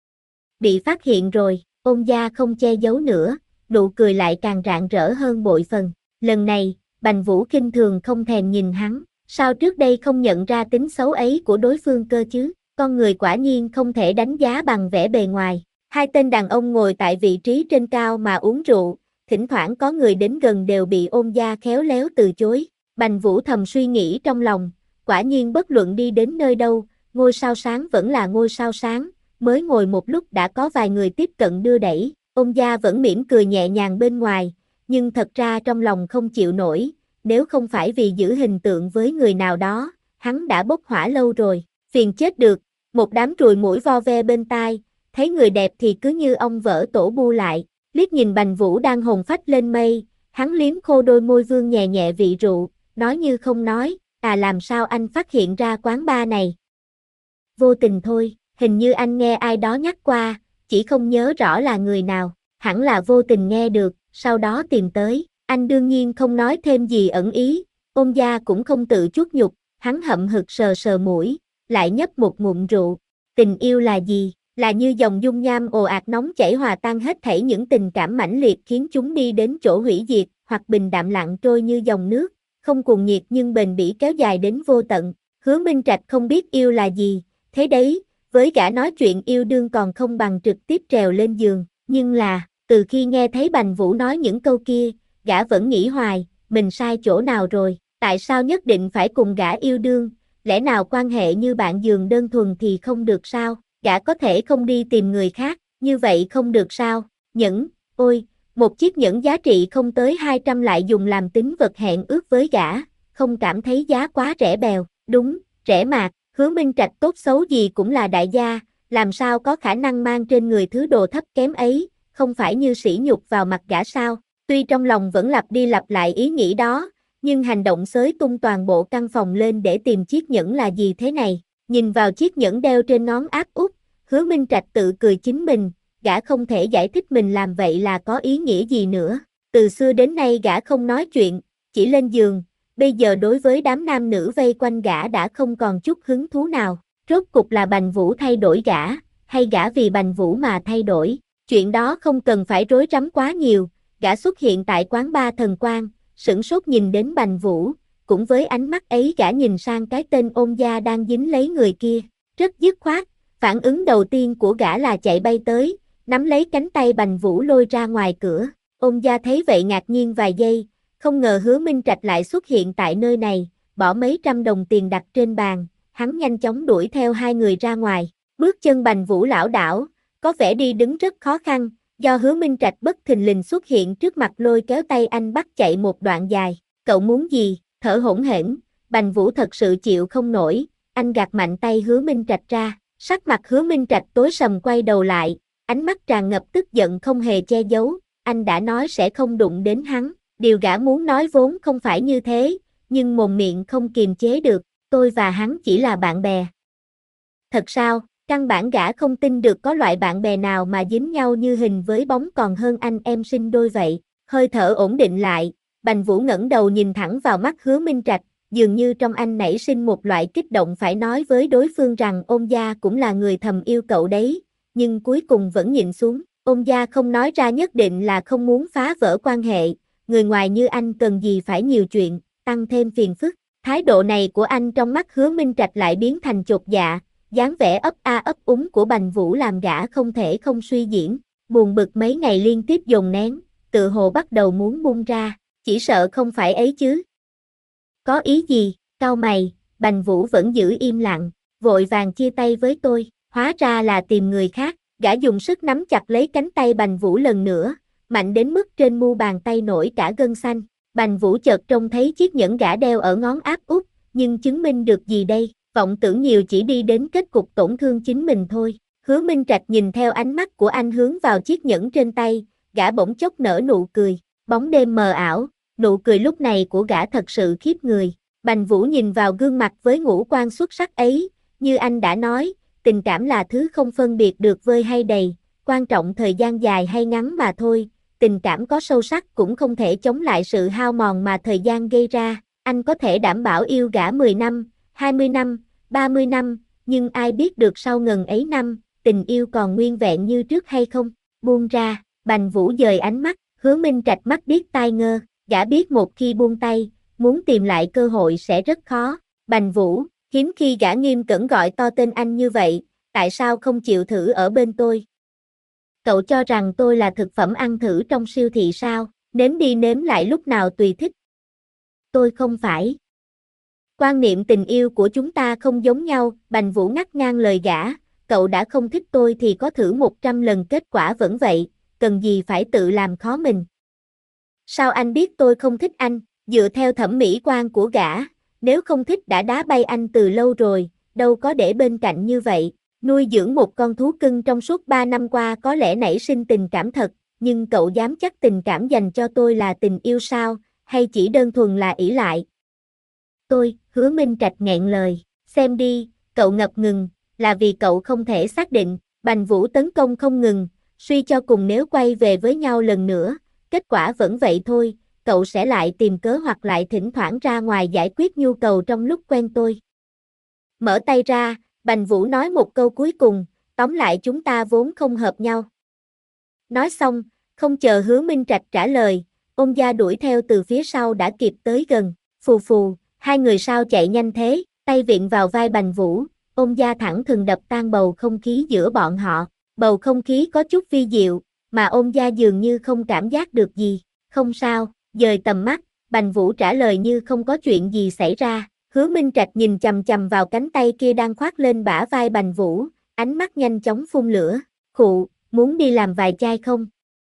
Bị phát hiện rồi, ông Gia không che giấu nữa, nụ cười lại càng rạng rỡ hơn bội phần, lần này, Bành Vũ khinh thường không thèm nhìn hắn, sao trước đây không nhận ra tính xấu ấy của đối phương cơ chứ, con người quả nhiên không thể đánh giá bằng vẻ bề ngoài. Hai tên đàn ông ngồi tại vị trí trên cao mà uống rượu, thỉnh thoảng có người đến gần đều bị ông Gia khéo léo từ chối. Bành Vũ thầm suy nghĩ trong lòng, quả nhiên bất luận đi đến nơi đâu, ngôi sao sáng vẫn là ngôi sao sáng, mới ngồi một lúc đã có vài người tiếp cận đưa đẩy, ông Gia vẫn mỉm cười nhẹ nhàng bên ngoài, nhưng thật ra trong lòng không chịu nổi, nếu không phải vì giữ hình tượng với người nào đó, hắn đã bốc hỏa lâu rồi, phiền chết được, một đám ruồi muỗi vo ve bên tai, thấy người đẹp thì cứ như ong vỡ tổ bu lại, liếc nhìn Bành Vũ đang hồn phách lên mây, hắn liếm khô đôi môi vương nhẹ nhẹ vị rượu, nói như không nói, à làm sao anh phát hiện ra quán bar này? Vô tình thôi, hình như anh nghe ai đó nhắc qua, chỉ không nhớ rõ là người nào, hẳn là vô tình nghe được, sau đó tìm tới, anh đương nhiên không nói thêm gì ẩn ý, ông Gia cũng không tự chuốc nhục, hắn hậm hực sờ sờ mũi, lại nhấp một ngụm rượu, tình yêu là gì? Là như dòng dung nham ồ ạt nóng chảy hòa tan hết thảy những tình cảm mãnh liệt khiến chúng đi đến chỗ hủy diệt, hoặc bình đạm lặng trôi như dòng nước, không cuồng nhiệt nhưng bền bỉ kéo dài đến vô tận. Hứa Minh Trạch không biết yêu là gì, thế đấy, với gã nói chuyện yêu đương còn không bằng trực tiếp trèo lên giường, nhưng là, từ khi nghe thấy Bành Vũ nói những câu kia, gã vẫn nghĩ hoài, mình sai chỗ nào rồi, tại sao nhất định phải cùng gã yêu đương, lẽ nào quan hệ như bạn giường đơn thuần thì không được sao? Gã có thể không đi tìm người khác, như vậy không được sao, nhẫn, ôi, một chiếc nhẫn giá trị không tới hai trăm lại dùng làm tín vật hẹn ước với gã, không cảm thấy giá quá rẻ bèo, đúng, rẻ mạt, Hứa Minh Trạch tốt xấu gì cũng là đại gia, làm sao có khả năng mang trên người thứ đồ thấp kém ấy, không phải như sỉ nhục vào mặt gã sao? Tuy trong lòng vẫn lặp đi lặp lại ý nghĩ đó, nhưng hành động xới tung toàn bộ căn phòng lên để tìm chiếc nhẫn là gì thế này? Nhìn vào chiếc nhẫn đeo trên ngón áp út, Hứa Minh Trạch tự cười chính mình, gã không thể giải thích mình làm vậy là có ý nghĩa gì nữa. Từ xưa đến nay gã không nói chuyện, chỉ lên giường, bây giờ đối với đám nam nữ vây quanh gã đã không còn chút hứng thú nào. Rốt cục là Bành Vũ thay đổi gã, hay gã vì Bành Vũ mà thay đổi? Chuyện đó không cần phải rối rắm quá nhiều, gã xuất hiện tại quán bar Thần Quang, sửng sốt nhìn đến Bành Vũ, cũng với ánh mắt ấy gã nhìn sang cái tên Ôn Gia đang dính lấy người kia, rất dứt khoát, phản ứng đầu tiên của gã là chạy bay tới, nắm lấy cánh tay Bành Vũ lôi ra ngoài cửa. Ôn Gia thấy vậy ngạc nhiên vài giây, không ngờ Hứa Minh Trạch lại xuất hiện tại nơi này, bỏ mấy trăm đồng tiền đặt trên bàn, hắn nhanh chóng đuổi theo hai người ra ngoài, bước chân Bành Vũ lảo đảo, có vẻ đi đứng rất khó khăn, do Hứa Minh Trạch bất thình lình xuất hiện trước mặt lôi kéo tay anh bắt chạy một đoạn dài. Cậu muốn gì? Thở hổn hển, Bành Vũ thật sự chịu không nổi, anh gạt mạnh tay Hứa Minh Trạch ra, sắc mặt Hứa Minh Trạch tối sầm quay đầu lại, ánh mắt tràn ngập tức giận không hề che giấu, anh đã nói sẽ không đụng đến hắn, điều gã muốn nói vốn không phải như thế, nhưng mồm miệng không kiềm chế được, tôi và hắn chỉ là bạn bè. Thật sao? Căn bản gã không tin được có loại bạn bè nào mà dính nhau như hình với bóng còn hơn anh em sinh đôi vậy. Hơi thở ổn định lại, Bành Vũ ngẩng đầu nhìn thẳng vào mắt Hứa Minh Trạch, dường như trong anh nảy sinh một loại kích động phải nói với đối phương rằng Ôn Gia cũng là người thầm yêu cậu đấy, nhưng cuối cùng vẫn nhịn xuống. Ôn Gia không nói ra nhất định là không muốn phá vỡ quan hệ, người ngoài như anh cần gì phải nhiều chuyện, tăng thêm phiền phức. Thái độ này của anh trong mắt Hứa Minh Trạch lại biến thành chột dạ, dáng vẻ ấp a ấp úng của Bành Vũ làm gã không thể không suy diễn, buồn bực mấy ngày liên tiếp dồn nén, tự hồ bắt đầu muốn bung ra, chỉ sợ không phải ấy chứ. Có ý gì? Cau mày, Bành Vũ vẫn giữ im lặng, vội vàng chia tay với tôi, hóa ra là tìm người khác, gã dùng sức nắm chặt lấy cánh tay Bành Vũ lần nữa, mạnh đến mức trên mu bàn tay nổi cả gân xanh. Bành Vũ chợt trông thấy chiếc nhẫn gã đeo ở ngón áp út, nhưng chứng minh được gì đây? Vọng tưởng nhiều chỉ đi đến kết cục tổn thương chính mình thôi. Hứa Minh Trạch nhìn theo ánh mắt của anh hướng vào chiếc nhẫn trên tay, gã bỗng chốc nở nụ cười, bóng đêm mờ ảo, nụ cười lúc này của gã thật sự khiếp người. Bành Vũ nhìn vào gương mặt với ngũ quan xuất sắc ấy, như anh đã nói, tình cảm là thứ không phân biệt được vơi hay đầy, quan trọng thời gian dài hay ngắn mà thôi, tình cảm có sâu sắc cũng không thể chống lại sự hao mòn mà thời gian gây ra, anh có thể đảm bảo yêu gã mười năm, hai mươi năm, ba mươi năm, nhưng ai biết được sau ngần ấy năm, tình yêu còn nguyên vẹn như trước hay không? Buông ra, Bành Vũ dời ánh mắt, Hứa Minh Trạch mắt điếc tai ngơ, gã biết một khi buông tay, muốn tìm lại cơ hội sẽ rất khó. Bành Vũ, hiếm khi gã nghiêm cẩn gọi to tên anh như vậy, tại sao không chịu thử ở bên tôi? Cậu cho rằng tôi là thực phẩm ăn thử trong siêu thị sao? Nếm đi nếm lại lúc nào tùy thích. Tôi không phải. Quan niệm tình yêu của chúng ta không giống nhau, Bành Vũ ngắt ngang lời gã, cậu đã không thích tôi thì có thử một trăm lần kết quả vẫn vậy, cần gì phải tự làm khó mình. Sao anh biết tôi không thích anh? Dựa theo thẩm mỹ quan của gã, nếu không thích đã đá bay anh từ lâu rồi, đâu có để bên cạnh như vậy. Nuôi dưỡng một con thú cưng trong suốt ba năm qua có lẽ nảy sinh tình cảm thật, nhưng cậu dám chắc tình cảm dành cho tôi là tình yêu sao, hay chỉ đơn thuần là ỷ lại? Tôi, Hứa Minh Trạch nghẹn lời, xem đi, cậu ngập ngừng, là vì cậu không thể xác định. Bành Vũ tấn công không ngừng, suy cho cùng nếu quay về với nhau lần nữa, kết quả vẫn vậy thôi, cậu sẽ lại tìm cớ hoặc lại thỉnh thoảng ra ngoài giải quyết nhu cầu trong lúc quen tôi. Mở tay ra, Bành Vũ nói một câu cuối cùng, tóm lại chúng ta vốn không hợp nhau. Nói xong, không chờ Hứa Minh Trạch trả lời, Ôn Gia đuổi theo từ phía sau đã kịp tới gần, phù phù, hai người sao chạy nhanh thế, tay viện vào vai Bành Vũ, Ôn Gia thẳng thừng đập tan bầu không khí giữa bọn họ, bầu không khí có chút vi diệu, mà Ôn Gia dường như không cảm giác được gì, không sao, dời tầm mắt, Bành Vũ trả lời như không có chuyện gì xảy ra. Hứa Minh Trạch nhìn chằm chằm vào cánh tay kia đang khoác lên bả vai Bành Vũ, ánh mắt nhanh chóng phun lửa, khụ, muốn đi làm vài chai không?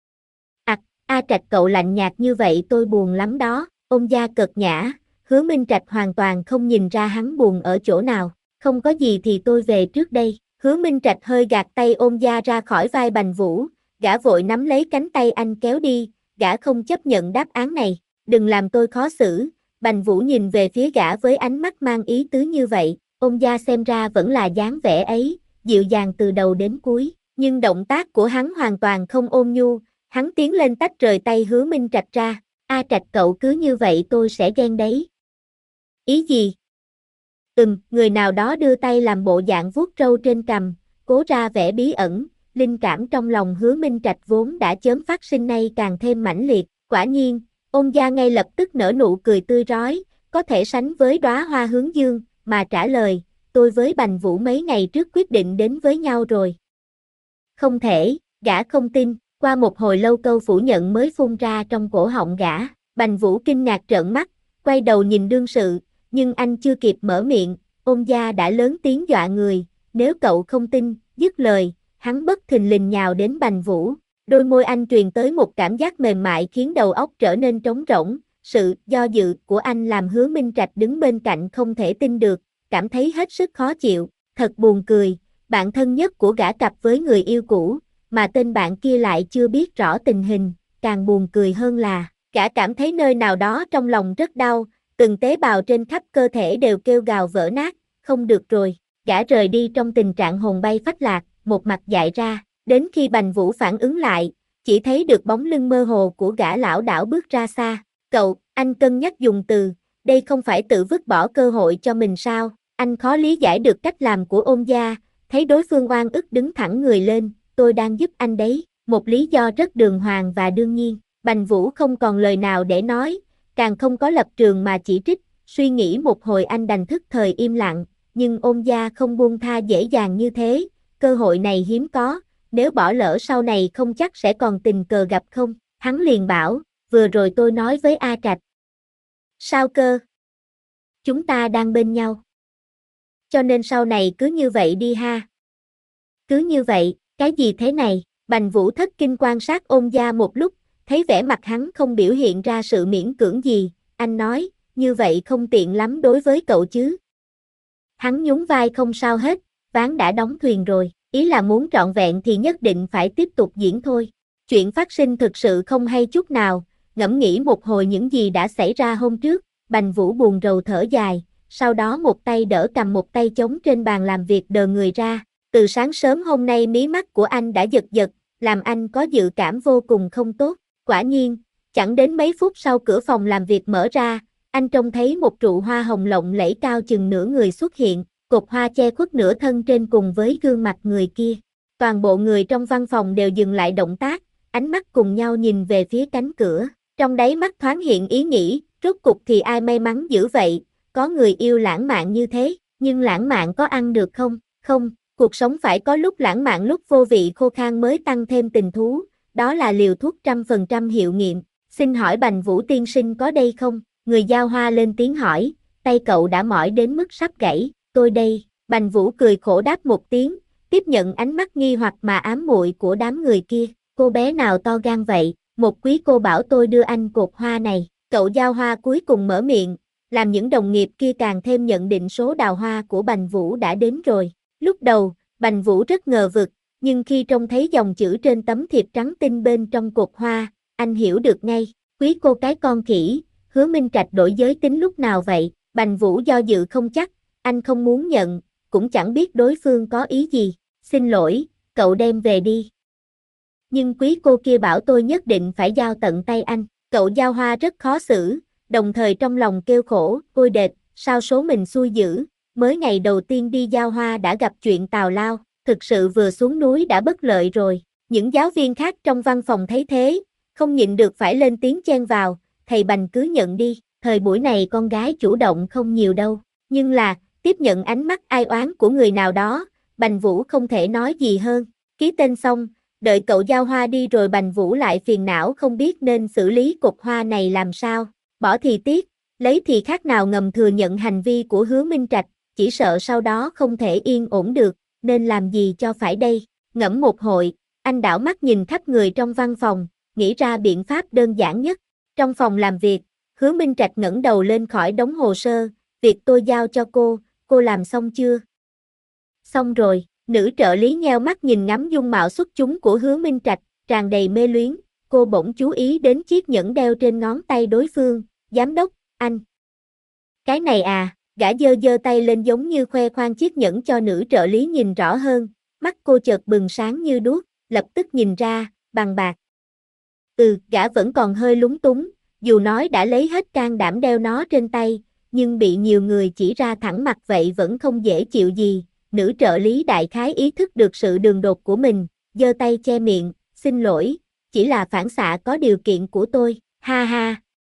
Ặc, A Trạch cậu lạnh nhạt như vậy tôi buồn lắm đó, Ôn Gia cợt nhã, Hứa Minh Trạch hoàn toàn không nhìn ra hắn buồn ở chỗ nào, không có gì thì tôi về trước đây. Hứa Minh Trạch hơi gạt tay Ôn Gia ra khỏi vai Bành Vũ, Gã vội nắm lấy cánh tay anh kéo đi, gã không chấp nhận đáp án này. Đừng làm tôi khó xử. Bành Vũ nhìn về phía gã với ánh mắt mang ý tứ như vậy. Ông gia xem ra vẫn là dáng vẻ ấy, dịu dàng từ đầu đến cuối. Nhưng động tác của hắn hoàn toàn không ôn nhu. Hắn tiến lên tách rời tay Hứa Minh Trạch ra. A Trạch cậu cứ như vậy tôi sẽ ghen đấy. Ý gì? Ừm, người nào đó đưa tay làm bộ dạng vuốt râu trên cằm, cố ra vẻ bí ẩn. Linh cảm trong lòng Hứa Minh Trạch vốn đã chớm phát sinh nay càng thêm mãnh liệt. Quả nhiên, Ôn gia ngay lập tức nở nụ cười tươi rói, có thể sánh với đóa hoa hướng dương, mà trả lời, tôi với Bành Vũ mấy ngày trước quyết định đến với nhau rồi. Không thể, gã không tin, qua một hồi lâu câu phủ nhận mới phun ra trong cổ họng gã. Bành Vũ kinh ngạc trợn mắt, quay đầu nhìn đương sự, nhưng anh chưa kịp mở miệng, Ôn gia đã lớn tiếng dọa người, nếu cậu không tin, dứt lời, hắn bất thình lình nhào đến Bành Vũ. Đôi môi anh truyền tới một cảm giác mềm mại khiến đầu óc trở nên trống rỗng, sự do dự của anh làm Hứa Minh Trạch đứng bên cạnh không thể tin được, cảm thấy hết sức khó chịu, thật buồn cười, bạn thân nhất của gã cặp với người yêu cũ, mà tên bạn kia lại chưa biết rõ tình hình, càng buồn cười hơn là, gã cảm thấy nơi nào đó trong lòng rất đau, từng tế bào trên khắp cơ thể đều kêu gào vỡ nát, không được rồi, gã rời đi trong tình trạng hồn bay phách lạc, một mặt dại ra. Đến khi Bành Vũ phản ứng lại, chỉ thấy được bóng lưng mơ hồ của gã lão đảo bước ra xa. Cậu, anh cân nhắc dùng từ, đây không phải tự vứt bỏ cơ hội cho mình sao? Anh khó lý giải được cách làm của Ôn gia, thấy đối phương oan ức đứng thẳng người lên, tôi đang giúp anh đấy, một lý do rất đường hoàng và đương nhiên. Bành Vũ không còn lời nào để nói, càng không có lập trường mà chỉ trích, suy nghĩ một hồi anh đành thức thời im lặng, nhưng Ôn gia không buông tha dễ dàng như thế, cơ hội này hiếm có. Nếu bỏ lỡ sau này không chắc sẽ còn tình cờ gặp không, hắn liền bảo, vừa rồi tôi nói với A Trạch. Sao cơ? Chúng ta đang bên nhau. Cho nên sau này cứ như vậy đi ha. Cứ như vậy, cái gì thế này? Bành Vũ thất kinh quan sát Ôn gia một lúc, thấy vẻ mặt hắn không biểu hiện ra sự miễn cưỡng gì, anh nói, như vậy không tiện lắm đối với cậu chứ. Hắn nhún vai không sao hết, ván đã đóng thuyền rồi. Ý là muốn trọn vẹn thì nhất định phải tiếp tục diễn thôi. Chuyện phát sinh thực sự không hay chút nào, ngẫm nghĩ một hồi những gì đã xảy ra hôm trước, Bành Vũ buồn rầu thở dài, sau đó một tay đỡ cầm một tay chống trên bàn làm việc đờ người ra. Từ sáng sớm hôm nay mí mắt của anh đã giật giật, làm anh có dự cảm vô cùng không tốt. Quả nhiên, chẳng đến mấy phút sau cửa phòng làm việc mở ra, anh trông thấy một trụ hoa hồng lộng lẫy cao chừng nửa người xuất hiện. Cột hoa che khuất nửa thân trên cùng với gương mặt người kia. Toàn bộ người trong văn phòng đều dừng lại động tác, ánh mắt cùng nhau nhìn về phía cánh cửa. Trong đáy mắt thoáng hiện ý nghĩ, rốt cục thì ai may mắn dữ vậy, có người yêu lãng mạn như thế, nhưng lãng mạn có ăn được không? Không, cuộc sống phải có lúc lãng mạn lúc vô vị khô khan mới tăng thêm tình thú, đó là liều thuốc trăm phần trăm hiệu nghiệm. Xin hỏi Bành Vũ tiên sinh có đây không? Người giao hoa lên tiếng hỏi, tay cậu đã mỏi đến mức sắp gãy. Tôi đây, Bành Vũ cười khổ đáp một tiếng, tiếp nhận ánh mắt nghi hoặc mà ám muội của đám người kia. Cô bé nào to gan vậy, một quý cô bảo tôi đưa anh cột hoa này. Cậu giao hoa cuối cùng mở miệng, làm những đồng nghiệp kia càng thêm nhận định số đào hoa của Bành Vũ đã đến rồi. Lúc đầu, Bành Vũ rất ngờ vực, nhưng khi trông thấy dòng chữ trên tấm thiệp trắng tinh bên trong cột hoa, anh hiểu được ngay. Quý cô cái con khỉ, Hứa Minh Trạch đổi giới tính lúc nào vậy? Bành Vũ do dự không chắc. Anh không muốn nhận, cũng chẳng biết đối phương có ý gì. Xin lỗi, cậu đem về đi. Nhưng quý cô kia bảo tôi nhất định phải giao tận tay anh. Cậu giao hoa rất khó xử, đồng thời trong lòng kêu khổ, ôi đệt, sao số mình xui dữ. Mới ngày đầu tiên đi giao hoa đã gặp chuyện tào lao, thực sự vừa xuống núi đã bất lợi rồi. Những giáo viên khác trong văn phòng thấy thế, không nhịn được phải lên tiếng chen vào, thầy Bành cứ nhận đi. Thời buổi này con gái chủ động không nhiều đâu, nhưng là tiếp nhận ánh mắt ai oán của người nào đó, Bành Vũ không thể nói gì hơn. Ký tên xong, đợi cậu giao hoa đi rồi Bành Vũ lại phiền não không biết nên xử lý cột hoa này làm sao. Bỏ thì tiếc, lấy thì khác nào ngầm thừa nhận hành vi của Hứa Minh Trạch, chỉ sợ sau đó không thể yên ổn được, nên làm gì cho phải đây. Ngẫm một hồi, anh đảo mắt nhìn khắp người trong văn phòng, nghĩ ra biện pháp đơn giản nhất. Trong phòng làm việc, Hứa Minh Trạch ngẩng đầu lên khỏi đống hồ sơ, việc tôi giao cho cô, cô làm xong chưa? Xong rồi, nữ trợ lý nheo mắt nhìn ngắm dung mạo xuất chúng của Hứa Minh Trạch, tràn đầy mê luyến, cô bỗng chú ý đến chiếc nhẫn đeo trên ngón tay đối phương, giám đốc, anh. Cái này à, gã giơ giơ tay lên giống như khoe khoang chiếc nhẫn cho nữ trợ lý nhìn rõ hơn, mắt cô chợt bừng sáng như đuốc, lập tức nhìn ra, bằng bạc. Ừ, gã vẫn còn hơi lúng túng, dù nói đã lấy hết can đảm đeo nó trên tay, nhưng bị nhiều người chỉ ra thẳng mặt vậy vẫn không dễ chịu gì. Nữ trợ lý đại khái ý thức được sự đường đột của mình, giơ tay che miệng, xin lỗi, chỉ là phản xạ có điều kiện của tôi, ha ha.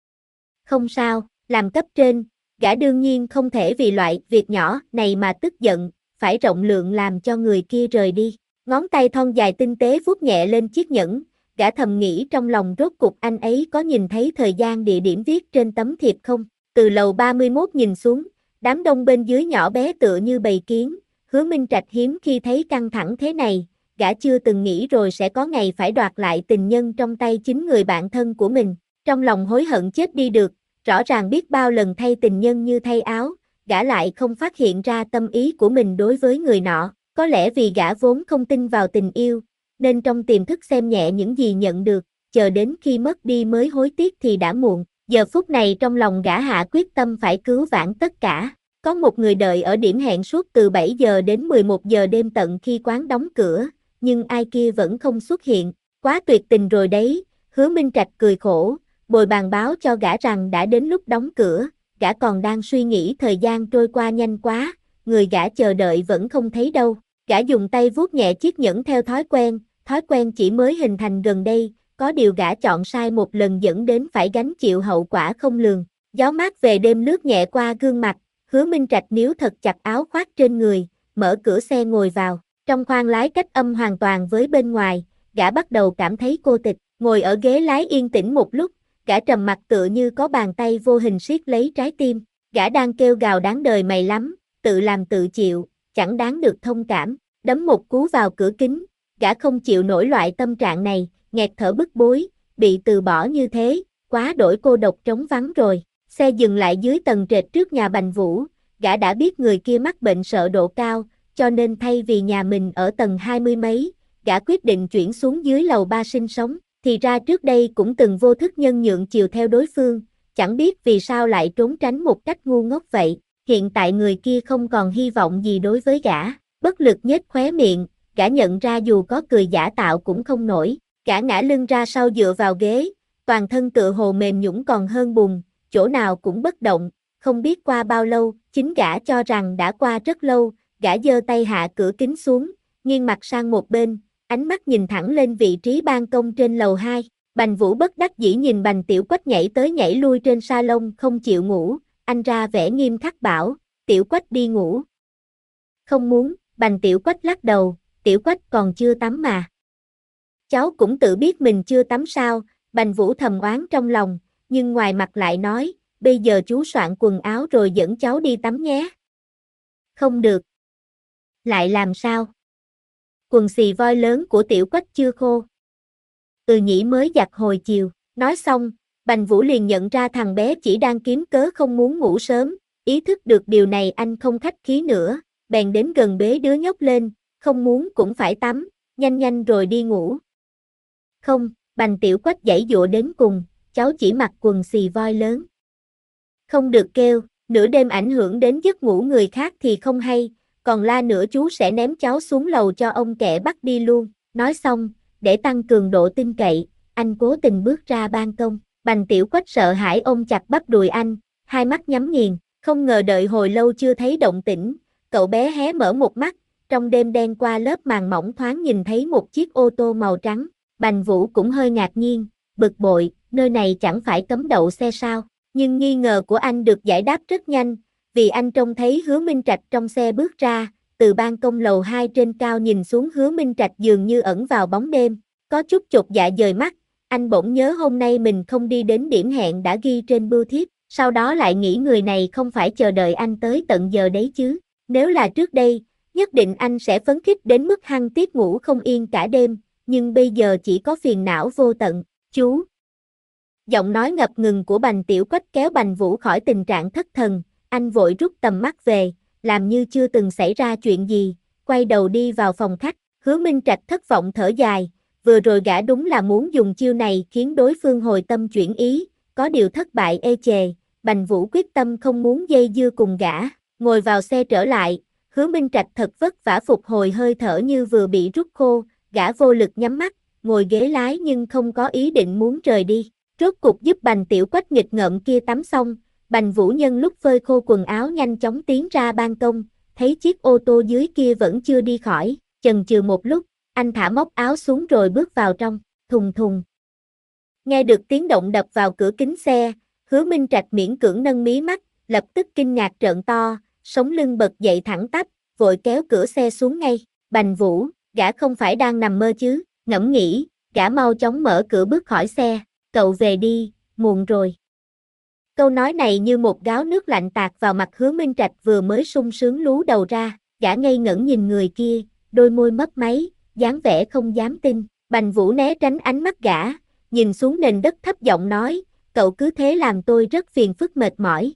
Không sao, làm cấp trên, gã đương nhiên không thể vì loại việc nhỏ này mà tức giận, phải rộng lượng làm cho người kia rời đi. Ngón tay thon dài tinh tế vuốt nhẹ lên chiếc nhẫn, gã thầm nghĩ trong lòng rốt cục anh ấy có nhìn thấy thời gian địa điểm viết trên tấm thiệp không? Từ lầu ba mươi mốt nhìn xuống, đám đông bên dưới nhỏ bé tựa như bầy kiến, Hứa Minh Trạch hiếm khi thấy căng thẳng thế này, gã chưa từng nghĩ rồi sẽ có ngày phải đoạt lại tình nhân trong tay chính người bạn thân của mình. Trong lòng hối hận chết đi được, rõ ràng biết bao lần thay tình nhân như thay áo, gã lại không phát hiện ra tâm ý của mình đối với người nọ, có lẽ vì gã vốn không tin vào tình yêu, nên trong tiềm thức xem nhẹ những gì nhận được, chờ đến khi mất đi mới hối tiếc thì đã muộn. Giờ phút này trong lòng gã hạ quyết tâm phải cứu vãn tất cả. Có một người đợi ở điểm hẹn suốt từ bảy giờ đến mười một giờ đêm tận khi quán đóng cửa, nhưng ai kia vẫn không xuất hiện. Quá tuyệt tình rồi đấy, Hứa Minh Trạch cười khổ, bồi bàn báo cho gã rằng đã đến lúc đóng cửa, gã còn đang suy nghĩ thời gian trôi qua nhanh quá, người gã chờ đợi vẫn không thấy đâu. Gã dùng tay vuốt nhẹ chiếc nhẫn theo thói quen, thói quen chỉ mới hình thành gần đây, có điều gã chọn sai một lần dẫn đến phải gánh chịu hậu quả không lường. Gió mát về đêm lướt nhẹ qua gương mặt, Hứa Minh Trạch níu thật chặt áo khoác trên người, mở cửa xe ngồi vào. Trong khoang lái cách âm hoàn toàn với bên ngoài, gã bắt đầu cảm thấy cô tịch, ngồi ở ghế lái yên tĩnh một lúc, gã trầm mặc tựa như có bàn tay vô hình siết lấy trái tim. Gã đang kêu gào đáng đời mày lắm, tự làm tự chịu, chẳng đáng được thông cảm. Đấm một cú vào cửa kính, gã không chịu nổi loại tâm trạng này, nghẹt thở bức bối, bị từ bỏ như thế, quá đổi cô độc trống vắng rồi. Xe dừng lại dưới tầng trệt trước nhà Bành Vũ, gã đã biết người kia mắc bệnh sợ độ cao, cho nên thay vì nhà mình ở tầng hai mươi mấy, gã quyết định chuyển xuống dưới lầu ba sinh sống. Thì ra trước đây cũng từng vô thức nhân nhượng chiều theo đối phương, chẳng biết vì sao lại trốn tránh một cách ngu ngốc vậy. Hiện tại người kia không còn hy vọng gì đối với gã, bất lực nhếch khóe miệng, gã nhận ra dù có cười giả tạo cũng không nổi. Gã ngã lưng ra sau dựa vào ghế, toàn thân tựa hồ mềm nhũn còn hơn bùn, chỗ nào cũng bất động, không biết qua bao lâu, chính gã cho rằng đã qua rất lâu, gã giơ tay hạ cửa kính xuống, nghiêng mặt sang một bên, ánh mắt nhìn thẳng lên vị trí ban công trên lầu hai. Bành Vũ bất đắc dĩ nhìn Bành Tiểu Quách nhảy tới nhảy lui trên salon không chịu ngủ, anh ra vẻ nghiêm khắc bảo, Tiểu Quách đi ngủ. Không muốn, Bành Tiểu Quách lắc đầu, Tiểu Quách còn chưa tắm mà. Cháu cũng tự biết mình chưa tắm sao, Bành Vũ thầm oán trong lòng, nhưng ngoài mặt lại nói, bây giờ chú soạn quần áo rồi dẫn cháu đi tắm nhé. Không được. Lại làm sao? Quần xì voi lớn của Tiểu Quách chưa khô. Ừ nhỉ mới giặt hồi chiều, nói xong, Bành Vũ liền nhận ra thằng bé chỉ đang kiếm cớ không muốn ngủ sớm, ý thức được điều này anh không khách khí nữa, bèn đến gần bế đứa nhóc lên, không muốn cũng phải tắm, nhanh nhanh rồi đi ngủ. Không, Bành Tiểu Quách giãy giụa đến cùng, cháu chỉ mặc quần xì voi lớn. Không được kêu, nửa đêm ảnh hưởng đến giấc ngủ người khác thì không hay, còn la nữa chú sẽ ném cháu xuống lầu cho ông kẻ bắt đi luôn. Nói xong, để tăng cường độ tin cậy, anh cố tình bước ra ban công. Bành Tiểu Quách sợ hãi ôm chặt bắp đùi anh, hai mắt nhắm nghiền, không ngờ đợi hồi lâu chưa thấy động tĩnh, cậu bé hé mở một mắt, trong đêm đen qua lớp màn mỏng thoáng nhìn thấy một chiếc ô tô màu trắng. Bành Vũ cũng hơi ngạc nhiên, bực bội, nơi này chẳng phải cấm đậu xe sao, nhưng nghi ngờ của anh được giải đáp rất nhanh, vì anh trông thấy Hứa Minh Trạch trong xe bước ra, từ ban công lầu hai trên cao nhìn xuống Hứa Minh Trạch dường như ẩn vào bóng đêm, có chút chột dạ dời mắt, anh bỗng nhớ hôm nay mình không đi đến điểm hẹn đã ghi trên bưu thiếp, sau đó lại nghĩ người này không phải chờ đợi anh tới tận giờ đấy chứ, nếu là trước đây, nhất định anh sẽ phấn khích đến mức hăng tiếc ngủ không yên cả đêm, nhưng bây giờ chỉ có phiền não vô tận. Chú. Giọng nói ngập ngừng của Bành Tiểu Quách kéo Bành Vũ khỏi tình trạng thất thần, anh vội rút tầm mắt về, làm như chưa từng xảy ra chuyện gì, quay đầu đi vào phòng khách. Hứa Minh Trạch thất vọng thở dài, vừa rồi gã đúng là muốn dùng chiêu này khiến đối phương hồi tâm chuyển ý, có điều thất bại ê chề, Bành Vũ quyết tâm không muốn dây dưa cùng gã, ngồi vào xe trở lại, Hứa Minh Trạch thật vất vả phục hồi hơi thở như vừa bị rút khô, gã vô lực nhắm mắt, ngồi ghế lái nhưng không có ý định muốn rời đi, rốt cục giúp Bành Tiểu Quách nghịch ngợm kia tắm xong, Bành Vũ nhân lúc phơi khô quần áo nhanh chóng tiến ra ban công, thấy chiếc ô tô dưới kia vẫn chưa đi khỏi, chần chừ một lúc, anh thả móc áo xuống rồi bước vào trong, thùng thùng. Nghe được tiếng động đập vào cửa kính xe, Hứa Minh Trạch miễn cưỡng nâng mí mắt, lập tức kinh ngạc trợn to, sống lưng bật dậy thẳng tắp, vội kéo cửa xe xuống ngay, Bành Vũ, gã không phải đang nằm mơ chứ, ngẫm nghĩ, gã mau chóng mở cửa bước khỏi xe, cậu về đi, muộn rồi. Câu nói này như một gáo nước lạnh tạt vào mặt Hứa Minh Trạch vừa mới sung sướng lú đầu ra, gã ngây ngẩn nhìn người kia, đôi môi mấp máy, dáng vẻ không dám tin, Bành Vũ né tránh ánh mắt gã, nhìn xuống nền đất thấp giọng nói, cậu cứ thế làm tôi rất phiền phức mệt mỏi.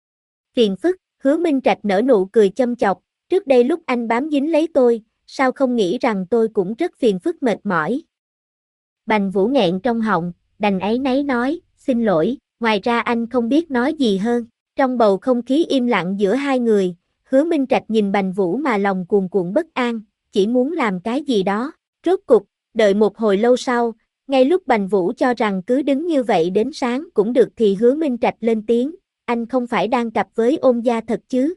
Phiền phức, Hứa Minh Trạch nở nụ cười châm chọc, trước đây lúc anh bám dính lấy tôi, sao không nghĩ rằng tôi cũng rất phiền phức mệt mỏi. Bành Vũ nghẹn trong họng, đành áy náy nói, xin lỗi, ngoài ra anh không biết nói gì hơn. Trong bầu không khí im lặng giữa hai người, Hứa Minh Trạch nhìn Bành Vũ mà lòng cuồn cuộn bất an, chỉ muốn làm cái gì đó. Rốt cục, đợi một hồi lâu sau, ngay lúc Bành Vũ cho rằng cứ đứng như vậy đến sáng cũng được thì Hứa Minh Trạch lên tiếng, anh không phải đang cặp với Ôn Gia thật chứ?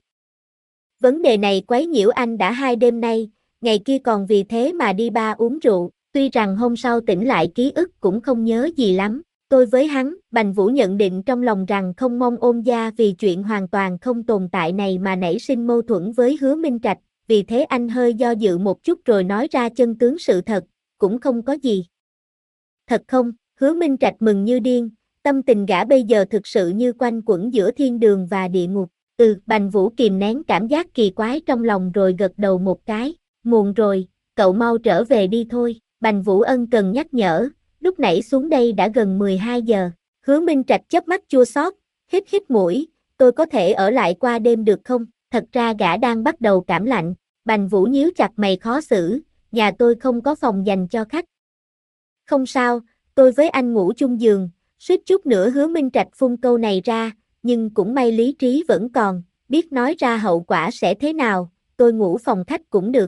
Vấn đề này quấy nhiễu anh đã hai đêm nay, ngày kia còn vì thế mà đi bar uống rượu, tuy rằng hôm sau tỉnh lại ký ức cũng không nhớ gì lắm. Tôi với hắn, Bành Vũ nhận định trong lòng rằng không mong Ôn Gia vì chuyện hoàn toàn không tồn tại này mà nảy sinh mâu thuẫn với Hứa Minh Trạch, vì thế anh hơi do dự một chút rồi nói ra chân tướng sự thật, cũng không có gì. Thật không? Hứa Minh Trạch mừng như điên, tâm tình gã bây giờ thực sự như quanh quẩn giữa thiên đường và địa ngục. Ừ, Bành Vũ kìm nén cảm giác kỳ quái trong lòng rồi gật đầu một cái, muộn rồi, cậu mau trở về đi thôi, Bành Vũ ân cần nhắc nhở, lúc nãy xuống đây đã gần mười hai giờ, Hứa Minh Trạch chớp mắt chua xót, hít hít mũi, tôi có thể ở lại qua đêm được không, thật ra gã đang bắt đầu cảm lạnh, Bành Vũ nhíu chặt mày khó xử, nhà tôi không có phòng dành cho khách. Không sao, tôi với anh ngủ chung giường, suýt chút nữa Hứa Minh Trạch phun câu này ra, nhưng cũng may lý trí vẫn còn, biết nói ra hậu quả sẽ thế nào, tôi ngủ phòng khách cũng được.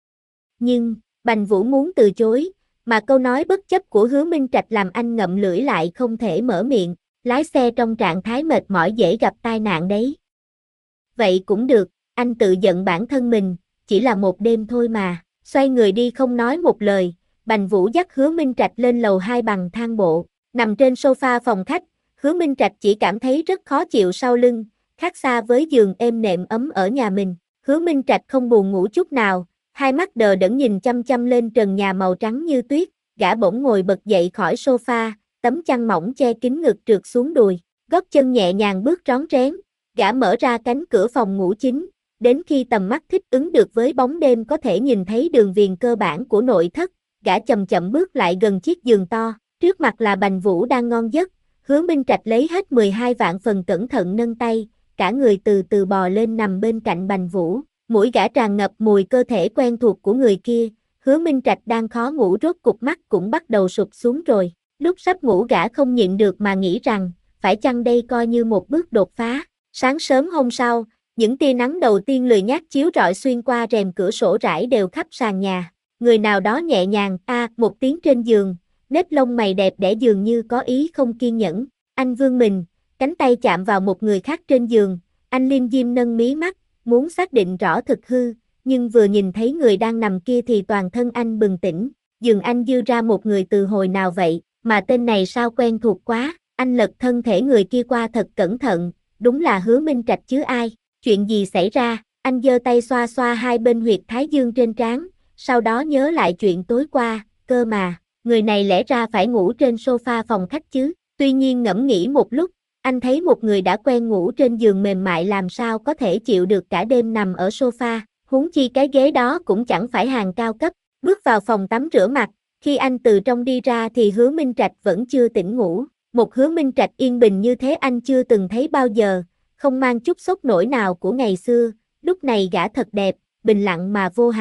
Nhưng, Bành Vũ muốn từ chối, mà câu nói bất chấp của Hứa Minh Trạch làm anh ngậm lưỡi lại không thể mở miệng, lái xe trong trạng thái mệt mỏi dễ gặp tai nạn đấy. Vậy cũng được, anh tự giận bản thân mình, chỉ là một đêm thôi mà, xoay người đi không nói một lời, Bành Vũ dắt Hứa Minh Trạch lên lầu hai bằng thang bộ, nằm trên sofa phòng khách, Hứa Minh Trạch chỉ cảm thấy rất khó chịu sau lưng, khác xa với giường êm nệm ấm ở nhà mình. Hứa Minh Trạch không buồn ngủ chút nào, hai mắt đờ đẫn nhìn chăm chăm lên trần nhà màu trắng như tuyết, gã bỗng ngồi bật dậy khỏi sofa, tấm chăn mỏng che kín ngực trượt xuống đùi, gót chân nhẹ nhàng bước rón rén, gã mở ra cánh cửa phòng ngủ chính, đến khi tầm mắt thích ứng được với bóng đêm có thể nhìn thấy đường viền cơ bản của nội thất, gã chậm chậm bước lại gần chiếc giường to, trước mặt là Bành Vũ đang ngon giấc. Hứa Minh Trạch lấy hết mười hai vạn phần cẩn thận nâng tay, cả người từ từ bò lên nằm bên cạnh Bành Vũ, mũi gã tràn ngập mùi cơ thể quen thuộc của người kia, Hứa Minh Trạch đang khó ngủ rốt cục mắt cũng bắt đầu sụp xuống rồi, lúc sắp ngủ gã không nhịn được mà nghĩ rằng, phải chăng đây coi như một bước đột phá, sáng sớm hôm sau, những tia nắng đầu tiên lười nhác chiếu rọi xuyên qua rèm cửa sổ rải đều khắp sàn nhà, người nào đó nhẹ nhàng, a một tiếng trên giường, nếp lông mày đẹp đẽ dường như có ý không kiên nhẫn, anh vươn mình, cánh tay chạm vào một người khác trên giường, anh liêm diêm nâng mí mắt, muốn xác định rõ thực hư, nhưng vừa nhìn thấy người đang nằm kia thì toàn thân anh bừng tỉnh, giường anh dư ra một người từ hồi nào vậy, mà tên này sao quen thuộc quá, anh lật thân thể người kia qua thật cẩn thận, đúng là Hứa Minh Trạch chứ ai, chuyện gì xảy ra, anh giơ tay xoa xoa hai bên huyệt thái dương trên trán, sau đó nhớ lại chuyện tối qua, cơ mà. Người này lẽ ra phải ngủ trên sofa phòng khách chứ, tuy nhiên ngẫm nghĩ một lúc, anh thấy một người đã quen ngủ trên giường mềm mại làm sao có thể chịu được cả đêm nằm ở sofa, huống chi cái ghế đó cũng chẳng phải hàng cao cấp, bước vào phòng tắm rửa mặt, khi anh từ trong đi ra thì Hứa Minh Trạch vẫn chưa tỉnh ngủ, một Hứa Minh Trạch yên bình như thế anh chưa từng thấy bao giờ, không mang chút sốc nổi nào của ngày xưa, lúc này gã thật đẹp, bình lặng mà vô hại,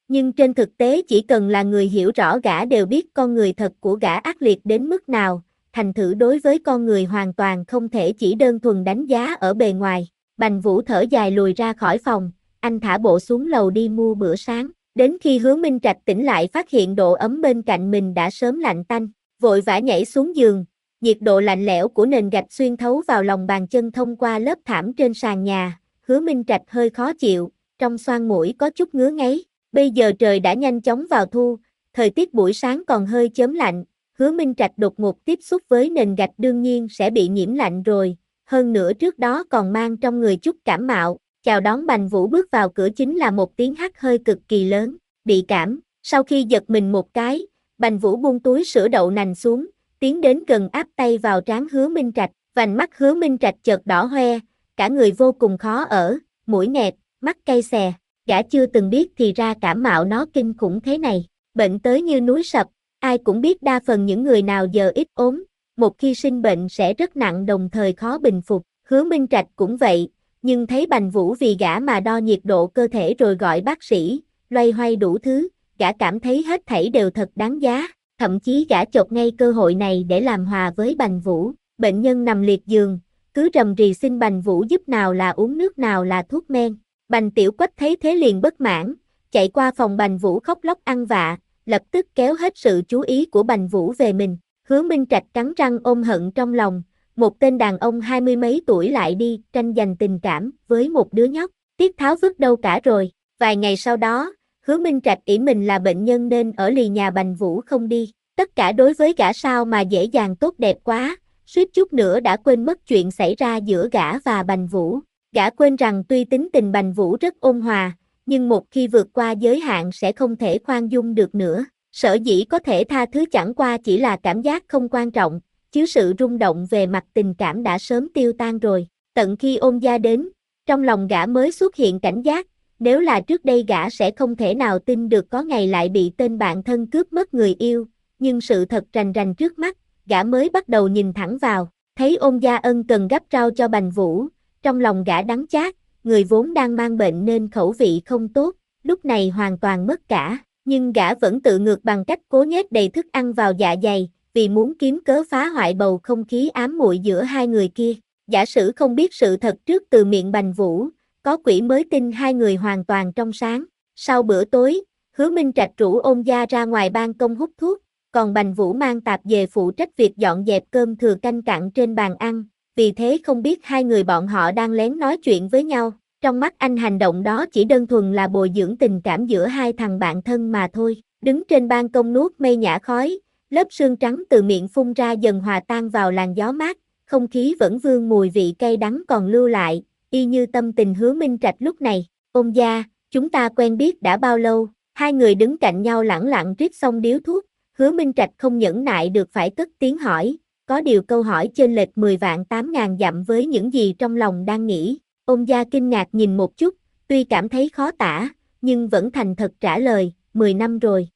Nhưng trên thực tế chỉ cần là người hiểu rõ gã đều biết con người thật của gã ác liệt đến mức nào, thành thử đối với con người hoàn toàn không thể chỉ đơn thuần đánh giá ở bề ngoài. Bành Vũ thở dài lùi ra khỏi phòng, anh thả bộ xuống lầu đi mua bữa sáng, đến khi Hứa Minh Trạch tỉnh lại phát hiện độ ấm bên cạnh mình đã sớm lạnh tanh, vội vã nhảy xuống giường, nhiệt độ lạnh lẽo của nền gạch xuyên thấu vào lòng bàn chân thông qua lớp thảm trên sàn nhà, Hứa Minh Trạch hơi khó chịu, trong xoang mũi có chút ngứa ngáy. Bây giờ trời đã nhanh chóng vào thu, thời tiết buổi sáng còn hơi chớm lạnh, Hứa Minh Trạch đột ngột tiếp xúc với nền gạch đương nhiên sẽ bị nhiễm lạnh rồi, hơn nữa trước đó còn mang trong người chút cảm mạo. Chào đón Bành Vũ bước vào cửa chính là một tiếng hắt hơi cực kỳ lớn, bị cảm. Sau khi giật mình một cái, Bành Vũ buông túi sữa đậu nành xuống, tiến đến gần áp tay vào trán Hứa Minh Trạch, vành mắt Hứa Minh Trạch chợt đỏ hoe, cả người vô cùng khó ở, mũi nghẹt, mắt cay xè. Gã chưa từng biết thì ra cảm mạo nó kinh khủng thế này, bệnh tới như núi sập, ai cũng biết đa phần những người nào giờ ít ốm, một khi sinh bệnh sẽ rất nặng đồng thời khó bình phục, Hứa Minh Trạch cũng vậy, nhưng thấy Bành Vũ vì gã mà đo nhiệt độ cơ thể rồi gọi bác sĩ, loay hoay đủ thứ, gã cảm thấy hết thảy đều thật đáng giá, thậm chí gã chộp ngay cơ hội này để làm hòa với Bành Vũ, bệnh nhân nằm liệt giường, cứ rầm rì xin Bành Vũ giúp nào là uống nước nào là thuốc men. Bành Tiểu Quách thấy thế liền bất mãn, chạy qua phòng Bành Vũ khóc lóc ăn vạ, lập tức kéo hết sự chú ý của Bành Vũ về mình. Hứa Minh Trạch cắn răng ôm hận trong lòng, một tên đàn ông hai mươi mấy tuổi lại đi tranh giành tình cảm với một đứa nhóc, Tiết Tháo vứt đâu cả rồi. Vài ngày sau đó, Hứa Minh Trạch ỷ mình là bệnh nhân nên ở lì nhà Bành Vũ không đi, tất cả đối với gã sao mà dễ dàng tốt đẹp quá, suýt chút nữa đã quên mất chuyện xảy ra giữa gã và Bành Vũ. Gã quên rằng tuy tính tình Bành Vũ rất ôn hòa, nhưng một khi vượt qua giới hạn sẽ không thể khoan dung được nữa. Sở dĩ có thể tha thứ chẳng qua chỉ là cảm giác không quan trọng, chứ sự rung động về mặt tình cảm đã sớm tiêu tan rồi. Tận khi Ôn Gia đến, trong lòng gã mới xuất hiện cảnh giác, nếu là trước đây gã sẽ không thể nào tin được có ngày lại bị tên bạn thân cướp mất người yêu, nhưng sự thật rành rành trước mắt, gã mới bắt đầu nhìn thẳng vào, thấy Ôn Gia ân cần gắp rau cho Bành Vũ. Trong lòng gã đắng chát, người vốn đang mang bệnh nên khẩu vị không tốt, lúc này hoàn toàn mất cả, nhưng gã vẫn tự ngược bằng cách cố nhét đầy thức ăn vào dạ dày, vì muốn kiếm cớ phá hoại bầu không khí ám muội giữa hai người kia. Giả sử không biết sự thật trước từ miệng Bành Vũ, có quỷ mới tin hai người hoàn toàn trong sáng. Sau bữa tối, Hứa Minh Trạch rủ Ôn Gia ra ngoài ban công hút thuốc, còn Bành Vũ mang tạp về phụ trách việc dọn dẹp cơm thừa canh cặn trên bàn ăn. Vì thế không biết hai người bọn họ đang lén nói chuyện với nhau, trong mắt anh hành động đó chỉ đơn thuần là bồi dưỡng tình cảm giữa hai thằng bạn thân mà thôi. Đứng trên ban công nuốt mây nhả khói, lớp sương trắng từ miệng phun ra dần hòa tan vào làn gió mát, không khí vẫn vương mùi vị cay đắng còn lưu lại, y như tâm tình Hứa Minh Trạch lúc này. Ôn Gia, chúng ta quen biết đã bao lâu? Hai người đứng cạnh nhau lẳng lặng rít xong điếu thuốc, Hứa Minh Trạch không nhẫn nại được phải cất tiếng hỏi. Có điều câu hỏi chênh lệch mười vạn tám ngàn dặm với những gì trong lòng đang nghĩ. Ôn Gia kinh ngạc nhìn một chút, tuy cảm thấy khó tả, nhưng vẫn thành thật trả lời, mười năm rồi.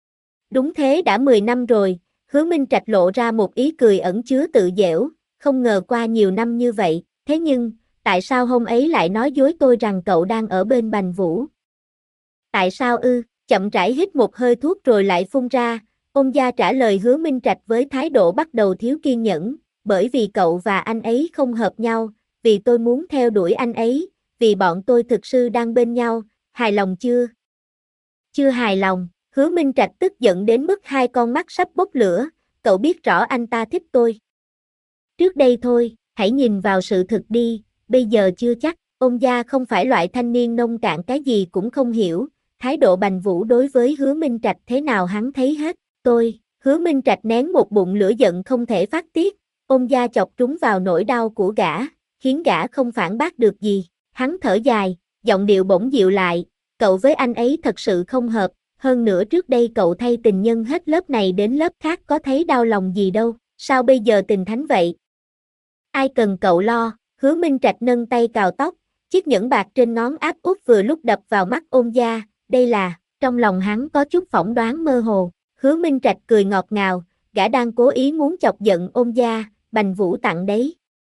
Đúng thế, đã mười năm rồi, Hứa Minh Trạch lộ ra một ý cười ẩn chứa tự giễu, không ngờ qua nhiều năm như vậy, thế nhưng, tại sao hôm ấy lại nói dối tôi rằng cậu đang ở bên Bành Vũ? Tại sao ư? Chậm rãi hít một hơi thuốc rồi lại phun ra. Ôn Gia trả lời Hứa Minh Trạch với thái độ bắt đầu thiếu kiên nhẫn, bởi vì cậu và anh ấy không hợp nhau, vì tôi muốn theo đuổi anh ấy, vì bọn tôi thực sự đang bên nhau, hài lòng chưa? Chưa hài lòng, Hứa Minh Trạch tức giận đến mức hai con mắt sắp bốc lửa, cậu biết rõ anh ta thích tôi. Trước đây thôi, hãy nhìn vào sự thực đi, bây giờ chưa chắc. Ôn Gia không phải loại thanh niên nông cạn cái gì cũng không hiểu, thái độ Bành Vũ đối với Hứa Minh Trạch thế nào hắn thấy hết. Tôi, Hứa Minh Trạch nén một bụng lửa giận không thể phát tiết, Ôn Gia chọc trúng vào nỗi đau của gã, khiến gã không phản bác được gì. Hắn thở dài, giọng điệu bỗng dịu lại, cậu với anh ấy thật sự không hợp, hơn nữa trước đây cậu thay tình nhân hết lớp này đến lớp khác có thấy đau lòng gì đâu, sao bây giờ tình thánh vậy? Ai cần cậu lo, Hứa Minh Trạch nâng tay cào tóc, chiếc nhẫn bạc trên ngón áp út vừa lúc đập vào mắt Ôn Gia, đây là, trong lòng hắn có chút phỏng đoán mơ hồ. Hứa Minh Trạch cười ngọt ngào, gã đang cố ý muốn chọc giận Ôn Gia, Bành Vũ tặng đấy.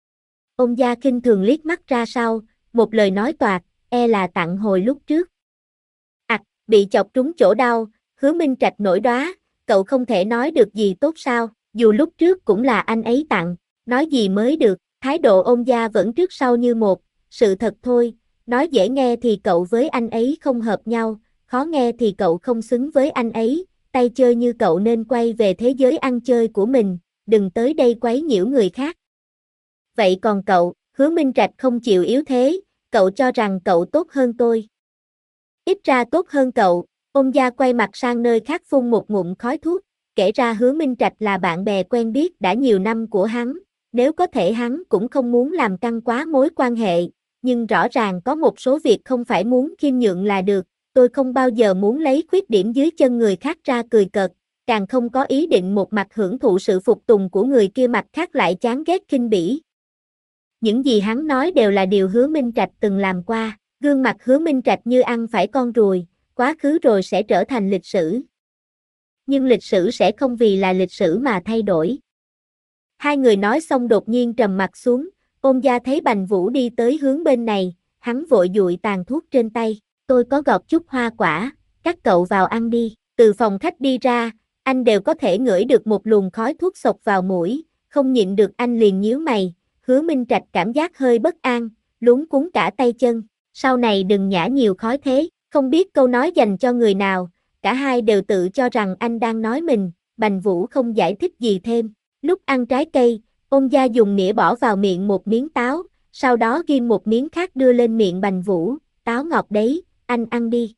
Ôn Gia khinh thường liếc mắt ra sau, một lời nói toạc, e là tặng hồi lúc trước. Ặc, Bị chọc trúng chỗ đau, Hứa Minh Trạch nổi đoá, cậu không thể nói được gì tốt sao, dù lúc trước cũng là anh ấy tặng, nói gì mới được, thái độ ôn gia vẫn trước sau như một, sự thật thôi, nói dễ nghe thì cậu với anh ấy không hợp nhau, khó nghe thì cậu không xứng với anh ấy, tay chơi như cậu nên quay về thế giới ăn chơi của mình, đừng tới đây quấy nhiễu người khác. Vậy còn cậu, Hứa Minh Trạch không chịu yếu thế, cậu cho rằng cậu tốt hơn tôi. Ít ra tốt hơn cậu, ôn gia quay mặt sang nơi khác phun một ngụm khói thuốc, kể ra Hứa Minh Trạch là bạn bè quen biết đã nhiều năm của hắn, nếu có thể hắn cũng không muốn làm căng quá mối quan hệ, nhưng rõ ràng có một số việc không phải muốn khiêm nhượng là được, tôi không bao giờ muốn lấy khuyết điểm dưới chân người khác ra cười cợt, càng không có ý định một mặt hưởng thụ sự phục tùng của người kia mặt khác lại chán ghét khinh bỉ. Những gì hắn nói đều là điều Hứa Minh Trạch từng làm qua, gương mặt Hứa Minh Trạch như ăn phải con ruồi, quá khứ rồi sẽ trở thành lịch sử. Nhưng lịch sử sẽ không vì là lịch sử mà thay đổi. Hai người nói xong đột nhiên trầm mặt xuống, Ôn gia thấy Bành Vũ đi tới hướng bên này, hắn vội dụi tàn thuốc trên tay, tôi có gọt chút hoa quả, các cậu vào ăn đi, từ phòng khách đi ra, anh đều có thể ngửi được một luồng khói thuốc xộc vào mũi, không nhịn được anh liền nhíu mày, Hứa Minh Trạch cảm giác hơi bất an, luống cuống cả tay chân, sau này đừng nhả nhiều khói thế, không biết câu nói dành cho người nào, cả hai đều tự cho rằng anh đang nói mình, Bành Vũ không giải thích gì thêm, lúc ăn trái cây, Ôn gia dùng nĩa bỏ vào miệng một miếng táo, sau đó ghim một miếng khác đưa lên miệng Bành Vũ, táo ngọt đấy, anh ăn đi.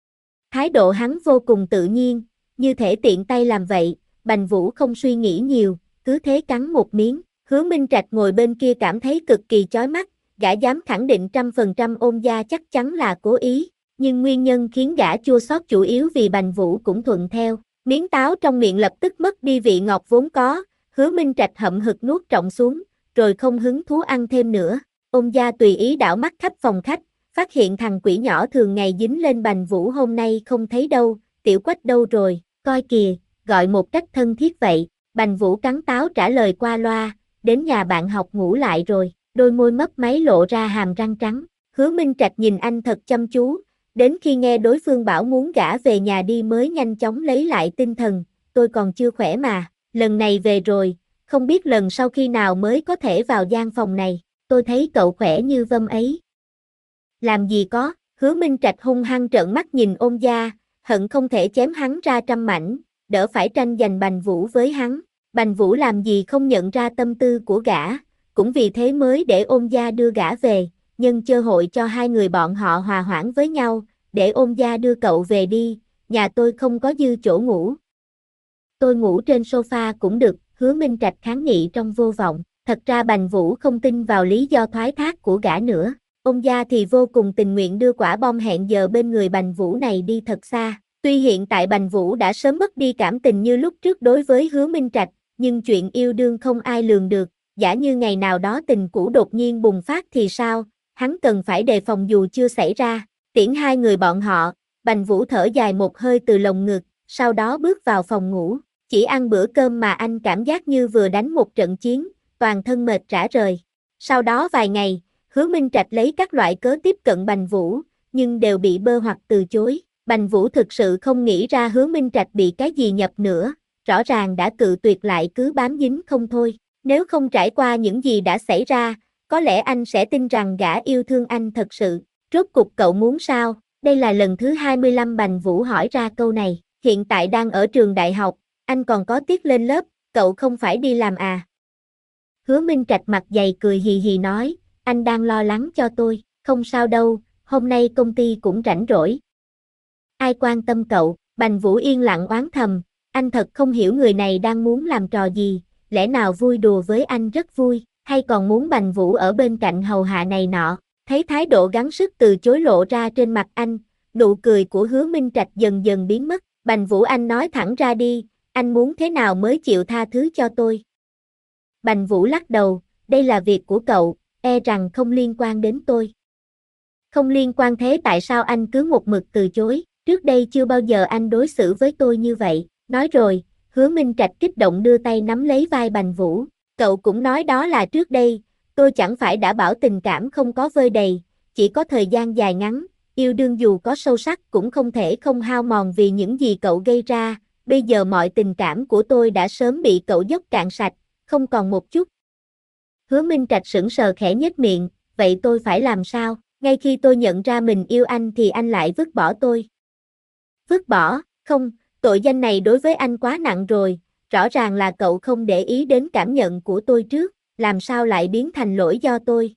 Thái độ hắn vô cùng tự nhiên, như thể tiện tay làm vậy, Bành Vũ không suy nghĩ nhiều, cứ thế cắn một miếng, Hứa Minh Trạch ngồi bên kia cảm thấy cực kỳ chói mắt, gã dám khẳng định trăm phần trăm Ôn gia chắc chắn là cố ý, nhưng nguyên nhân khiến gã chua xót chủ yếu vì Bành Vũ cũng thuận theo, miếng táo trong miệng lập tức mất đi vị ngọt vốn có. Hứa Minh Trạch hậm hực nuốt trọng xuống, rồi không hứng thú ăn thêm nữa. Ôn gia tùy ý đảo mắt khắp phòng khách, phát hiện thằng quỷ nhỏ thường ngày dính lên Bành Vũ hôm nay không thấy đâu, Tiểu Quách đâu rồi, coi kìa, gọi một cách thân thiết vậy. Bành Vũ cắn táo trả lời qua loa, đến nhà bạn học ngủ lại rồi, đôi môi mấp máy lộ ra hàm răng trắng. Hứa Minh Trạch nhìn anh thật chăm chú, đến khi nghe đối phương bảo muốn gã về nhà đi mới nhanh chóng lấy lại tinh thần, tôi còn chưa khỏe mà. Lần này về rồi, không biết lần sau khi nào mới có thể vào gian phòng này, tôi thấy cậu khỏe như vâm ấy. Làm gì có, Hứa Minh Trạch hung hăng trợn mắt nhìn Ôn gia, hận không thể chém hắn ra trăm mảnh, đỡ phải tranh giành Bành Vũ với hắn. Bành Vũ làm gì không nhận ra tâm tư của gã, cũng vì thế mới để Ôn gia đưa gã về, nhân cơ hội cho hai người bọn họ hòa hoãn với nhau, để Ôn gia đưa cậu về đi, nhà tôi không có dư chỗ ngủ. Tôi ngủ trên sofa cũng được, Hứa Minh Trạch kháng nghị trong vô vọng, thật ra Bành Vũ không tin vào lý do thoái thác của gã nữa, Ôn gia thì vô cùng tình nguyện đưa quả bom hẹn giờ bên người Bành Vũ này đi thật xa, tuy hiện tại Bành Vũ đã sớm mất đi cảm tình như lúc trước đối với Hứa Minh Trạch, nhưng chuyện yêu đương không ai lường được, giả như ngày nào đó tình cũ đột nhiên bùng phát thì sao, hắn cần phải đề phòng dù chưa xảy ra, tiễn hai người bọn họ, Bành Vũ thở dài một hơi từ lồng ngực, sau đó bước vào phòng ngủ. Chỉ ăn bữa cơm mà anh cảm giác như vừa đánh một trận chiến, toàn thân mệt rã rời. Sau đó vài ngày, Hứa Minh Trạch lấy các loại cớ tiếp cận Bành Vũ, nhưng đều bị bơ hoặc từ chối. Bành Vũ thực sự không nghĩ ra Hứa Minh Trạch bị cái gì nhập nữa, rõ ràng đã cự tuyệt lại cứ bám dính không thôi. Nếu không trải qua những gì đã xảy ra, có lẽ anh sẽ tin rằng gã yêu thương anh thật sự. Rốt cục cậu muốn sao? Đây là lần thứ hai mươi lăm Bành Vũ hỏi ra câu này. Hiện tại đang ở trường đại học, anh còn có tiết lên lớp, cậu không phải đi làm à? Hứa Minh Trạch mặt dày cười hì hì nói, anh đang lo lắng cho tôi, không sao đâu, hôm nay công ty cũng rảnh rỗi. Ai quan tâm cậu, Bành Vũ yên lặng oán thầm, anh thật không hiểu người này đang muốn làm trò gì, lẽ nào vui đùa với anh rất vui, hay còn muốn Bành Vũ ở bên cạnh hầu hạ này nọ, thấy thái độ gắng sức từ chối lộ ra trên mặt anh, nụ cười của Hứa Minh Trạch dần dần biến mất, Bành Vũ anh nói thẳng ra đi, anh muốn thế nào mới chịu tha thứ cho tôi? Bành Vũ lắc đầu, đây là việc của cậu, e rằng không liên quan đến tôi. Không liên quan thế tại sao anh cứ một mực từ chối, trước đây chưa bao giờ anh đối xử với tôi như vậy, nói rồi, Hứa Minh Trạch kích động đưa tay nắm lấy vai Bành Vũ, cậu cũng nói đó là trước đây, tôi chẳng phải đã bảo tình cảm không có vơi đầy, chỉ có thời gian dài ngắn, yêu đương dù có sâu sắc cũng không thể không hao mòn vì những gì cậu gây ra, bây giờ mọi tình cảm của tôi đã sớm bị cậu dốc cạn sạch, không còn một chút. Hứa Minh Trạch sững sờ khẽ nhếch miệng, vậy tôi phải làm sao? Ngay khi tôi nhận ra mình yêu anh thì anh lại vứt bỏ tôi. Vứt bỏ, không, tội danh này đối với anh quá nặng rồi, rõ ràng là cậu không để ý đến cảm nhận của tôi trước, làm sao lại biến thành lỗi do tôi?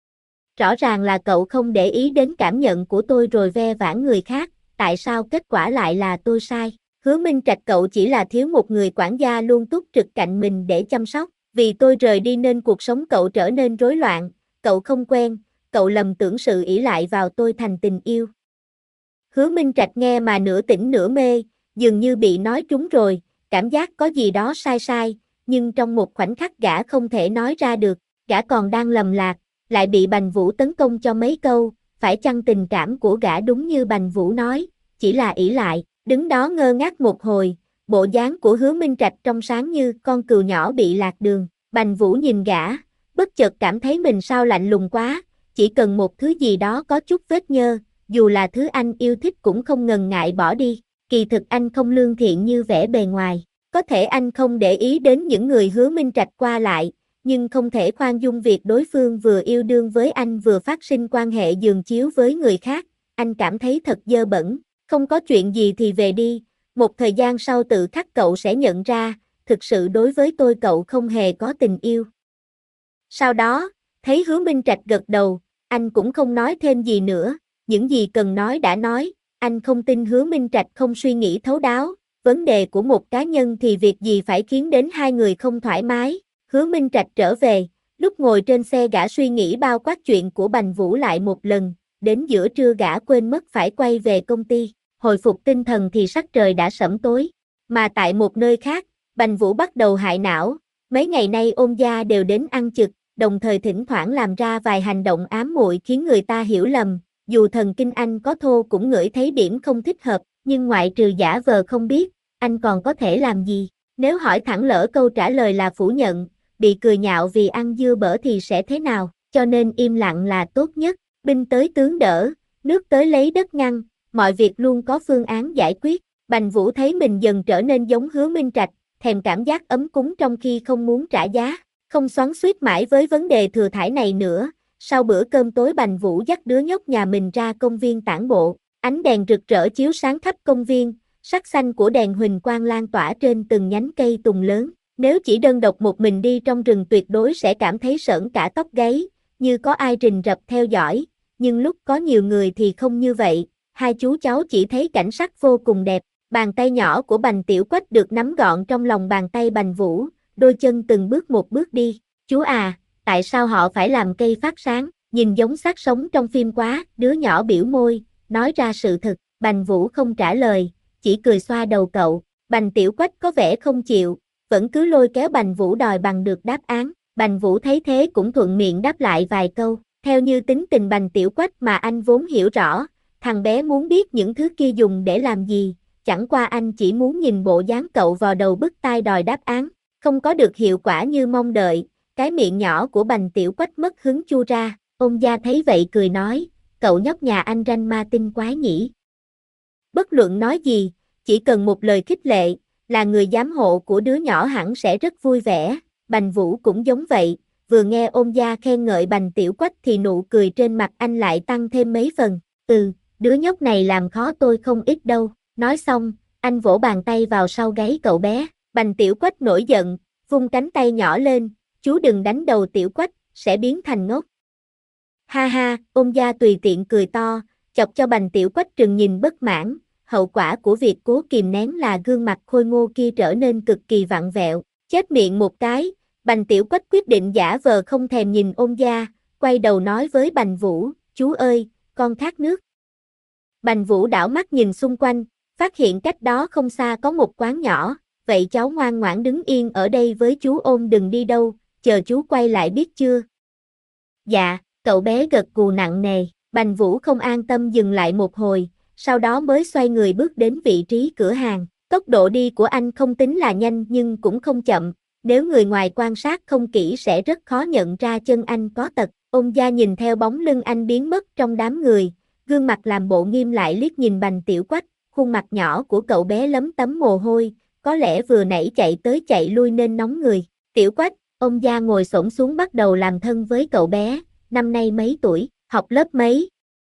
Rõ ràng là cậu không để ý đến cảm nhận của tôi rồi ve vãn người khác, tại sao kết quả lại là tôi sai? Hứa Minh Trạch, cậu chỉ là thiếu một người quản gia luôn túc trực cạnh mình để chăm sóc, vì tôi rời đi nên cuộc sống cậu trở nên rối loạn, cậu không quen, cậu lầm tưởng sự ỷ lại vào tôi thành tình yêu. Hứa Minh Trạch nghe mà nửa tỉnh nửa mê, dường như bị nói trúng rồi, cảm giác có gì đó sai sai, nhưng trong một khoảnh khắc gã không thể nói ra được, gã còn đang lầm lạc, lại bị Bành Vũ tấn công cho mấy câu, phải chăng tình cảm của gã đúng như Bành Vũ nói, chỉ là ỷ lại, đứng đó ngơ ngác một hồi, bộ dáng của Hứa Minh Trạch trong sáng như con cừu nhỏ bị lạc đường, Bành Vũ nhìn gã, bất chợt cảm thấy mình sao lạnh lùng quá, chỉ cần một thứ gì đó có chút vết nhơ, dù là thứ anh yêu thích cũng không ngần ngại bỏ đi, kỳ thực anh không lương thiện như vẻ bề ngoài, có thể anh không để ý đến những người Hứa Minh Trạch qua lại, nhưng không thể khoan dung việc đối phương vừa yêu đương với anh vừa phát sinh quan hệ giường chiếu với người khác, anh cảm thấy thật dơ bẩn, không có chuyện gì thì về đi, một thời gian sau tự khắc cậu sẽ nhận ra, thực sự đối với tôi cậu không hề có tình yêu. Sau đó, thấy Hứa Minh Trạch gật đầu, anh cũng không nói thêm gì nữa, những gì cần nói đã nói, anh không tin Hứa Minh Trạch không suy nghĩ thấu đáo, vấn đề của một cá nhân thì việc gì phải khiến đến hai người không thoải mái. Hứa Minh Trạch trở về, lúc ngồi trên xe gã suy nghĩ bao quát chuyện của Bành Vũ lại một lần, đến giữa trưa gã quên mất phải quay về công ty, hồi phục tinh thần thì sắc trời đã sẫm tối, mà tại một nơi khác, Bành Vũ bắt đầu hại não, mấy ngày nay Ôn gia đều đến ăn trực, đồng thời thỉnh thoảng làm ra vài hành động ám muội khiến người ta hiểu lầm, dù thần kinh anh có thô cũng ngửi thấy điểm không thích hợp, nhưng ngoại trừ giả vờ không biết, anh còn có thể làm gì, nếu hỏi thẳng lỡ câu trả lời là phủ nhận, bị cười nhạo vì ăn dưa bở thì sẽ thế nào, cho nên im lặng là tốt nhất, binh tới tướng đỡ, nước tới lấy đất ngăn, mọi việc luôn có phương án giải quyết, Bành Vũ thấy mình dần trở nên giống Hứa Minh Trạch, thèm cảm giác ấm cúng trong khi không muốn trả giá, không xoắn xuýt mãi với vấn đề thừa thãi này nữa, sau bữa cơm tối Bành Vũ dắt đứa nhóc nhà mình ra công viên tản bộ, ánh đèn rực rỡ chiếu sáng khắp công viên, sắc xanh của đèn huỳnh quang lan tỏa trên từng nhánh cây tùng lớn. Nếu chỉ đơn độc một mình đi trong rừng tuyệt đối sẽ cảm thấy sởn cả tóc gáy, như có ai rình rập theo dõi, nhưng lúc có nhiều người thì không như vậy, hai chú cháu chỉ thấy cảnh sắc vô cùng đẹp, bàn tay nhỏ của Bành Tiểu Quách được nắm gọn trong lòng bàn tay Bành Vũ, đôi chân từng bước một bước đi, chú à, tại sao họ phải làm cây phát sáng, nhìn giống xác sống trong phim quá, đứa nhỏ biểu môi, nói ra sự thật, Bành Vũ không trả lời, chỉ cười xoa đầu cậu, Bành Tiểu Quách có vẻ không chịu, vẫn cứ lôi kéo Bành Vũ đòi bằng được đáp án, Bành Vũ thấy thế cũng thuận miệng đáp lại vài câu, theo như tính tình Bành Tiểu Quách mà anh vốn hiểu rõ, thằng bé muốn biết những thứ kia dùng để làm gì, chẳng qua anh chỉ muốn nhìn bộ dáng cậu vào đầu bứt tai đòi đáp án, không có được hiệu quả như mong đợi, cái miệng nhỏ của Bành Tiểu Quách mất hứng chu ra, Ôn gia thấy vậy cười nói, cậu nhóc nhà anh ranh ma tinh quái nhỉ. Bất luận nói gì, chỉ cần một lời khích lệ, là người giám hộ của đứa nhỏ hẳn sẽ rất vui vẻ, Bành Vũ cũng giống vậy, vừa nghe Ôn gia khen ngợi Bành Tiểu Quách thì nụ cười trên mặt anh lại tăng thêm mấy phần, ừ, đứa nhóc này làm khó tôi không ít đâu, nói xong, anh vỗ bàn tay vào sau gáy cậu bé, Bành Tiểu Quách nổi giận, vung cánh tay nhỏ lên, chú đừng đánh đầu Tiểu Quách, sẽ biến thành ngốc. Ha ha, Ôn gia tùy tiện cười to, chọc cho Bành Tiểu Quách trừng nhìn bất mãn, hậu quả của việc cố kìm nén là gương mặt khôi ngô kia trở nên cực kỳ vặn vẹo, chết miệng một cái, Bành Tiểu Quách quyết định giả vờ không thèm nhìn Ôn gia, quay đầu nói với Bành Vũ, chú ơi, con khát nước. Bành Vũ đảo mắt nhìn xung quanh, phát hiện cách đó không xa có một quán nhỏ, vậy cháu ngoan ngoãn đứng yên ở đây với chú Ôn đừng đi đâu, chờ chú quay lại biết chưa? Dạ, cậu bé gật gù nặng nề, Bành Vũ không an tâm dừng lại một hồi, sau đó mới xoay người bước đến vị trí cửa hàng, tốc độ đi của anh không tính là nhanh nhưng cũng không chậm, nếu người ngoài quan sát không kỹ sẽ rất khó nhận ra chân anh có tật, Ôn gia nhìn theo bóng lưng anh biến mất trong đám người, gương mặt làm bộ nghiêm lại liếc nhìn Bành Tiểu Quách, khuôn mặt nhỏ của cậu bé lấm tấm mồ hôi, có lẽ vừa nãy chạy tới chạy lui nên nóng người. Tiểu Quách, ông gia ngồi xổm xuống bắt đầu làm thân với cậu bé, năm nay mấy tuổi, học lớp mấy?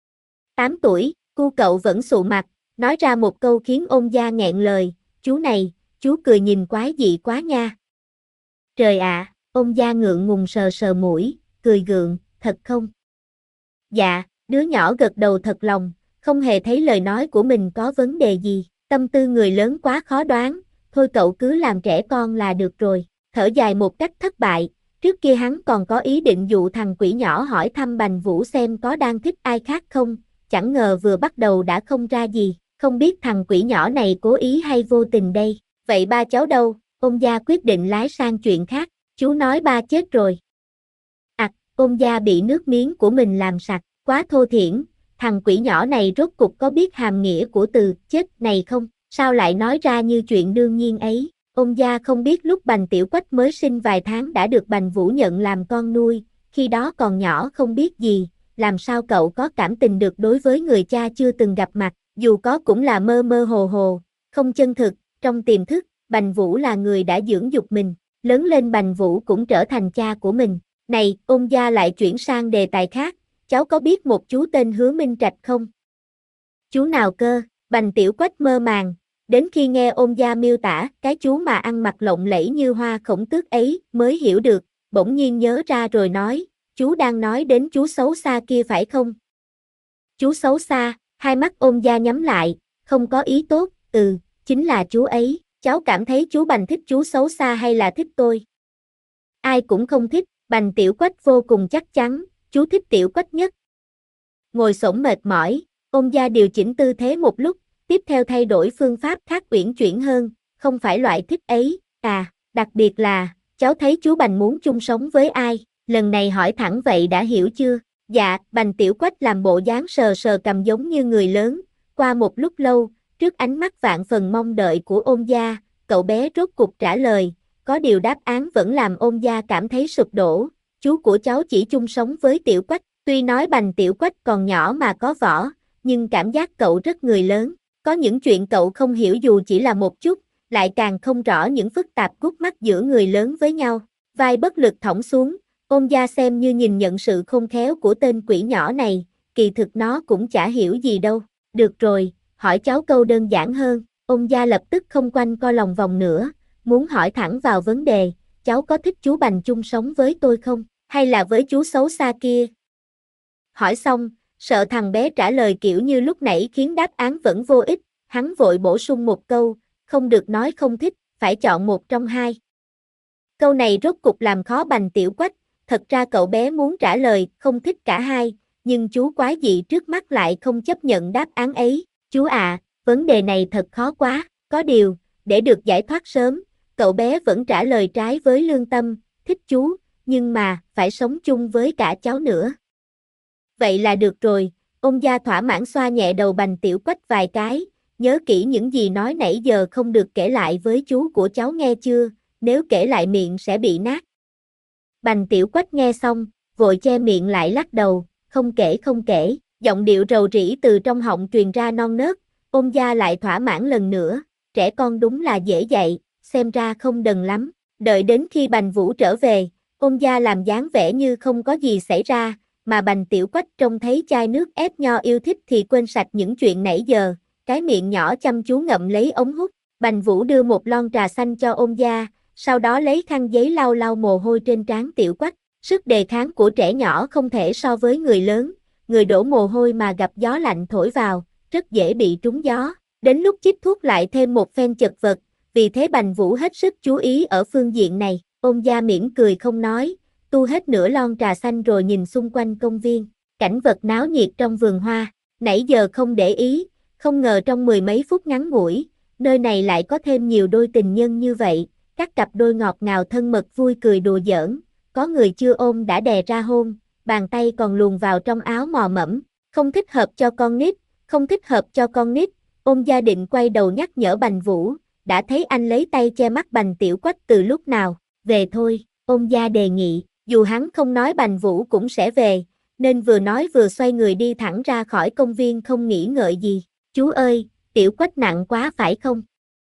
tám tuổi, cu cậu vẫn sụ mặt, nói ra một câu khiến ông gia nghẹn lời, chú này, chú cười nhìn quái dị quá nha. Trời ạ, ông gia ngượng ngùng sờ sờ mũi, cười gượng, thật không? Dạ, đứa nhỏ gật đầu thật lòng, không hề thấy lời nói của mình có vấn đề gì, tâm tư người lớn quá khó đoán, thôi cậu cứ làm trẻ con là được rồi, thở dài một cách thất bại, trước kia hắn còn có ý định dụ thằng quỷ nhỏ hỏi thăm Bành Vũ xem có đang thích ai khác không, chẳng ngờ vừa bắt đầu đã không ra gì, không biết thằng quỷ nhỏ này cố ý hay vô tình đây, vậy ba cháu đâu, ông gia quyết định lái sang chuyện khác, chú nói ba chết rồi. Ặc, à, ông gia bị nước miếng của mình làm sặc, quá thô thiển, thằng quỷ nhỏ này rốt cục có biết hàm nghĩa của từ chết này không, sao lại nói ra như chuyện đương nhiên ấy. Ông gia không biết lúc Bành Tiểu Quách mới sinh vài tháng đã được Bành Vũ nhận làm con nuôi, khi đó còn nhỏ không biết gì, làm sao cậu có cảm tình được đối với người cha chưa từng gặp mặt, dù có cũng là mơ mơ hồ hồ, không chân thực, trong tiềm thức, Bành Vũ là người đã dưỡng dục mình, lớn lên Bành Vũ cũng trở thành cha của mình. Này, ông gia lại chuyển sang đề tài khác, cháu có biết một chú tên Hứa Minh Trạch không? Chú nào cơ? Bành Tiểu Quách mơ màng. Đến khi nghe ông gia miêu tả cái chú mà ăn mặc lộng lẫy như hoa khổng tước ấy mới hiểu được, bỗng nhiên nhớ ra rồi nói, chú đang nói đến chú xấu xa kia phải không? Chú xấu xa, hai mắt ông gia nhắm lại, không có ý tốt, ừ, chính là chú ấy, cháu cảm thấy chú Bành thích chú xấu xa hay là thích tôi? Ai cũng không thích, Bành Tiểu Quách vô cùng chắc chắn, chú thích Tiểu Quách nhất. Ngồi xổm mệt mỏi, ông gia điều chỉnh tư thế một lúc, tiếp theo thay đổi phương pháp khác uyển chuyển hơn, không phải loại thích ấy, à, đặc biệt là, cháu thấy chú Bành muốn chung sống với ai, lần này hỏi thẳng vậy đã hiểu chưa? Dạ, Bành Tiểu Quách làm bộ dáng sờ sờ cầm giống như người lớn, qua một lúc lâu, trước ánh mắt vạn phần mong đợi của ôn gia, cậu bé rốt cục trả lời, có điều đáp án vẫn làm ôn gia cảm thấy sụp đổ, chú của cháu chỉ chung sống với Tiểu Quách, tuy nói Bành Tiểu Quách còn nhỏ mà có võ, nhưng cảm giác cậu rất người lớn. Có những chuyện cậu không hiểu dù chỉ là một chút, lại càng không rõ những phức tạp khúc mắc giữa người lớn với nhau. Vai bất lực thõng xuống, ôn gia xem như nhìn nhận sự khôn khéo của tên quỷ nhỏ này, kỳ thực nó cũng chả hiểu gì đâu. Được rồi, hỏi cháu câu đơn giản hơn, ôn gia lập tức không quanh co lòng vòng nữa, muốn hỏi thẳng vào vấn đề, cháu có thích chú Bành chung sống với tôi không, hay là với chú xấu xa kia? Hỏi xong, sợ thằng bé trả lời kiểu như lúc nãy khiến đáp án vẫn vô ích, hắn vội bổ sung một câu, không được nói không thích, phải chọn một trong hai. Câu này rốt cục làm khó Bành Tiểu Quách, thật ra cậu bé muốn trả lời không thích cả hai, nhưng chú quái dị trước mắt lại không chấp nhận đáp án ấy. Chú à, vấn đề này thật khó quá, có điều, để được giải thoát sớm, cậu bé vẫn trả lời trái với lương tâm, thích chú, nhưng mà, phải sống chung với cả cháu nữa. Vậy là được rồi, ông gia thỏa mãn xoa nhẹ đầu Bành Tiểu Quách vài cái, nhớ kỹ những gì nói nãy giờ không được kể lại với chú của cháu nghe chưa, nếu kể lại miệng sẽ bị nát. Bành Tiểu Quách nghe xong, vội che miệng lại lắc đầu, không kể không kể, giọng điệu rầu rĩ từ trong họng truyền ra non nớt, ông gia lại thỏa mãn lần nữa, trẻ con đúng là dễ dạy, xem ra không đần lắm, đợi đến khi Bành Vũ trở về, ông gia làm dáng vẻ như không có gì xảy ra, mà Bành Tiểu Quách trông thấy chai nước ép nho yêu thích thì quên sạch những chuyện nãy giờ, cái miệng nhỏ chăm chú ngậm lấy ống hút, Bành Vũ đưa một lon trà xanh cho ôn gia, sau đó lấy khăn giấy lau lau mồ hôi trên trán Tiểu Quách, sức đề kháng của trẻ nhỏ không thể so với người lớn, người đổ mồ hôi mà gặp gió lạnh thổi vào, rất dễ bị trúng gió, đến lúc chích thuốc lại thêm một phen chật vật, vì thế Bành Vũ hết sức chú ý ở phương diện này, ôn gia mỉm cười không nói, tu hết nửa lon trà xanh rồi nhìn xung quanh công viên, cảnh vật náo nhiệt trong vườn hoa, nãy giờ không để ý, không ngờ trong mười mấy phút ngắn ngủi, nơi này lại có thêm nhiều đôi tình nhân như vậy, các cặp đôi ngọt ngào thân mật vui cười đùa giỡn, có người chưa ôm đã đè ra hôn, bàn tay còn luồn vào trong áo mò mẫm, không thích hợp cho con nít, không thích hợp cho con nít, ôn gia định quay đầu nhắc nhở Bành Vũ, đã thấy anh lấy tay che mắt Bành Tiểu Quách từ lúc nào, về thôi, ôn gia đề nghị. Dù hắn không nói Bành Vũ cũng sẽ về, nên vừa nói vừa xoay người đi thẳng ra khỏi công viên không nghĩ ngợi gì. Chú ơi, Tiểu Quách nặng quá phải không?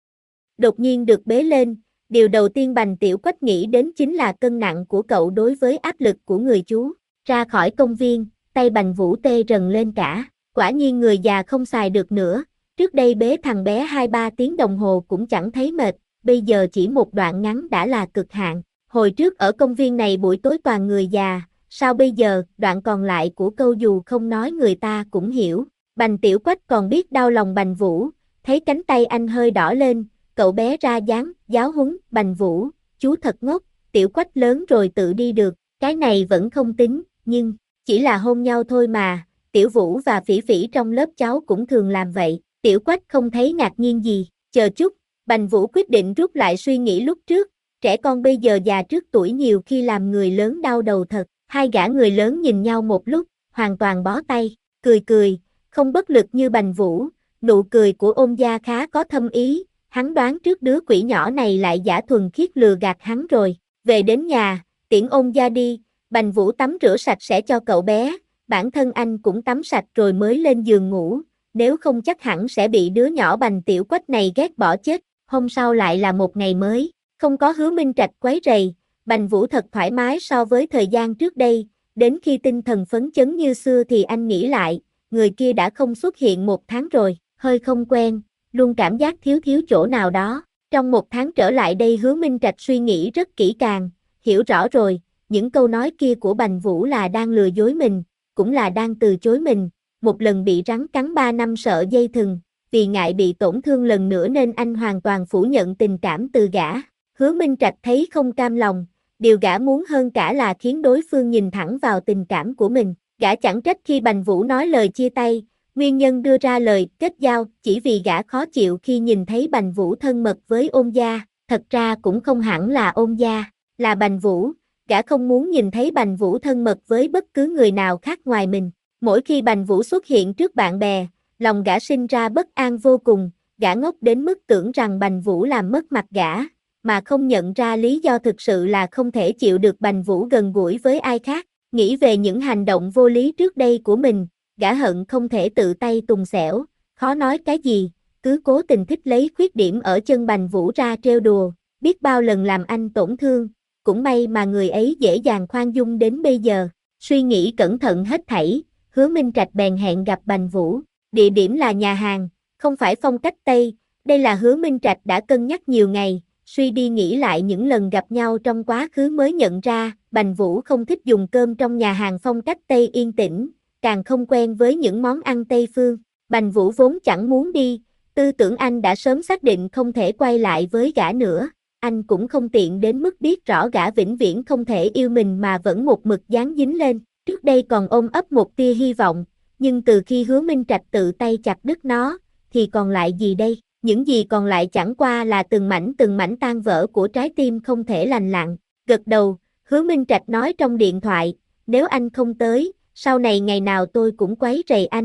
Đột nhiên được bế lên, điều đầu tiên Bành Tiểu Quách nghĩ đến chính là cân nặng của cậu đối với áp lực của người chú. Ra khỏi công viên, tay Bành Vũ tê rần lên cả, quả nhiên người già không xài được nữa, trước đây bế thằng bé hai ba tiếng đồng hồ cũng chẳng thấy mệt, bây giờ chỉ một đoạn ngắn đã là cực hạn. Hồi trước ở công viên này buổi tối toàn người già, sao bây giờ, đoạn còn lại của câu dù không nói người ta cũng hiểu. Bành Tiểu Quách còn biết đau lòng Bành Vũ, thấy cánh tay anh hơi đỏ lên, cậu bé ra dáng, giáo huấn, Bành Vũ, chú thật ngốc, Tiểu Quách lớn rồi tự đi được, cái này vẫn không tính, nhưng, chỉ là hôn nhau thôi mà, Tiểu Vũ và Phỉ Phỉ trong lớp cháu cũng thường làm vậy, Tiểu Quách không thấy ngạc nhiên gì, chờ chút, Bành Vũ quyết định rút lại suy nghĩ lúc trước, trẻ con bây giờ già trước tuổi nhiều khi làm người lớn đau đầu thật, hai gã người lớn nhìn nhau một lúc, hoàn toàn bó tay, cười cười, không bất lực như Bành Vũ, nụ cười của Ôn Gia khá có thâm ý, hắn đoán trước đứa quỷ nhỏ này lại giả thuần khiết lừa gạt hắn rồi, về đến nhà, tiễn Ôn Gia đi, Bành Vũ tắm rửa sạch sẽ cho cậu bé, bản thân anh cũng tắm sạch rồi mới lên giường ngủ, nếu không chắc hẳn sẽ bị đứa nhỏ Bành Tiểu Quách này ghét bỏ chết, hôm sau lại là một ngày mới, không có Hứa Minh Trạch quấy rầy, Bành Vũ thật thoải mái so với thời gian trước đây, đến khi tinh thần phấn chấn như xưa thì anh nghĩ lại, người kia đã không xuất hiện một tháng rồi, hơi không quen, luôn cảm giác thiếu thiếu chỗ nào đó, trong một tháng trở lại đây Hứa Minh Trạch suy nghĩ rất kỹ càng, hiểu rõ rồi, những câu nói kia của Bành Vũ là đang lừa dối mình, cũng là đang từ chối mình, một lần bị rắn cắn ba năm sợ dây thừng, vì ngại bị tổn thương lần nữa nên anh hoàn toàn phủ nhận tình cảm từ gã. Hứa Minh Trạch thấy không cam lòng, điều gã muốn hơn cả là khiến đối phương nhìn thẳng vào tình cảm của mình, gã chẳng trách khi Bành Vũ nói lời chia tay, nguyên nhân đưa ra lời kết giao chỉ vì gã khó chịu khi nhìn thấy Bành Vũ thân mật với Ôn Gia, thật ra cũng không hẳn là Ôn Gia, là Bành Vũ, gã không muốn nhìn thấy Bành Vũ thân mật với bất cứ người nào khác ngoài mình, mỗi khi Bành Vũ xuất hiện trước bạn bè, lòng gã sinh ra bất an vô cùng, gã ngốc đến mức tưởng rằng Bành Vũ làm mất mặt gã, mà không nhận ra lý do thực sự là không thể chịu được Bành Vũ gần gũi với ai khác, nghĩ về những hành động vô lý trước đây của mình, gã hận không thể tự tay tùng xẻo, khó nói cái gì, cứ cố tình thích lấy khuyết điểm ở chân Bành Vũ ra trêu đùa, biết bao lần làm anh tổn thương, cũng may mà người ấy dễ dàng khoan dung đến bây giờ, suy nghĩ cẩn thận hết thảy, Hứa Minh Trạch bèn hẹn gặp Bành Vũ, địa điểm là nhà hàng, không phải phong cách Tây, đây là Hứa Minh Trạch đã cân nhắc nhiều ngày, suy đi nghĩ lại những lần gặp nhau trong quá khứ mới nhận ra, Bành Vũ không thích dùng cơm trong nhà hàng phong cách Tây yên tĩnh, càng không quen với những món ăn Tây phương, Bành Vũ vốn chẳng muốn đi, tư tưởng anh đã sớm xác định không thể quay lại với gã nữa, anh cũng không tiện đến mức biết rõ gã vĩnh viễn không thể yêu mình mà vẫn một mực dán dính lên, trước đây còn ôm ấp một tia hy vọng, nhưng từ khi Hứa Minh Trạch tự tay chặt đứt nó, thì còn lại gì đây? Những gì còn lại chẳng qua là từng mảnh từng mảnh tan vỡ của trái tim không thể lành lặn. Gật đầu, Hứa Minh Trạch nói trong điện thoại, nếu anh không tới, sau này ngày nào tôi cũng quấy rầy anh.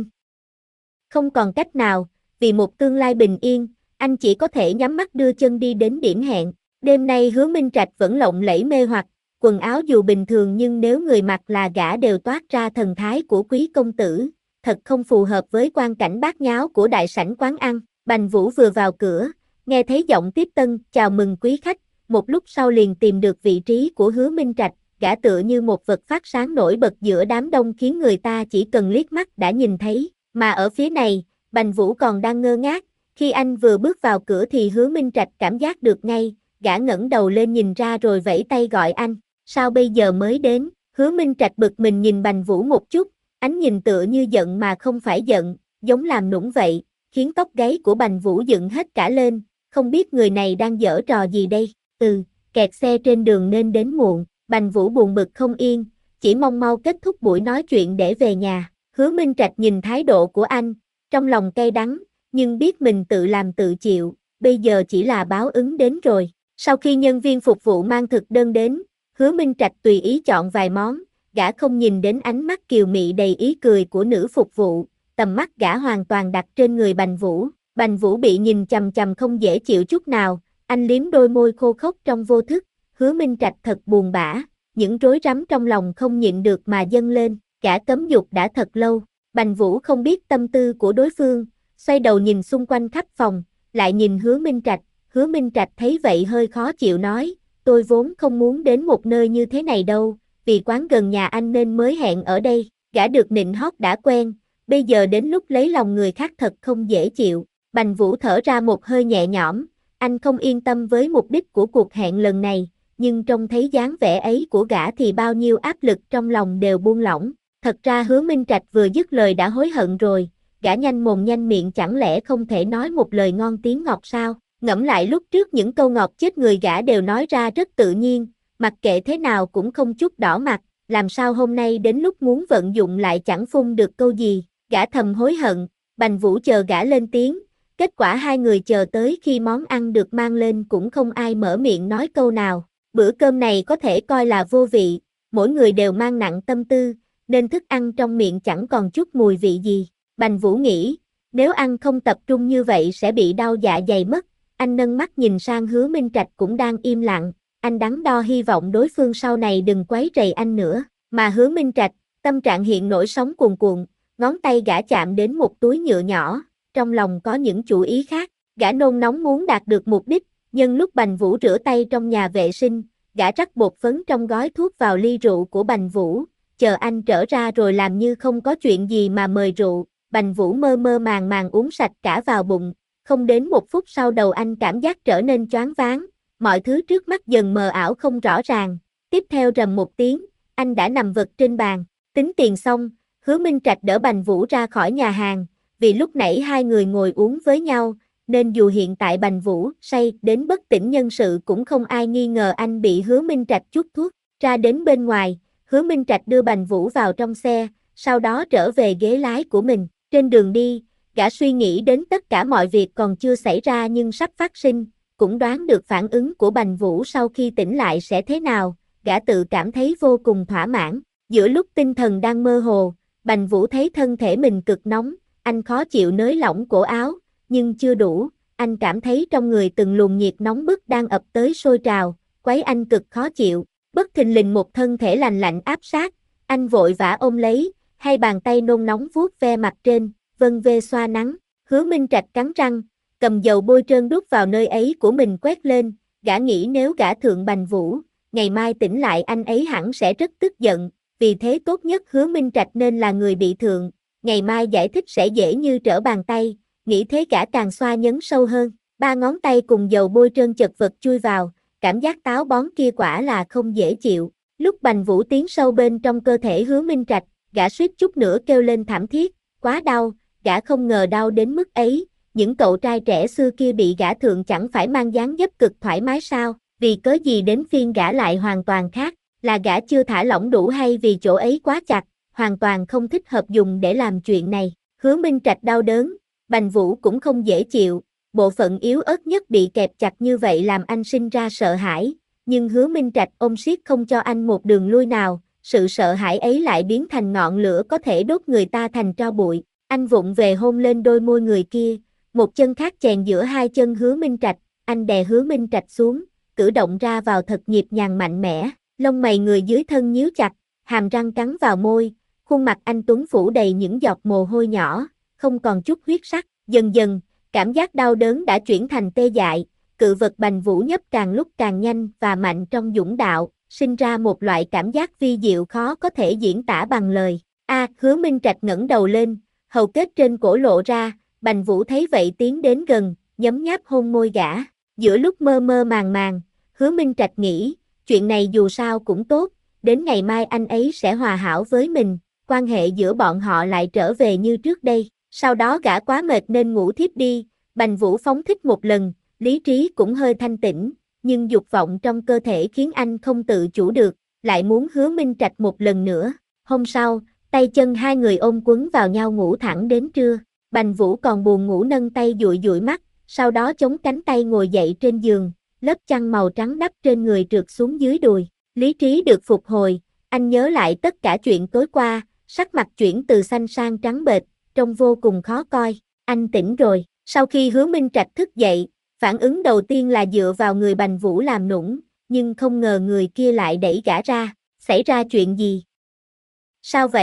Không còn cách nào, vì một tương lai bình yên, anh chỉ có thể nhắm mắt đưa chân đi đến điểm hẹn. Đêm nay Hứa Minh Trạch vẫn lộng lẫy mê hoặc, quần áo dù bình thường nhưng nếu người mặc là gã đều toát ra thần thái của quý công tử, thật không phù hợp với quan cảnh bát nháo của đại sảnh quán ăn. Bành Vũ vừa vào cửa, nghe thấy giọng tiếp tân, chào mừng quý khách, một lúc sau liền tìm được vị trí của Hứa Minh Trạch, gã tựa như một vật phát sáng nổi bật giữa đám đông khiến người ta chỉ cần liếc mắt đã nhìn thấy, mà ở phía này, Bành Vũ còn đang ngơ ngác, khi anh vừa bước vào cửa thì Hứa Minh Trạch cảm giác được ngay, gã ngẩng đầu lên nhìn ra rồi vẫy tay gọi anh, sao bây giờ mới đến, Hứa Minh Trạch bực mình nhìn Bành Vũ một chút, ánh nhìn tựa như giận mà không phải giận, giống làm nũng vậy, khiến tóc gáy của Bành Vũ dựng hết cả lên, không biết người này đang giở trò gì đây, ừ, kẹt xe trên đường nên đến muộn, Bành Vũ buồn bực không yên, chỉ mong mau kết thúc buổi nói chuyện để về nhà, Hứa Minh Trạch nhìn thái độ của anh, trong lòng cay đắng, nhưng biết mình tự làm tự chịu, bây giờ chỉ là báo ứng đến rồi, sau khi nhân viên phục vụ mang thực đơn đến, Hứa Minh Trạch tùy ý chọn vài món, gã không nhìn đến ánh mắt kiều mị đầy ý cười của nữ phục vụ, tầm mắt gã hoàn toàn đặt trên người Bành Vũ, Bành Vũ bị nhìn chằm chằm không dễ chịu chút nào, anh liếm đôi môi khô khốc trong vô thức, Hứa Minh Trạch thật buồn bã, những rối rắm trong lòng không nhịn được mà dâng lên, gã gã cấm dục đã thật lâu. Bành Vũ không biết tâm tư của đối phương, xoay đầu nhìn xung quanh khắp phòng, lại nhìn Hứa Minh Trạch, Hứa Minh Trạch thấy vậy hơi khó chịu nói, tôi vốn không muốn đến một nơi như thế này đâu, vì quán gần nhà anh nên mới hẹn ở đây, gã được nịnh hót đã quen, bây giờ đến lúc lấy lòng người khác thật không dễ chịu. Bành Vũ thở ra một hơi nhẹ nhõm, anh không yên tâm với mục đích của cuộc hẹn lần này, nhưng trông thấy dáng vẻ ấy của gã thì bao nhiêu áp lực trong lòng đều buông lỏng. Thật ra Hứa Minh Trạch vừa dứt lời đã hối hận rồi, gã nhanh mồm nhanh miệng chẳng lẽ không thể nói một lời ngon tiếng ngọt sao? Ngẫm lại lúc trước những câu ngọt chết người gã đều nói ra rất tự nhiên, mặc kệ thế nào cũng không chút đỏ mặt, làm sao hôm nay đến lúc muốn vận dụng lại chẳng phun được câu gì, gã thầm hối hận. Bành Vũ chờ gã lên tiếng, kết quả hai người chờ tới khi món ăn được mang lên cũng không ai mở miệng nói câu nào. Bữa cơm này có thể coi là vô vị, mỗi người đều mang nặng tâm tư, nên thức ăn trong miệng chẳng còn chút mùi vị gì. Bành Vũ nghĩ, nếu ăn không tập trung như vậy sẽ bị đau dạ dày mất. Anh nâng mắt nhìn sang Hứa Minh Trạch cũng đang im lặng, anh đắn đo hy vọng đối phương sau này đừng quấy rầy anh nữa. Mà Hứa Minh Trạch, tâm trạng hiện nổi sóng cuồn cuộn, ngón tay gã chạm đến một túi nhựa nhỏ, trong lòng có những chủ ý khác. Gã nôn nóng muốn đạt được mục đích, nhân lúc Bành Vũ rửa tay trong nhà vệ sinh, gã rắc bột phấn trong gói thuốc vào ly rượu của Bành Vũ, chờ anh trở ra rồi làm như không có chuyện gì mà mời rượu. Bành Vũ mơ mơ màng màng uống sạch cả vào bụng, không đến một phút sau đầu anh cảm giác trở nên choáng váng, mọi thứ trước mắt dần mờ ảo không rõ ràng, tiếp theo rầm một tiếng, anh đã nằm vật trên bàn. Tính tiền xong, Hứa Minh Trạch đỡ Bành Vũ ra khỏi nhà hàng, vì lúc nãy hai người ngồi uống với nhau, nên dù hiện tại Bành Vũ say đến bất tỉnh nhân sự cũng không ai nghi ngờ anh bị Hứa Minh Trạch chuốc thuốc. Ra đến bên ngoài, Hứa Minh Trạch đưa Bành Vũ vào trong xe, sau đó trở về ghế lái của mình. Trên đường đi, gã suy nghĩ đến tất cả mọi việc còn chưa xảy ra nhưng sắp phát sinh, cũng đoán được phản ứng của Bành Vũ sau khi tỉnh lại sẽ thế nào, gã tự cảm thấy vô cùng thỏa mãn. Giữa lúc tinh thần đang mơ hồ, Bành Vũ thấy thân thể mình cực nóng, anh khó chịu nới lỏng cổ áo, nhưng chưa đủ, anh cảm thấy trong người từng luồng nhiệt nóng bức đang ập tới sôi trào, quấy anh cực khó chịu. Bất thình lình một thân thể lành lạnh áp sát, anh vội vã ôm lấy, hai bàn tay nôn nóng vuốt ve mặt trên, vân vê xoa nắng. Hứa Minh Trạch cắn răng, cầm dầu bôi trơn đút vào nơi ấy của mình quét lên, gã nghĩ nếu gã thượng Bành Vũ, ngày mai tỉnh lại anh ấy hẳn sẽ rất tức giận, vì thế tốt nhất Hứa Minh Trạch nên là người bị thượng, ngày mai giải thích sẽ dễ như trở bàn tay, nghĩ thế gã càng xoa nhấn sâu hơn, ba ngón tay cùng dầu bôi trơn chật vật chui vào, cảm giác táo bón kia quả là không dễ chịu. Lúc Bành Vũ tiến sâu bên trong cơ thể Hứa Minh Trạch, gã suýt chút nữa kêu lên thảm thiết, quá đau, gã không ngờ đau đến mức ấy, những cậu trai trẻ xưa kia bị gã thượng chẳng phải mang dáng dấp cực thoải mái sao, vì cớ gì đến phiên gã lại hoàn toàn khác, là gã chưa thả lỏng đủ hay vì chỗ ấy quá chặt, hoàn toàn không thích hợp dùng để làm chuyện này. Hứa Minh Trạch đau đớn, Bành Vũ cũng không dễ chịu, bộ phận yếu ớt nhất bị kẹp chặt như vậy làm anh sinh ra sợ hãi, nhưng Hứa Minh Trạch ôm siết không cho anh một đường lui nào, sự sợ hãi ấy lại biến thành ngọn lửa có thể đốt người ta thành tro bụi. Anh vụng về hôn lên đôi môi người kia, một chân khác chèn giữa hai chân Hứa Minh Trạch, anh đè Hứa Minh Trạch xuống, cử động ra vào thật nhịp nhàng mạnh mẽ, lông mày người dưới thân nhíu chặt, hàm răng cắn vào môi, khuôn mặt anh tuấn phủ đầy những giọt mồ hôi nhỏ, không còn chút huyết sắc. Dần dần, cảm giác đau đớn đã chuyển thành tê dại, cự vật Bành Vũ nhấp càng lúc càng nhanh và mạnh trong dũng đạo, sinh ra một loại cảm giác vi diệu khó có thể diễn tả bằng lời. A, à, Hứa Minh Trạch ngẩng đầu lên, hầu kết trên cổ lộ ra, Bành Vũ thấy vậy tiến đến gần, nhấm nháp hôn môi gã. Giữa lúc mơ mơ màng màng, Hứa Minh Trạch nghĩ, chuyện này dù sao cũng tốt, đến ngày mai anh ấy sẽ hòa hảo với mình, quan hệ giữa bọn họ lại trở về như trước đây. Sau đó gã quá mệt nên ngủ thiếp đi, Bành Vũ phóng thích một lần, lý trí cũng hơi thanh tĩnh, nhưng dục vọng trong cơ thể khiến anh không tự chủ được, lại muốn Hứa Minh Trạch một lần nữa. Hôm sau, tay chân hai người ôm quấn vào nhau ngủ thẳng đến trưa, Bành Vũ còn buồn ngủ nâng tay dụi dụi mắt, sau đó chống cánh tay ngồi dậy trên giường, lớp chăn màu trắng đắp trên người trượt xuống dưới đùi, lý trí được phục hồi, anh nhớ lại tất cả chuyện tối qua, sắc mặt chuyển từ xanh sang trắng bệch, trông vô cùng khó coi. Anh tỉnh rồi. Sau khi Hứa Minh Trạch thức dậy, phản ứng đầu tiên là dựa vào người Bành Vũ làm nũng, nhưng không ngờ người kia lại đẩy gã ra. Xảy ra chuyện gì? Sao vậy?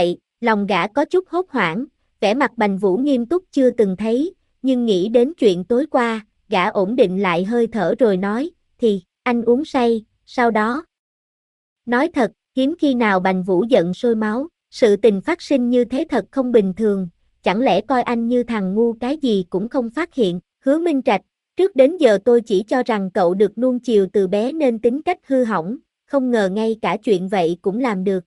Lòng gã có chút hốt hoảng, vẻ mặt Bành Vũ nghiêm túc chưa từng thấy, nhưng nghĩ đến chuyện tối qua, gã ổn định lại hơi thở rồi nói, thì, anh uống say, sau đó. Nói thật, hiếm khi nào Bành Vũ giận sôi máu, sự tình phát sinh như thế thật không bình thường, chẳng lẽ coi anh như thằng ngu cái gì cũng không phát hiện, Hứa Minh Trạch, trước đến giờ tôi chỉ cho rằng cậu được nuông chiều từ bé nên tính cách hư hỏng, không ngờ ngay cả chuyện vậy cũng làm được.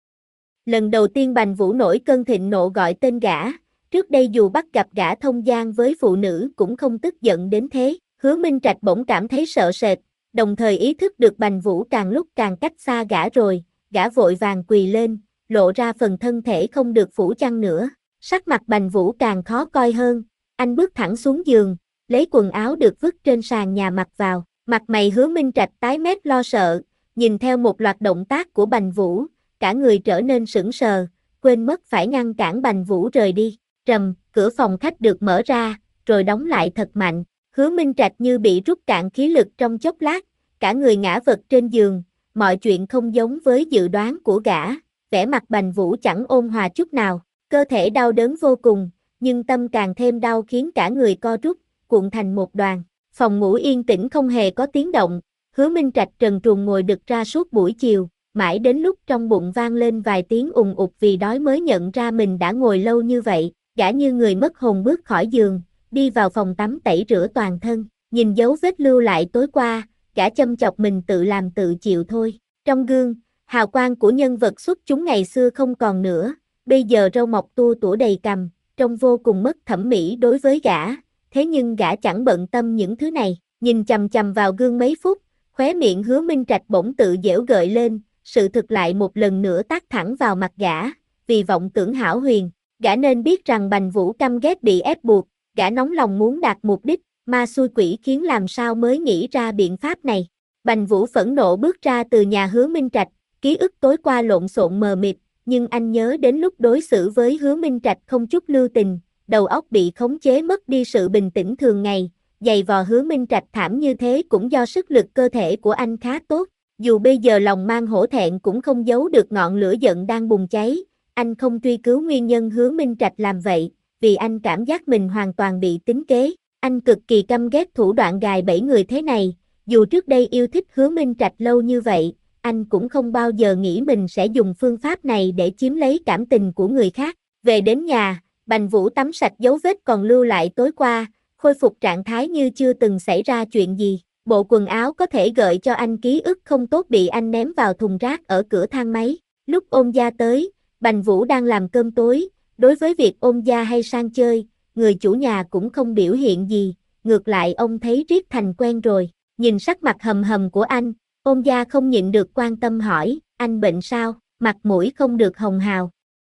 Lần đầu tiên Bành Vũ nổi cơn thịnh nộ gọi tên gã, trước đây dù bắt gặp gã thông giang với phụ nữ cũng không tức giận đến thế, Hứa Minh Trạch bỗng cảm thấy sợ sệt, đồng thời ý thức được Bành Vũ càng lúc càng cách xa gã rồi, gã vội vàng quỳ lên, lộ ra phần thân thể không được phủ chăn nữa, sắc mặt Bành Vũ càng khó coi hơn, anh bước thẳng xuống giường, lấy quần áo được vứt trên sàn nhà mặc vào, mặt mày Hứa Minh Trạch tái mét lo sợ, nhìn theo một loạt động tác của Bành Vũ, cả người trở nên sững sờ, quên mất phải ngăn cản Bành Vũ rời đi, trầm, cửa phòng khách được mở ra, rồi đóng lại thật mạnh, Hứa Minh Trạch như bị rút cạn khí lực trong chốc lát, cả người ngã vật trên giường, mọi chuyện không giống với dự đoán của gã, vẻ mặt Bành Vũ chẳng ôn hòa chút nào, cơ thể đau đớn vô cùng, nhưng tâm càng thêm đau khiến cả người co rút, cuộn thành một đoàn, phòng ngủ yên tĩnh không hề có tiếng động, Hứa Minh Trạch trần truồng ngồi đực ra suốt buổi chiều, mãi đến lúc trong bụng vang lên vài tiếng ùng ục vì đói mới nhận ra mình đã ngồi lâu như vậy, gã như người mất hồn bước khỏi giường, đi vào phòng tắm tẩy rửa toàn thân, nhìn dấu vết lưu lại tối qua, gã châm chọc mình tự làm tự chịu thôi. Trong gương, hào quang của nhân vật xuất chúng ngày xưa không còn nữa, bây giờ râu mọc tua tủa đầy cằm, trông vô cùng mất thẩm mỹ đối với gã, thế nhưng gã chẳng bận tâm những thứ này, nhìn chằm chằm vào gương mấy phút, khóe miệng Hứa Minh Trạch bỗng tự giễu gợi lên, sự thực lại một lần nữa tát thẳng vào mặt gã, vì vọng tưởng hão huyền, gã nên biết rằng Bành Vũ căm ghét bị ép buộc, gã nóng lòng muốn đạt mục đích, ma xui quỷ khiến làm sao mới nghĩ ra biện pháp này. Bành Vũ phẫn nộ bước ra từ nhà Hứa Minh Trạch, ký ức tối qua lộn xộn mờ mịt, nhưng anh nhớ đến lúc đối xử với Hứa Minh Trạch không chút lưu tình, đầu óc bị khống chế mất đi sự bình tĩnh thường ngày, giày vò Hứa Minh Trạch thảm như thế cũng do sức lực cơ thể của anh khá tốt, dù bây giờ lòng mang hổ thẹn cũng không giấu được ngọn lửa giận đang bùng cháy, anh không truy cứu nguyên nhân Hứa Minh Trạch làm vậy, vì anh cảm giác mình hoàn toàn bị tính kế, anh cực kỳ căm ghét thủ đoạn gài bẫy người thế này, dù trước đây yêu thích Hứa Minh Trạch lâu như vậy, anh cũng không bao giờ nghĩ mình sẽ dùng phương pháp này để chiếm lấy cảm tình của người khác. Về đến nhà, Bành Vũ tắm sạch dấu vết còn lưu lại tối qua, khôi phục trạng thái như chưa từng xảy ra chuyện gì. Bộ quần áo có thể gợi cho anh ký ức không tốt bị anh ném vào thùng rác ở cửa thang máy. Lúc Ôn Gia tới, Bành Vũ đang làm cơm tối, đối với việc Ôn Gia hay sang chơi, người chủ nhà cũng không biểu hiện gì, ngược lại ông thấy riết thành quen rồi. Nhìn sắc mặt hầm hầm của anh, Ôn Gia không nhịn được quan tâm hỏi, anh bệnh sao, mặt mũi không được hồng hào.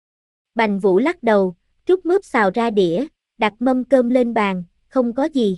Bành Vũ lắc đầu, trút mướp xào ra đĩa, đặt mâm cơm lên bàn, không có gì.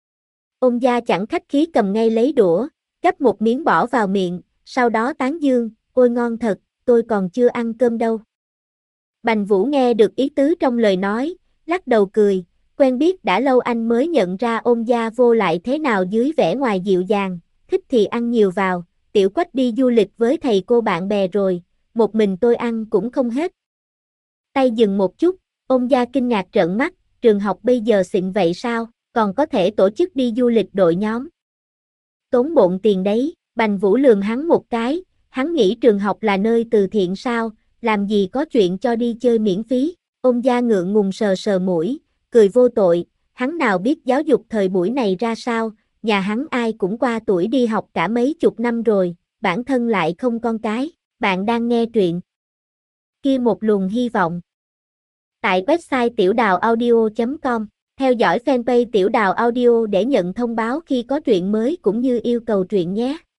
Ôn Gia chẳng khách khí cầm ngay lấy đũa, gắp một miếng bỏ vào miệng, sau đó tán dương, ôi ngon thật, tôi còn chưa ăn cơm đâu. Bành Vũ nghe được ý tứ trong lời nói, lắc đầu cười, quen biết đã lâu anh mới nhận ra Ôn Gia vô lại thế nào dưới vẻ ngoài dịu dàng, thích thì ăn nhiều vào, Tiểu Quách đi du lịch với thầy cô bạn bè rồi, một mình tôi ăn cũng không hết. Tay dừng một chút, Ôn Gia kinh ngạc trợn mắt, trường học bây giờ xịn vậy sao, còn có thể tổ chức đi du lịch đội nhóm. Tốn bộn tiền đấy, Bành Vũ lườm hắn một cái, hắn nghĩ trường học là nơi từ thiện sao, làm gì có chuyện cho đi chơi miễn phí. Ôn Gia ngượng ngùng sờ sờ mũi, cười vô tội, hắn nào biết giáo dục thời buổi này ra sao, nhà hắn ai cũng qua tuổi đi học cả mấy chục năm rồi, bản thân lại không con cái. Bạn đang nghe truyện Kia một luồng hy vọng tại website tiểu đào audio chấm com. Theo dõi fanpage Tiểu Đào Audio để nhận thông báo khi có truyện mới cũng như yêu cầu truyện nhé.